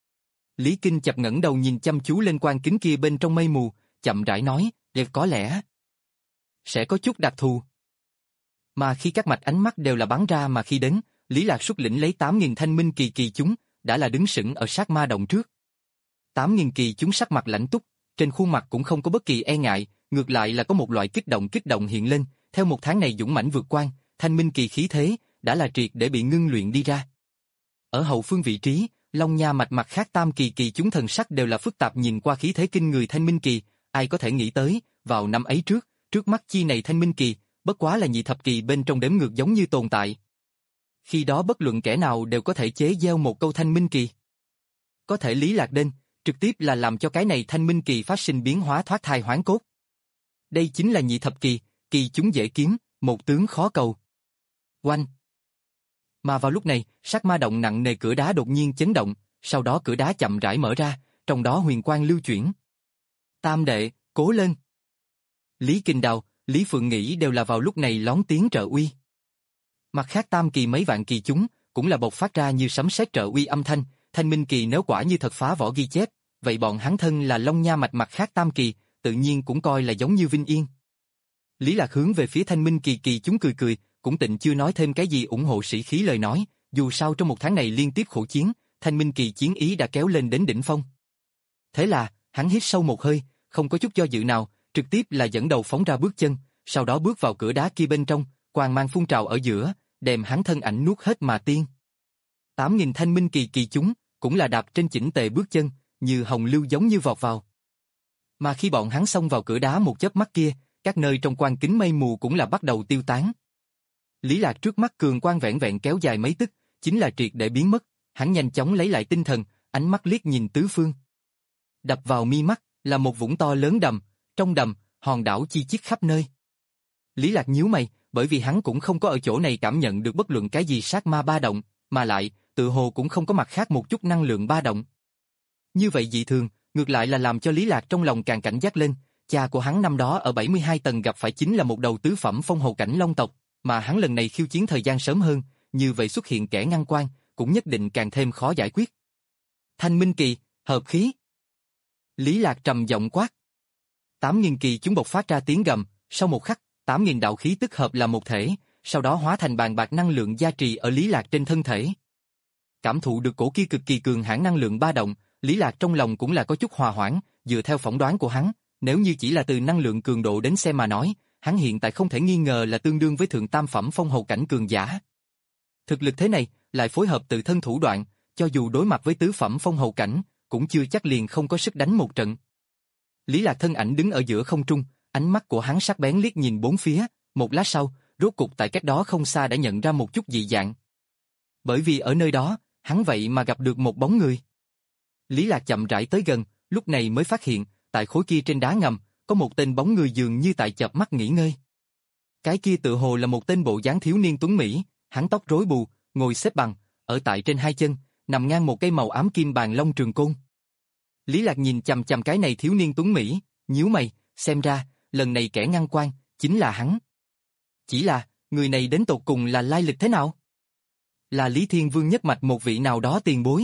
Lý Kinh Chập ngẩng đầu nhìn chăm chú lên quan kính kia bên trong mây mù, chậm rãi nói, đẹp có lẽ sẽ có chút đặc thù. Mà khi các mạch ánh mắt đều là bắn ra mà khi đến, Lý Lạc xuất lĩnh lấy tám nghìn thanh minh kỳ kỳ chúng, đã là đứng sững ở sát ma động trước. tám nghìn kỳ chúng sắc mặt lãnh túc, trên khuôn mặt cũng không có bất kỳ e ngại, ngược lại là có một loại kích động kích động hiện lên, theo một tháng này dũng mãnh vượt quan, thanh minh kỳ khí thế, đã là triệt để bị ngưng luyện đi ra. Ở hậu phương vị trí, Long Nha mạch mặt khác tam kỳ kỳ chúng thần sắc đều là phức tạp nhìn qua khí thế kinh người thanh minh kỳ, ai có thể nghĩ tới, vào năm ấy trước, trước mắt chi này thanh minh kỳ, bất quá là nhị thập kỳ bên trong đếm ngược giống như tồn tại. Khi đó bất luận kẻ nào đều có thể chế gieo một câu thanh minh kỳ. Có thể Lý Lạc đến, trực tiếp là làm cho cái này thanh minh kỳ phát sinh biến hóa thoát thai hoán cốt. Đây chính là nhị thập kỳ, kỳ chúng dễ kiếm, một tướng khó cầu. Oanh! Mà vào lúc này, sát ma động nặng nề cửa đá đột nhiên chấn động, sau đó cửa đá chậm rãi mở ra, trong đó huyền quang lưu chuyển. Tam đệ, cố lên! Lý Kinh Đào, Lý Phượng Nghĩ đều là vào lúc này lón tiếng trợ uy. Mặt khác tam kỳ mấy vạn kỳ chúng, cũng là bộc phát ra như sấm sét trợ uy âm thanh, thanh minh kỳ nếu quả như thật phá võ ghi chép, vậy bọn hắn thân là Long Nha mạch mặt khác tam kỳ, tự nhiên cũng coi là giống như Vinh Yên. Lý Lạc hướng về phía thanh minh kỳ kỳ chúng cười cười, cũng tịnh chưa nói thêm cái gì ủng hộ sĩ khí lời nói, dù sao trong một tháng này liên tiếp khổ chiến, thanh minh kỳ chiến ý đã kéo lên đến đỉnh phong. Thế là, hắn hít sâu một hơi, không có chút do dự nào, trực tiếp là dẫn đầu phóng ra bước chân, sau đó bước vào cửa đá kia bên trong, quang mang phun trào ở giữa, đem hắn thân ảnh nuốt hết mà tiên. Tám nghìn thanh minh kỳ kỳ chúng, cũng là đạp trên chỉnh tề bước chân, như hồng lưu giống như vọt vào. Mà khi bọn hắn xông vào cửa đá một chớp mắt kia, các nơi trong quan kính mây mù cũng là bắt đầu tiêu tán. Lý Lạc trước mắt cường quang vẹn vẹn kéo dài mấy tức, chính là triệt để biến mất, hắn nhanh chóng lấy lại tinh thần, ánh mắt liếc nhìn tứ phương. Đập vào mi mắt, là một vũng to lớn đầm, trong đầm, hòn đảo chi chít khắp nơi. Lý Lạc nhíu mày, bởi vì hắn cũng không có ở chỗ này cảm nhận được bất luận cái gì sát ma ba động, mà lại, tự hồ cũng không có mặt khác một chút năng lượng ba động. Như vậy dị thường, ngược lại là làm cho Lý Lạc trong lòng càng cảnh giác lên, cha của hắn năm đó ở bảy mươi hai tầng gặp phải chính là một đầu tứ phẩm phong hầu cảnh long tộc, mà hắn lần này khiêu chiến thời gian sớm hơn, như vậy xuất hiện kẻ ngăn quan, cũng nhất định càng thêm khó giải quyết. Thanh minh kỳ, hợp khí. Lý Lạc trầm giọng quát. Tám nghìn kỳ chúng bộc phát ra tiếng gầm, sau một khắc, tám nghìn đạo khí tức hợp là một thể, sau đó hóa thành bàn bạc năng lượng gia trì ở Lý Lạc trên thân thể. Cảm thụ được cổ kia cực kỳ cường hãn năng lượng ba động, Lý Lạc trong lòng cũng là có chút hòa hoãn, dựa theo phỏng đoán của hắn, nếu như chỉ là từ năng lượng cường độ đến xem mà nói, hắn hiện tại không thể nghi ngờ là tương đương với thượng tam phẩm phong hầu cảnh cường giả. Thực lực thế này, lại phối hợp tự thân thủ đoạn, cho dù đối mặt với tứ phẩm phong hầu cảnh, cũng chưa chắc liền không có sức đánh một trận. Lý Lạc thân ảnh đứng ở giữa không trung, ánh mắt của hắn sắc bén liếc nhìn bốn phía, một lát sau, rốt cục tại cách đó không xa đã nhận ra một chút dị dạng. Bởi vì ở nơi đó, hắn vậy mà gặp được một bóng người. Lý Lạc chậm rãi tới gần, lúc này mới phát hiện, tại khối kia trên đá ngầm, có một tên bóng người dường như tại chợp mắt nghỉ ngơi. Cái kia tự hồ là một tên bộ dáng thiếu niên tuấn mỹ, hắn tóc rối bù, ngồi xếp bằng, ở tại trên hai chân, nằm ngang một cây màu ám kim bàn long trường côn. Lý Lạc nhìn chằm chằm cái này thiếu niên tuấn mỹ, nhíu mày, xem ra, lần này kẻ ngăn quan, chính là hắn. Chỉ là, người này đến tột cùng là lai lịch thế nào? Là Lý Thiên Vương nhất mạch một vị nào đó tiền bối.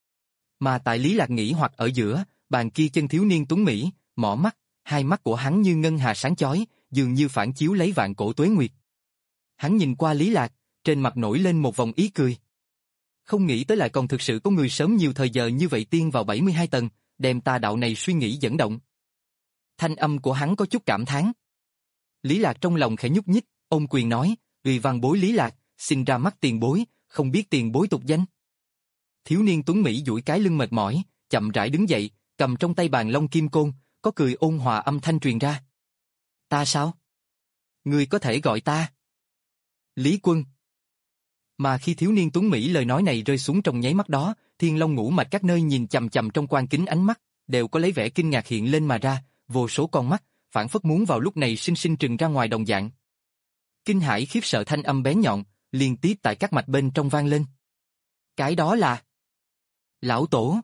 Mà tại Lý Lạc nghĩ hoặc ở giữa, bàn kia chân thiếu niên tuấn mỹ, mỏ mắt, hai mắt của hắn như ngân hà sáng chói, dường như phản chiếu lấy vạn cổ tuế nguyệt. Hắn nhìn qua Lý Lạc, trên mặt nổi lên một vòng ý cười. Không nghĩ tới lại còn thực sự có người sớm nhiều thời giờ như vậy tiên vào bảy mươi hai tầng, đem ta đạo này suy nghĩ dẫn động. Thanh âm của hắn có chút cảm thán. Lý Lạc trong lòng khẽ nhúc nhích, ôm quyền nói, vì văn bối Lý Lạc, xin ra mắt tiền bối, không biết tiền bối tục danh. Thiếu niên tuấn Mỹ duỗi cái lưng mệt mỏi, chậm rãi đứng dậy, cầm trong tay bàn long kim côn, có cười ôn hòa âm thanh truyền ra. Ta sao? Ngươi có thể gọi ta Lý Quân. Mà khi thiếu niên tuấn Mỹ lời nói này rơi xuống trong nháy mắt đó, thiên long ngũ mạch các nơi nhìn chằm chằm trong quan kính ánh mắt, đều có lấy vẻ kinh ngạc hiện lên mà ra, vô số con mắt, phảng phất muốn vào lúc này sinh sinh trừng ra ngoài đồng dạng. Kinh hãi khiếp sợ thanh âm bén nhọn, liên tiếp tại các mạch bên trong vang lên. Cái đó là Lão Tổ.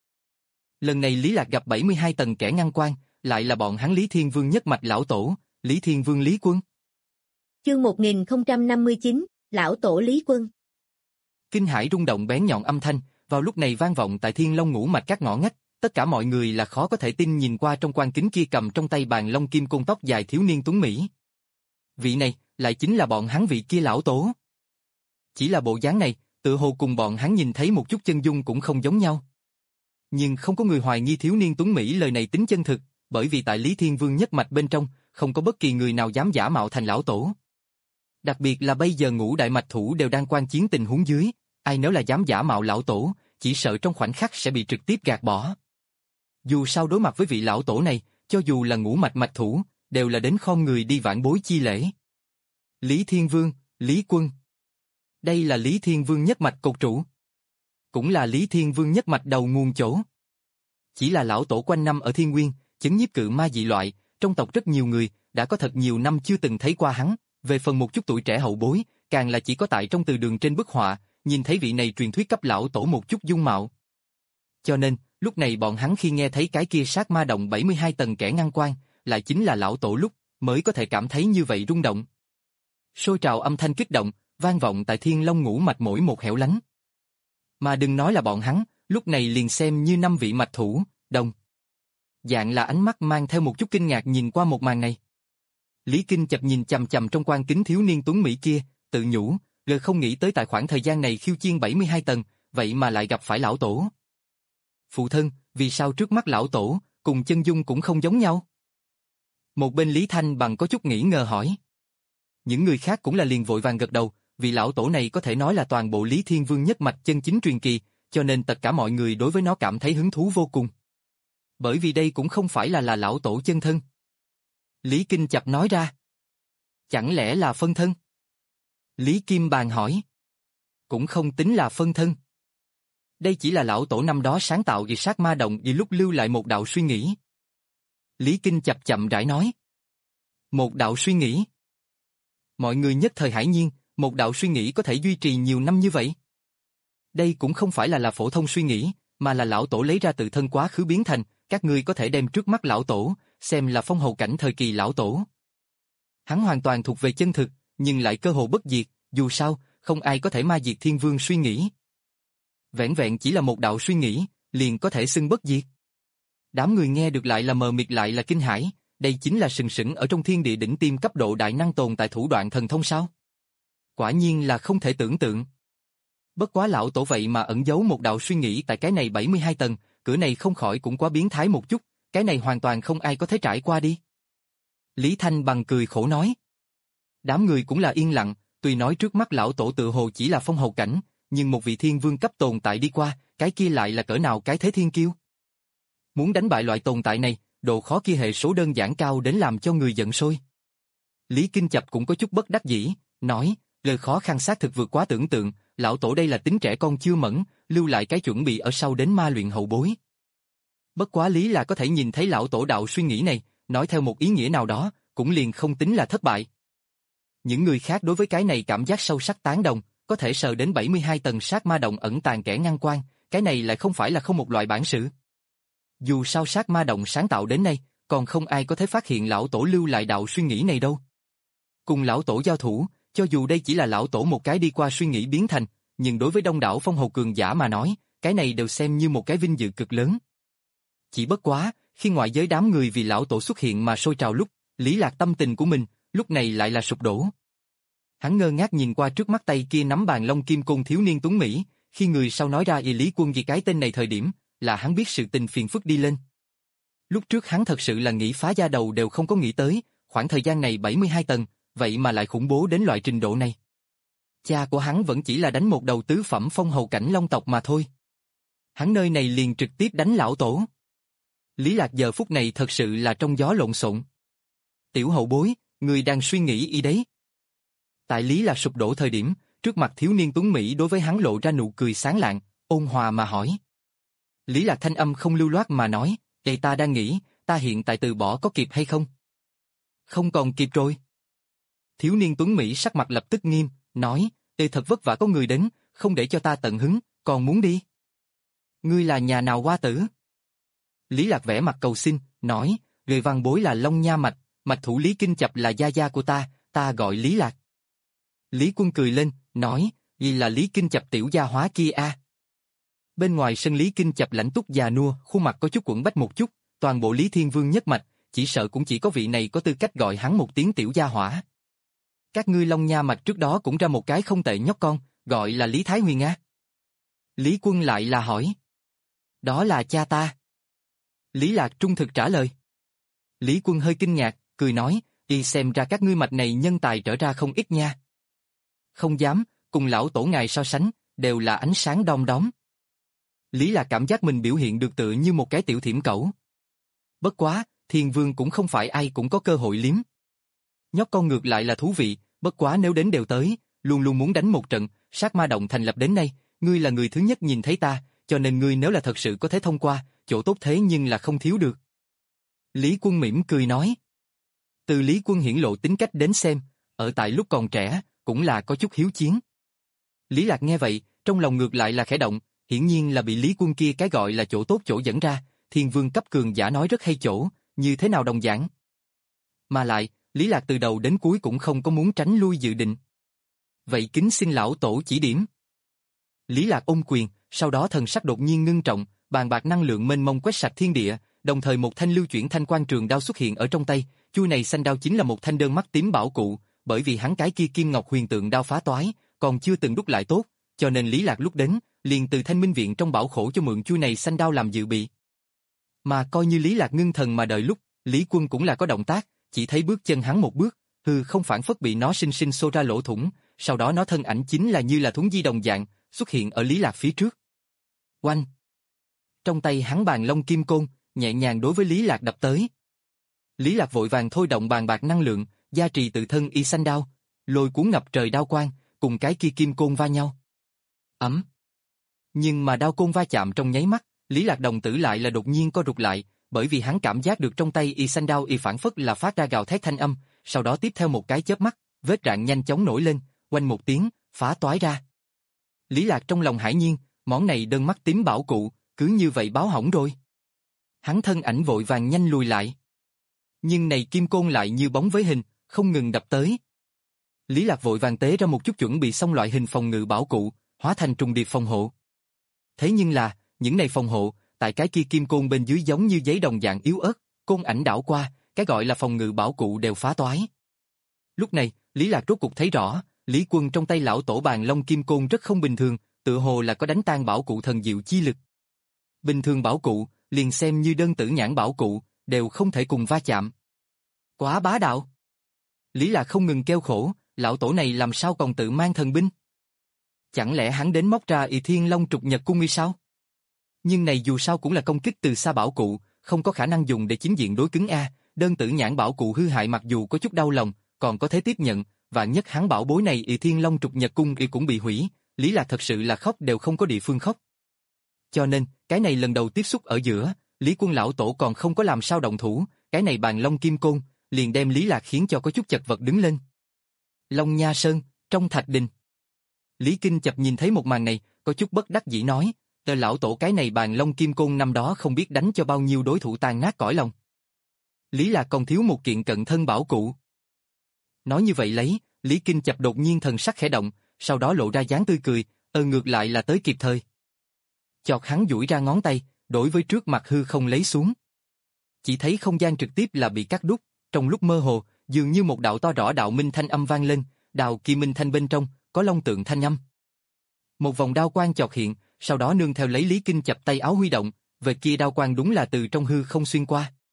Lần này Lý Lạc gặp bảy mươi hai tầng kẻ ngăn quan, lại là bọn hắn Lý Thiên Vương nhất mạch Lão Tổ, Lý Thiên Vương Lý Quân. Chương một nghìn không trăm năm mươi chín, Lão Tổ Lý Quân. Kinh hãi rung động bén nhọn âm thanh, vào lúc này vang vọng tại thiên long ngũ mạch các ngõ ngách, tất cả mọi người là khó có thể tin nhìn qua trong quan kính kia cầm trong tay bàn long kim côn tóc dài thiếu niên tuấn Mỹ. Vị này, lại chính là bọn hắn vị kia Lão Tổ. Chỉ là bộ dáng này, tự hồ cùng bọn hắn nhìn thấy một chút chân dung cũng không giống nhau. Nhưng không có người hoài nghi thiếu niên tuấn Mỹ lời này tính chân thực, bởi vì tại Lý Thiên Vương nhất mạch bên trong, không có bất kỳ người nào dám giả mạo thành Lão Tổ. Đặc biệt là bây giờ ngũ đại mạch thủ đều đang quan chiến tình huống dưới, ai nếu là dám giả mạo Lão Tổ, chỉ sợ trong khoảnh khắc sẽ bị trực tiếp gạt bỏ. Dù sao đối mặt với vị Lão Tổ này, cho dù là ngũ mạch mạch thủ, đều là đến khom người đi vãn bối chi lễ. Lý Thiên Vương, Lý Quân. Đây là Lý Thiên Vương nhất mạch cột trụ. Cũng là Lý Thiên Vương nhất mạch đầu nguồn chỗ. Chỉ là Lão Tổ quanh năm ở Thiên Nguyên, chấn nhiếp cự ma dị loại, trong tộc rất nhiều người, đã có thật nhiều năm chưa từng thấy qua hắn, về phần một chút tuổi trẻ hậu bối, càng là chỉ có tại trong từ đường trên bức họa, nhìn thấy vị này truyền thuyết cấp Lão Tổ một chút dung mạo. Cho nên, lúc này bọn hắn khi nghe thấy cái kia sát ma động bảy mươi hai tầng kẻ ngăn quan, lại chính là Lão Tổ lúc, mới có thể cảm thấy như vậy rung động. Sôi trào âm thanh kích động, vang vọng tại thiên long ngũ mạch mỗi một hẻo lánh. Mà đừng nói là bọn hắn, lúc này liền xem như năm vị mạch thủ, đồng dạng là ánh mắt mang theo một chút kinh ngạc nhìn qua một màn này. Lý Kinh chập nhìn chằm chằm trong quan kính thiếu niên tuấn Mỹ kia, tự nhủ, lời không nghĩ tới tại khoảng thời gian này khiêu chiên bảy mươi hai tầng, vậy mà lại gặp phải Lão Tổ. Phụ thân, vì sao trước mắt Lão Tổ, cùng chân dung cũng không giống nhau? Một bên Lý Thanh bằng có chút nghĩ ngờ hỏi. Những người khác cũng là liền vội vàng gật đầu, vì Lão Tổ này có thể nói là toàn bộ Lý Thiên Vương nhất mạch chân chính truyền kỳ, cho nên tất cả mọi người đối với nó cảm thấy hứng thú vô cùng. Bởi vì đây cũng không phải là là Lão Tổ chân thân. Lý Kinh chập nói ra. Chẳng lẽ là phân thân? Lý Kim Bàn hỏi. Cũng không tính là phân thân. Đây chỉ là Lão Tổ năm đó sáng tạo vì sát ma động vì lúc lưu lại một đạo suy nghĩ. Lý Kinh chập chậm rãi nói. Một đạo suy nghĩ. Mọi người nhất thời hải nhiên, một đạo suy nghĩ có thể duy trì nhiều năm như vậy. Đây cũng không phải là là phổ thông suy nghĩ, mà là Lão Tổ lấy ra tự thân quá khứ biến thành, các ngươi có thể đem trước mắt Lão Tổ, xem là phong hầu cảnh thời kỳ Lão Tổ. Hắn hoàn toàn thuộc về chân thực, nhưng lại cơ hồ bất diệt, dù sao, không ai có thể ma diệt Thiên Vương suy nghĩ. Vẻn vẹn chỉ là một đạo suy nghĩ, liền có thể xưng bất diệt. Đám người nghe được lại là mờ mịt lại là kinh hãi, đây chính là sừng sững ở trong thiên địa đỉnh tiêm cấp độ đại năng tồn tại thủ đoạn thần thông sao? Quả nhiên là không thể tưởng tượng. Bất quá Lão Tổ vậy mà ẩn giấu một đạo suy nghĩ tại cái này bảy mươi hai tầng, cửa này không khỏi cũng quá biến thái một chút, cái này hoàn toàn không ai có thể trải qua đi. Lý Thanh bằng cười khổ nói. Đám người cũng là yên lặng, tuy nói trước mắt Lão Tổ tự hồ chỉ là phong hầu cảnh, nhưng một vị thiên vương cấp tồn tại đi qua, cái kia lại là cỡ nào cái thế thiên kiêu. Muốn đánh bại loại tồn tại này, độ khó kia hệ số đơn giản cao đến làm cho người giận sôi. Lý Kinh Chập cũng có chút bất đắc dĩ, nói, lời khó khăn xác thực vượt quá tưởng tượng, Lão Tổ đây là tính trẻ con chưa mẫn, lưu lại cái chuẩn bị ở sau đến ma luyện hậu bối. Bất quá lý là có thể nhìn thấy Lão Tổ đạo suy nghĩ này, nói theo một ý nghĩa nào đó, cũng liền không tính là thất bại. Những người khác đối với cái này cảm giác sâu sắc tán đồng, có thể sờ đến bảy mươi hai tầng sát ma động ẩn tàng kẻ ngăn quan, cái này lại không phải là không một loại bản sự. Dù sao sát ma động sáng tạo đến nay, còn không ai có thể phát hiện Lão Tổ lưu lại đạo suy nghĩ này đâu. Cùng Lão Tổ giao thủ, cho dù đây chỉ là Lão Tổ một cái đi qua suy nghĩ biến thành, nhưng đối với đông đảo phong hầu cường giả mà nói, cái này đều xem như một cái vinh dự cực lớn. Chỉ bất quá, khi ngoại giới đám người vì Lão Tổ xuất hiện mà sôi trào lúc, Lý Lạc tâm tình của mình, lúc này lại là sụp đổ. Hắn ngơ ngác nhìn qua trước mắt tay kia nắm bàn long kim côn thiếu niên tuấn Mỹ, khi người sau nói ra y Lý Quân vì cái tên này thời điểm, là hắn biết sự tình phiền phức đi lên. Lúc trước hắn thật sự là nghĩ phá da đầu đều không có nghĩ tới, khoảng thời gian này bảy mươi hai tầng, vậy mà lại khủng bố đến loại trình độ này. Cha của hắn vẫn chỉ là đánh một đầu tứ phẩm phong hầu cảnh long tộc mà thôi. Hắn nơi này liền trực tiếp đánh lão tổ. Lý Lạc giờ phút này thật sự là trong gió lộn xộn. Tiểu hậu bối, người đang suy nghĩ y đấy. Tại Lý Lạc sụp đổ thời điểm, trước mặt thiếu niên tuấn Mỹ đối với hắn lộ ra nụ cười sáng lạng, ôn hòa mà hỏi. Lý Lạc thanh âm không lưu loát mà nói, "Ê ta đang nghĩ, ta hiện tại từ bỏ có kịp hay không?" "Không còn kịp rồi." Thiếu niên tuấn Mỹ sắc mặt lập tức nghiêm, nói, "Ê thật vất vả có người đến, không để cho ta tận hứng, còn muốn đi. Ngươi là nhà nào hoa tử?" Lý Lạc vẻ mặt cầu xin, nói, "Người văn bối là Long Nha Mạch, mạch thủ Lý Kinh Chập là gia gia của ta, ta gọi Lý Lạc." Lý Quân cười lên, nói, "Vì là Lý Kinh Chập tiểu gia hóa kia a." À. Bên ngoài sân Lý Kinh Chập lãnh túc già nua, khuôn mặt có chút quẫn bách một chút, toàn bộ Lý Thiên Vương nhất mạch, chỉ sợ cũng chỉ có vị này có tư cách gọi hắn một tiếng tiểu gia hỏa. Các ngươi Long Nha Mạch trước đó cũng ra một cái không tệ nhóc con, gọi là Lý Thái Huyền a. Lý Quân lại là hỏi. Đó là cha ta. Lý Lạc trung thực trả lời. Lý Quân hơi kinh ngạc, cười nói, đi xem ra các ngươi mạch này nhân tài trở ra không ít nha. Không dám, cùng lão tổ ngài so sánh, đều là ánh sáng đom đóm. Lý Lạc cảm giác mình biểu hiện được tựa như một cái tiểu thiểm cẩu. Bất quá, Thiên Vương cũng không phải ai cũng có cơ hội liếm. Nhóc con ngược lại là thú vị, bất quá nếu đến đều tới, luôn luôn muốn đánh một trận, sát ma động thành lập đến nay, ngươi là người thứ nhất nhìn thấy ta, cho nên ngươi nếu là thật sự có thể thông qua, chỗ tốt thế nhưng là không thiếu được. Lý Quân mỉm cười nói. Từ Lý Quân hiển lộ tính cách đến xem, ở tại lúc còn trẻ, cũng là có chút hiếu chiến. Lý Lạc nghe vậy, trong lòng ngược lại là khẽ động, hiển nhiên là bị Lý Quân kia cái gọi là chỗ tốt chỗ dẫn ra, Thiên Vương cấp cường giả nói rất hay chỗ, như thế nào đồng giảng. Mà lại, Lý Lạc từ đầu đến cuối cũng không có muốn tránh lui dự định. Vậy kính xin lão tổ chỉ điểm. Lý Lạc ôm quyền, sau đó thần sắc đột nhiên ngưng trọng, bàn bạc năng lượng mênh mông quét sạch thiên địa, đồng thời một thanh lưu chuyển thanh quan trường đao xuất hiện ở trong tay, chuôi này xanh đao chính là một thanh đơn mắt tím bảo cụ, bởi vì hắn cái kia kim ngọc huyền tượng đao phá toái, còn chưa từng đúc lại tốt, cho nên Lý Lạc lúc đến, liền từ Thanh Minh viện trong bảo khổ cho mượn chuôi này xanh đao làm dự bị. Mà coi như Lý Lạc ngưng thần mà đợi lúc, Lý Quân cũng là có động tác, chỉ thấy bước chân hắn một bước, hư không phản phất bị nó sinh sinh xô ra lỗ thủng, sau đó nó thân ảnh chính là như là thuấn di đồng dạng, xuất hiện ở Lý Lạc phía trước. Oanh! Trong tay hắn bàn long kim côn, nhẹ nhàng đối với Lý Lạc đập tới. Lý Lạc vội vàng thôi động bàn bạc năng lượng, gia trì tự thân y xanh đao, lôi cuốn ngập trời đao quang, cùng cái kia kim côn va nhau. Ấm. Nhưng mà đao côn va chạm trong nháy mắt, Lý Lạc đồng tử lại là đột nhiên co rụt lại, bởi vì hắn cảm giác được trong tay y xanh đao y phản phất là phát ra gào thét thanh âm, sau đó tiếp theo một cái chớp mắt, vết rạn nhanh chóng nổi lên, oanh một tiếng, phá toái ra. Lý Lạc trong lòng hải nhiên, món này đơn mắt tím bảo cụ, cứ như vậy báo hỏng rồi. Hắn thân ảnh vội vàng nhanh lùi lại. Nhưng này kim côn lại như bóng với hình, không ngừng đập tới. Lý Lạc vội vàng tế ra một chút chuẩn bị xong loại hình phòng ngự bảo cụ, hóa thành trùng điệp phòng hộ. Thế nhưng là, những này phòng hộ, tại cái kia kim côn bên dưới giống như giấy đồng dạng yếu ớt, côn ảnh đảo qua, cái gọi là phòng ngự bảo cụ đều phá toái. Lúc này, Lý Lạc rốt cục thấy rõ, Lý Quân trong tay lão tổ bàn long kim côn rất không bình thường, tựa hồ là có đánh tan bảo cụ thần diệu chi lực. Bình thường bảo cụ, liền xem như đơn tử nhãn bảo cụ, đều không thể cùng va chạm. Quá bá đạo. Lý Lạc không ngừng kêu khổ, lão tổ này làm sao còn tự mang thần binh? Chẳng lẽ hắn đến móc ra Y Thiên Long trục nhật cung hay sao? Nhưng này dù sao cũng là công kích từ xa bảo cụ, không có khả năng dùng để chính diện đối cứng a, đơn tử nhãn bảo cụ hư hại mặc dù có chút đau lòng, còn có thể tiếp nhận, vạn nhất hắn bảo bối này Y Thiên Long trục nhật cung y cũng bị hủy, Lý Lạc thật sự là khóc đều không có địa phương khóc. Cho nên, cái này lần đầu tiếp xúc ở giữa, Lý Quân lão tổ còn không có làm sao động thủ, cái này bàn long kim côn, liền đem Lý Lạc khiến cho có chút chật vật đứng lên. Long Nha Sơn, trong thạch đình. Lý Kinh Chập nhìn thấy một màn này, có chút bất đắc dĩ nói, tờ lão tổ cái này bàn long kim côn năm đó không biết đánh cho bao nhiêu đối thủ tan nát cõi lòng. Lý Lạc còn thiếu một kiện cận thân bảo cụ. Nói như vậy lấy, Lý Kinh Chập đột nhiên thần sắc khẽ động, sau đó lộ ra dáng tươi cười, ơ ngược lại là tới kịp thời. Chọt hắn duỗi ra ngón tay, đối với trước mặt hư không lấy xuống. Chỉ thấy không gian trực tiếp là bị cắt đứt, trong lúc mơ hồ, dường như một đạo to rõ đạo minh thanh âm vang lên, đào kỳ minh thanh bên trong, có long tượng thanh âm. Một vòng đao quang chọt hiện, sau đó nương theo lấy Lý Kinh Chập tay áo huy động, về kia đao quang đúng là từ trong hư không xuyên qua,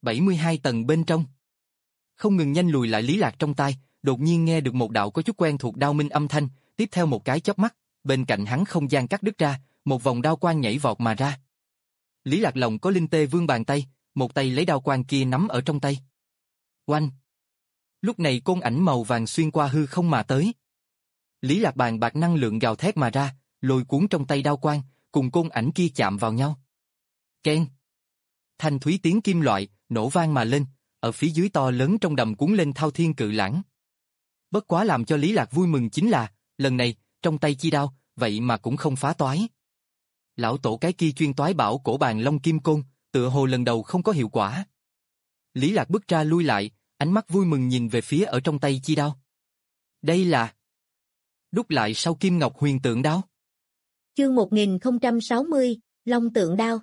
bảy mươi hai tầng bên trong. Không ngừng nhanh lùi lại Lý Lạc trong tai, đột nhiên nghe được một đạo có chút quen thuộc đao minh âm thanh, tiếp theo một cái chớp mắt, bên cạnh hắn không gian cắt đứt ra, một vòng đao quang nhảy vọt mà ra. Lý Lạc lòng có linh tê vương bàn tay, một tay lấy đao quang kia nắm ở trong tay. Oanh! Lúc này côn ảnh màu vàng xuyên qua hư không mà tới. Lý Lạc bàn bạc năng lượng gào thét mà ra, lôi cuốn trong tay đao quang, cùng côn ảnh kia chạm vào nhau. Keng! Thanh thúy tiếng kim loại, nổ vang mà lên, ở phía dưới to lớn trong đầm cuốn lên thao thiên cự lãng. Bất quá làm cho Lý Lạc vui mừng chính là, lần này, trong tay chi đao, vậy mà cũng không phá toái. Lão tổ cái kia chuyên toái bảo cổ bàn long kim côn, tựa hồ lần đầu không có hiệu quả. Lý Lạc bước ra lui lại, ánh mắt vui mừng nhìn về phía ở trong tay chi đao. Đây là đúc lại sau kim ngọc huyền tượng đao. Chương một nghìn không trăm sáu mươi, Long tượng đao.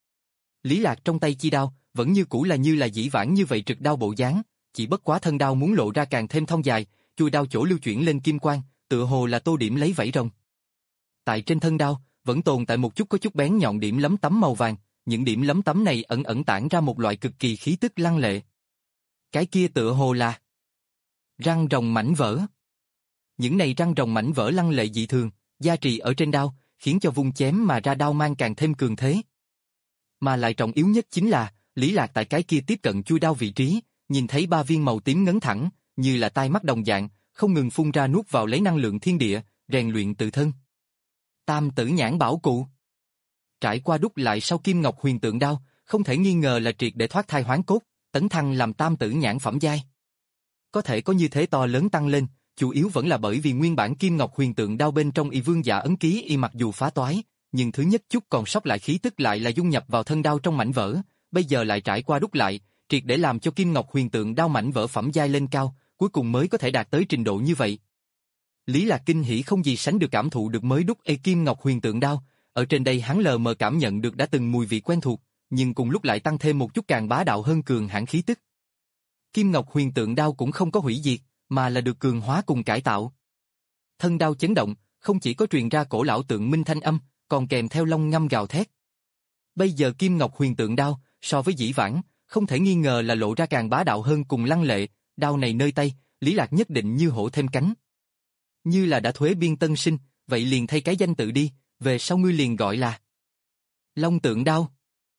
Lý Lạc trong tay chi đao, vẫn như cũ là như là dĩ vãng như vậy trực đao bộ dáng, chỉ bất quá thân đao muốn lộ ra càng thêm thon dài, chui đao chỗ lưu chuyển lên kim quang, tựa hồ là tô điểm lấy vảy rồng. Tại trên thân đao, vẫn tồn tại một chút có chút bén nhọn điểm lấm tấm màu vàng, những điểm lấm tấm này ẩn ẩn tản ra một loại cực kỳ khí tức lăng lệ. Cái kia tựa hồ là răng rồng mảnh vỡ. Những này răng rồng mảnh vỡ lăng lệ dị thường, gia trì ở trên đao, khiến cho vung chém mà ra đao mang càng thêm cường thế. Mà lại trọng yếu nhất chính là, Lý Lạc tại cái kia tiếp cận chui đao vị trí, nhìn thấy ba viên màu tím ngấn thẳng, như là tai mắt đồng dạng, không ngừng phun ra nuốt vào lấy năng lượng thiên địa, rèn luyện tự thân. Tam tử nhãn bảo cụ. Trải qua đúc lại sau kim ngọc huyền tượng đao, không thể nghi ngờ là triệt để thoát thai hoán cốt, tấn thăng làm tam tử nhãn phẩm giai. Có thể có như thế to lớn tăng lên, chủ yếu vẫn là bởi vì nguyên bản kim ngọc huyền tượng đao bên trong y vương giả ấn ký y mặc dù phá toái, nhưng thứ nhất chút còn sót lại khí tức lại là dung nhập vào thân đao trong mảnh vỡ, bây giờ lại trải qua đúc lại, triệt để làm cho kim ngọc huyền tượng đao mảnh vỡ phẩm giai lên cao, cuối cùng mới có thể đạt tới trình độ như vậy. Lý Lạc kinh hỉ không gì sánh được cảm thụ được mới đúc ê kim ngọc huyền tượng đao, ở trên đây hắn lờ mờ cảm nhận được đã từng mùi vị quen thuộc, nhưng cùng lúc lại tăng thêm một chút càng bá đạo hơn cường hãn khí tức. Kim ngọc huyền tượng đao cũng không có hủy diệt, mà là được cường hóa cùng cải tạo. Thân đao chấn động, không chỉ có truyền ra cổ lão tượng minh thanh âm, còn kèm theo long ngâm gào thét. Bây giờ kim ngọc huyền tượng đao, so với dĩ vãng, không thể nghi ngờ là lộ ra càng bá đạo hơn cùng lăng lệ, đao này nơi tay, Lý Lạc nhất định như hổ thêm cánh. Như là đã thuế biên tân sinh, vậy liền thay cái danh tự đi, về sau ngươi liền gọi là Long tượng đao.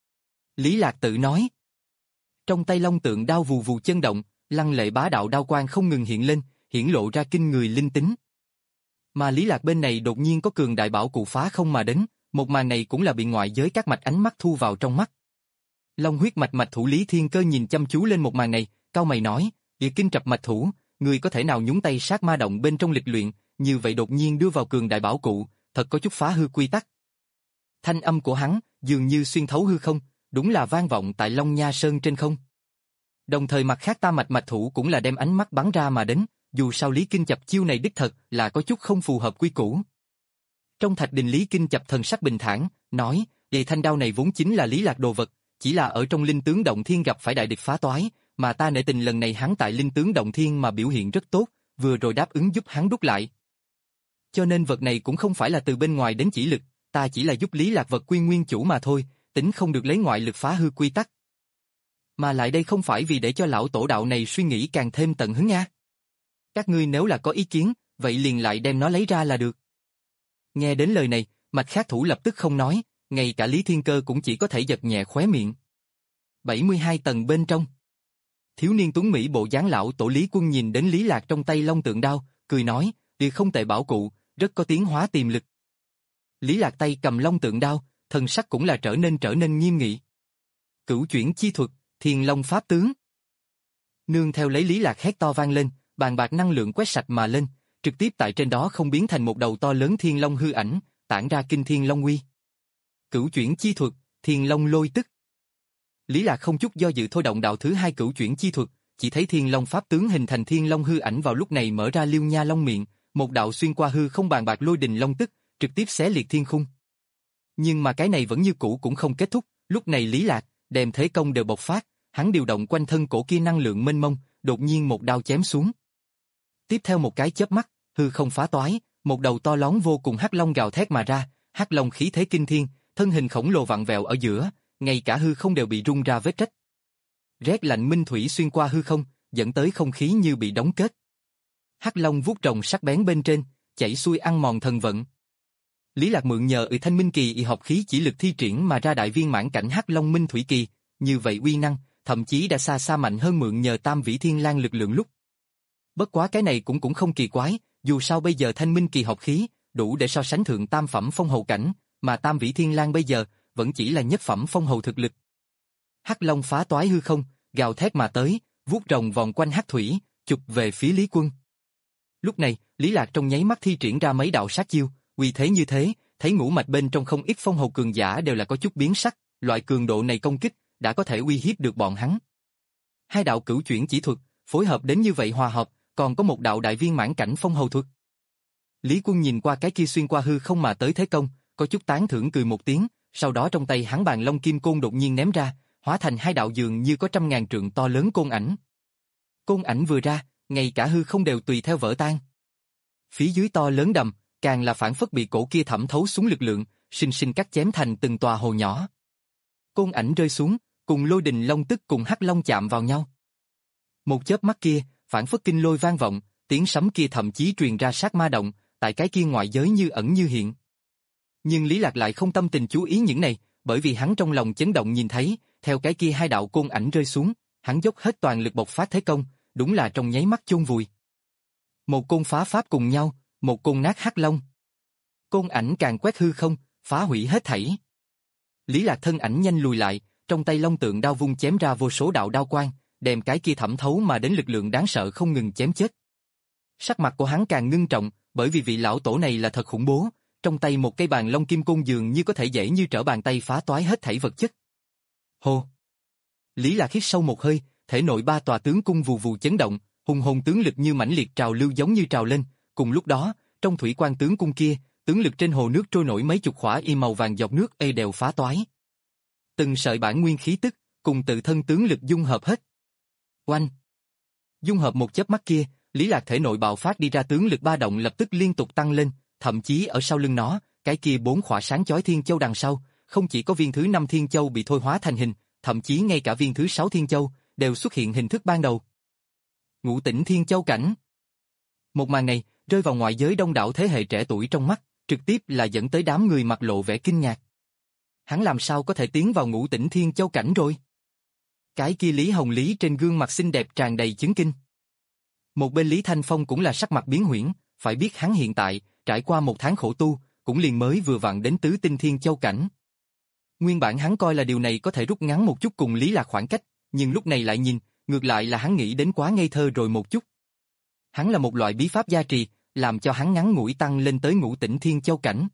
Lý Lạc tự nói. Trong tay long tượng đao vù vù chấn động, lăng lệ bá đạo đao quang không ngừng hiện lên, hiển lộ ra kinh người linh tính. Mà Lý Lạc bên này đột nhiên có cường đại bảo cụ phá không mà đến, một màn này cũng là bị ngoại giới các mạch ánh mắt thu vào trong mắt. Long huyết mạch mạch thủ Lý Thiên Cơ nhìn chăm chú lên một màn này, cau mày nói, địa kinh trập mạch thủ, người có thể nào nhúng tay sát ma động bên trong lịch luyện, như vậy đột nhiên đưa vào cường đại bảo cụ, thật có chút phá hư quy tắc. Thanh âm của hắn, dường như xuyên thấu hư không, đúng là vang vọng tại Long Nha Sơn trên không. Đồng thời mặt khác tam mạch mạch thủ cũng là đem ánh mắt bắn ra mà đến, dù sao Lý Kinh Chập chiêu này đích thật là có chút không phù hợp quy củ. Trong thạch đình Lý Kinh Chập thần sắc bình thản, nói, vậy thanh đao này vốn chính là Lý Lạc đồ vật, chỉ là ở trong linh tướng động thiên gặp phải đại địch phá toái, mà ta nể tình lần này hắn tại linh tướng động thiên mà biểu hiện rất tốt, vừa rồi đáp ứng giúp hắn đúc lại. Cho nên vật này cũng không phải là từ bên ngoài đến chỉ lực, ta chỉ là giúp Lý Lạc vật quy nguyên chủ mà thôi, tính không được lấy ngoại lực phá hư quy tắc. Mà lại đây không phải vì để cho lão tổ đạo này suy nghĩ càng thêm tận hứng nha. Các ngươi nếu là có ý kiến, vậy liền lại đem nó lấy ra là được. Nghe đến lời này, mạch khác thủ lập tức không nói, ngay cả Lý Thiên Cơ cũng chỉ có thể giật nhẹ khóe miệng. bảy mươi hai tầng bên trong. Thiếu niên tuấn Mỹ bộ dáng lão tổ Lý Quân nhìn đến Lý Lạc trong tay long tượng đao, cười nói, đi không tệ bảo cụ, rất có tiến hóa tiềm lực. Lý Lạc tay cầm long tượng đao, thần sắc cũng là trở nên trở nên nghiêm nghị. Cửu chuyển chi thuật, Thiên Long pháp tướng. Nương theo lấy Lý Lạc hét to vang lên, bàn bạc năng lượng quét sạch mà lên, trực tiếp tại trên đó không biến thành một đầu to lớn thiên long hư ảnh, tản ra kinh thiên long uy. Cửu chuyển chi thuật, Thiên Long lôi tức. Lý Lạc không chút do dự thôi động đạo thứ hai cửu chuyển chi thuật, chỉ thấy Thiên Long pháp tướng hình thành thiên long hư ảnh vào lúc này mở ra liêu nha long miệng, một đạo xuyên qua hư không bàn bạc lôi đình long tức, trực tiếp xé liệt thiên khung. Nhưng mà cái này vẫn như cũ cũng không kết thúc, lúc này Lý Lạc đem thế công đều bộc phát, hắn điều động quanh thân cổ kia năng lượng mênh mông, đột nhiên một đao chém xuống. Tiếp theo một cái chớp mắt, hư không phá toái, một đầu to lớn vô cùng hắc long gào thét mà ra, hắc long khí thế kinh thiên, thân hình khổng lồ vặn vẹo ở giữa, ngay cả hư không đều bị rung ra vết rách. Rét lạnh minh thủy xuyên qua hư không, dẫn tới không khí như bị đóng kết. Hắc Long vuốt rồng sắc bén bên trên, chảy xuôi ăn mòn thần vận. Lý Lạc mượn nhờ ủy thanh minh kỳ y học khí chỉ lực thi triển mà ra đại viên mãn cảnh Hắc Long minh thủy kỳ, như vậy uy năng, thậm chí đã xa xa mạnh hơn mượn nhờ Tam Vĩ Thiên Lang lực lượng lúc. Bất quá cái này cũng cũng không kỳ quái, dù sao bây giờ thanh minh kỳ học khí, đủ để so sánh thượng tam phẩm phong hầu cảnh, mà Tam Vĩ Thiên Lang bây giờ, vẫn chỉ là nhất phẩm phong hầu thực lực. Hắc Long phá toái hư không, gào thét mà tới, vuốt rồng vòng quanh hắc thủy, chụp về phía Lý Quân. Lúc này, Lý Lạc trong nháy mắt thi triển ra mấy đạo sát chiêu, uy thế như thế, thấy ngũ mạch bên trong không ít phong hầu cường giả đều là có chút biến sắc, loại cường độ này công kích, đã có thể uy hiếp được bọn hắn. Hai đạo cửu chuyển chỉ thuật, phối hợp đến như vậy hòa hợp, còn có một đạo đại viên mãn cảnh phong hầu thuật. Lý Quân nhìn qua cái kia xuyên qua hư không mà tới thế công, có chút tán thưởng cười một tiếng, sau đó trong tay hắn bàn long kim côn đột nhiên ném ra, hóa thành hai đạo dường như có trăm ngàn trượng to lớn côn ảnh. Côn ảnh vừa ra, ngay cả hư không đều tùy theo vỡ tan. Phía dưới to lớn đầm, càng là phản phất bị cổ kia thẩm thấu xuống lực lượng, sinh sinh cắt chém thành từng tòa hồ nhỏ. Côn ảnh rơi xuống, cùng lôi đình long tức cùng hắc long chạm vào nhau. Một chớp mắt kia, phản phất kinh lôi vang vọng, tiếng sấm kia thậm chí truyền ra sát ma động, tại cái kia ngoại giới như ẩn như hiện. Nhưng Lý Lạc lại không tâm tình chú ý những này, bởi vì hắn trong lòng chấn động nhìn thấy, theo cái kia hai đạo côn ảnh rơi xuống, hắn dốc hết toàn lực bộc phát thế công, đúng là trong nháy mắt chôn vùi. Một côn phá pháp cùng nhau, một côn nát hắc long. Côn ảnh càng quét hư không, phá hủy hết thảy. Lý Lạc thân ảnh nhanh lùi lại, trong tay long tượng đao vung chém ra vô số đạo đao quang, đem cái kia thẩm thấu mà đến lực lượng đáng sợ không ngừng chém chết. Sắc mặt của hắn càng ngưng trọng, bởi vì vị lão tổ này là thật khủng bố, trong tay một cây bàn long kim côn dường như có thể dễ như trở bàn tay phá toái hết thảy vật chất. Hô! Lý Lạc hít sâu một hơi, thể nội ba tòa tướng cung vù vù chấn động, hùng hồn tướng lực như mãnh liệt trào lưu giống như trào lên, cùng lúc đó, trong thủy quan tướng cung kia, tướng lực trên hồ nước trôi nổi mấy chục khỏa y màu vàng dọc nước ê đều phá toái. Từng sợi bản nguyên khí tức, cùng tự thân tướng lực dung hợp hết. Oanh! Dung hợp một chớp mắt kia, Lý Lạc thể nội bạo phát đi ra tướng lực ba động lập tức liên tục tăng lên, thậm chí ở sau lưng nó, cái kia bốn khỏa sáng chói thiên châu đằng sau, không chỉ có viên thứ năm thiên châu bị thôi hóa thành hình, thậm chí ngay cả viên thứ sáu thiên châu đều xuất hiện hình thức ban đầu. Ngũ tỉnh thiên châu cảnh. Một màn này rơi vào ngoại giới đông đảo thế hệ trẻ tuổi trong mắt, trực tiếp là dẫn tới đám người mặt lộ vẻ kinh ngạc. Hắn làm sao có thể tiến vào ngũ tỉnh thiên châu cảnh rồi? Cái kia Lý Hồng Lý trên gương mặt xinh đẹp tràn đầy chấn kinh. Một bên Lý Thanh Phong cũng là sắc mặt biến huyễn, phải biết hắn hiện tại, trải qua một tháng khổ tu, cũng liền mới vừa vặn đến tứ tinh thiên châu cảnh. Nguyên bản hắn coi là điều này có thể rút ngắn một chút cùng Lý Lạc khoảng cách, nhưng lúc này lại nhìn, ngược lại là hắn nghĩ đến quá ngây thơ rồi một chút. Hắn là một loại bí pháp gia trì, làm cho hắn ngắn ngủi tăng lên tới ngũ tỉnh thiên châu cảnh.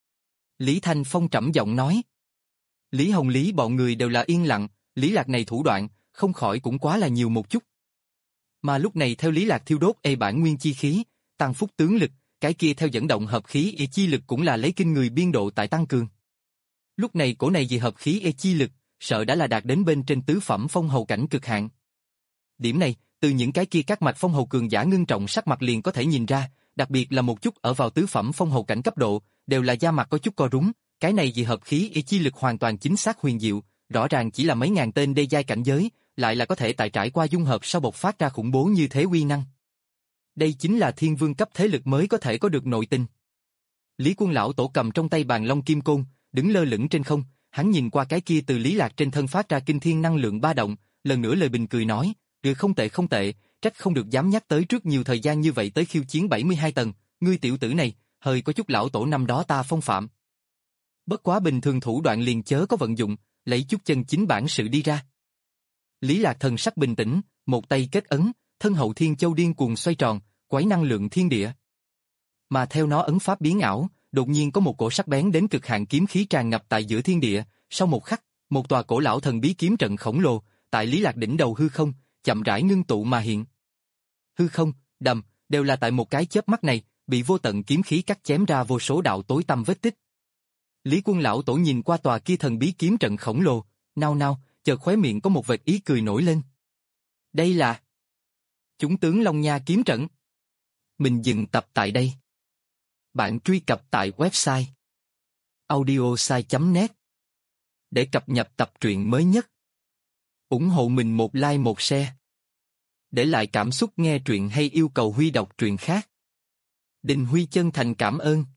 Lý Thanh Phong trầm giọng nói. Lý Hồng Lý bọn người đều là yên lặng, Lý Lạc này thủ đoạn, không khỏi cũng quá là nhiều một chút. Mà lúc này theo Lý Lạc thiêu đốt ê bản nguyên chi khí, tăng phúc tướng lực, cái kia theo dẫn động hợp khí ê chi lực cũng là lấy kinh người biên độ tại tăng cường. Lúc này cổ này gì hợp khí ê chi lực, sợ đã là đạt đến bên trên tứ phẩm phong hầu cảnh cực hạn. Điểm này, từ những cái kia các mạch phong hầu cường giả ngưng trọng sắc mặt liền có thể nhìn ra, đặc biệt là một chút ở vào tứ phẩm phong hầu cảnh cấp độ, đều là da mặt có chút co rúm, cái này gì hợp khí ê chi lực hoàn toàn chính xác huyền diệu, rõ ràng chỉ là mấy ngàn tên đê giai cảnh giới, lại là có thể tại trải qua dung hợp sau bộc phát ra khủng bố như thế uy năng. Đây chính là thiên vương cấp thế lực mới có thể có được nội tình. Lý Quân lão tổ cầm trong tay bàn long kim côn, đứng lơ lửng trên không, hắn nhìn qua cái kia từ Lý Lạc trên thân phát ra kinh thiên năng lượng ba động, lần nữa lời bình cười nói, "Ừ không tệ không tệ, trách không được dám nhắc tới trước nhiều thời gian như vậy tới khiêu chiến bảy mươi hai tầng, ngươi tiểu tử này, hơi có chút lão tổ năm đó ta phong phạm. Bất quá bình thường thủ đoạn liền chớ có vận dụng, lấy chút chân chính bản sự đi ra." Lý Lạc thần sắc bình tĩnh, một tay kết ấn, thân hậu thiên châu điên cuồng xoay tròn, quấy năng lượng thiên địa. Mà theo nó ấn pháp biến ảo, đột nhiên có một cổ sắc bén đến cực hạn kiếm khí tràn ngập tại giữa thiên địa, sau một khắc, một tòa cổ lão thần bí kiếm trận khổng lồ, tại Lý Lạc đỉnh đầu hư không, chậm rãi ngưng tụ mà hiện. Hư không, đầm, đều là tại một cái chớp mắt này, bị vô tận kiếm khí cắt chém ra vô số đạo tối tăm vết tích. Lý Quân lão tổ nhìn qua tòa kia thần bí kiếm trận khổng lồ, nao nao, chợt khóe miệng có một vệt ý cười nổi lên. Đây là Chúng tướng Long Nha kiếm trận. Mình dừng tập tại đây. Bạn truy cập tại website audiosai chấm net để cập nhật tập truyện mới nhất. ủng hộ mình một like một share. Để lại cảm xúc nghe truyện hay yêu cầu Huy đọc truyện khác. Đình Huy chân thành cảm ơn.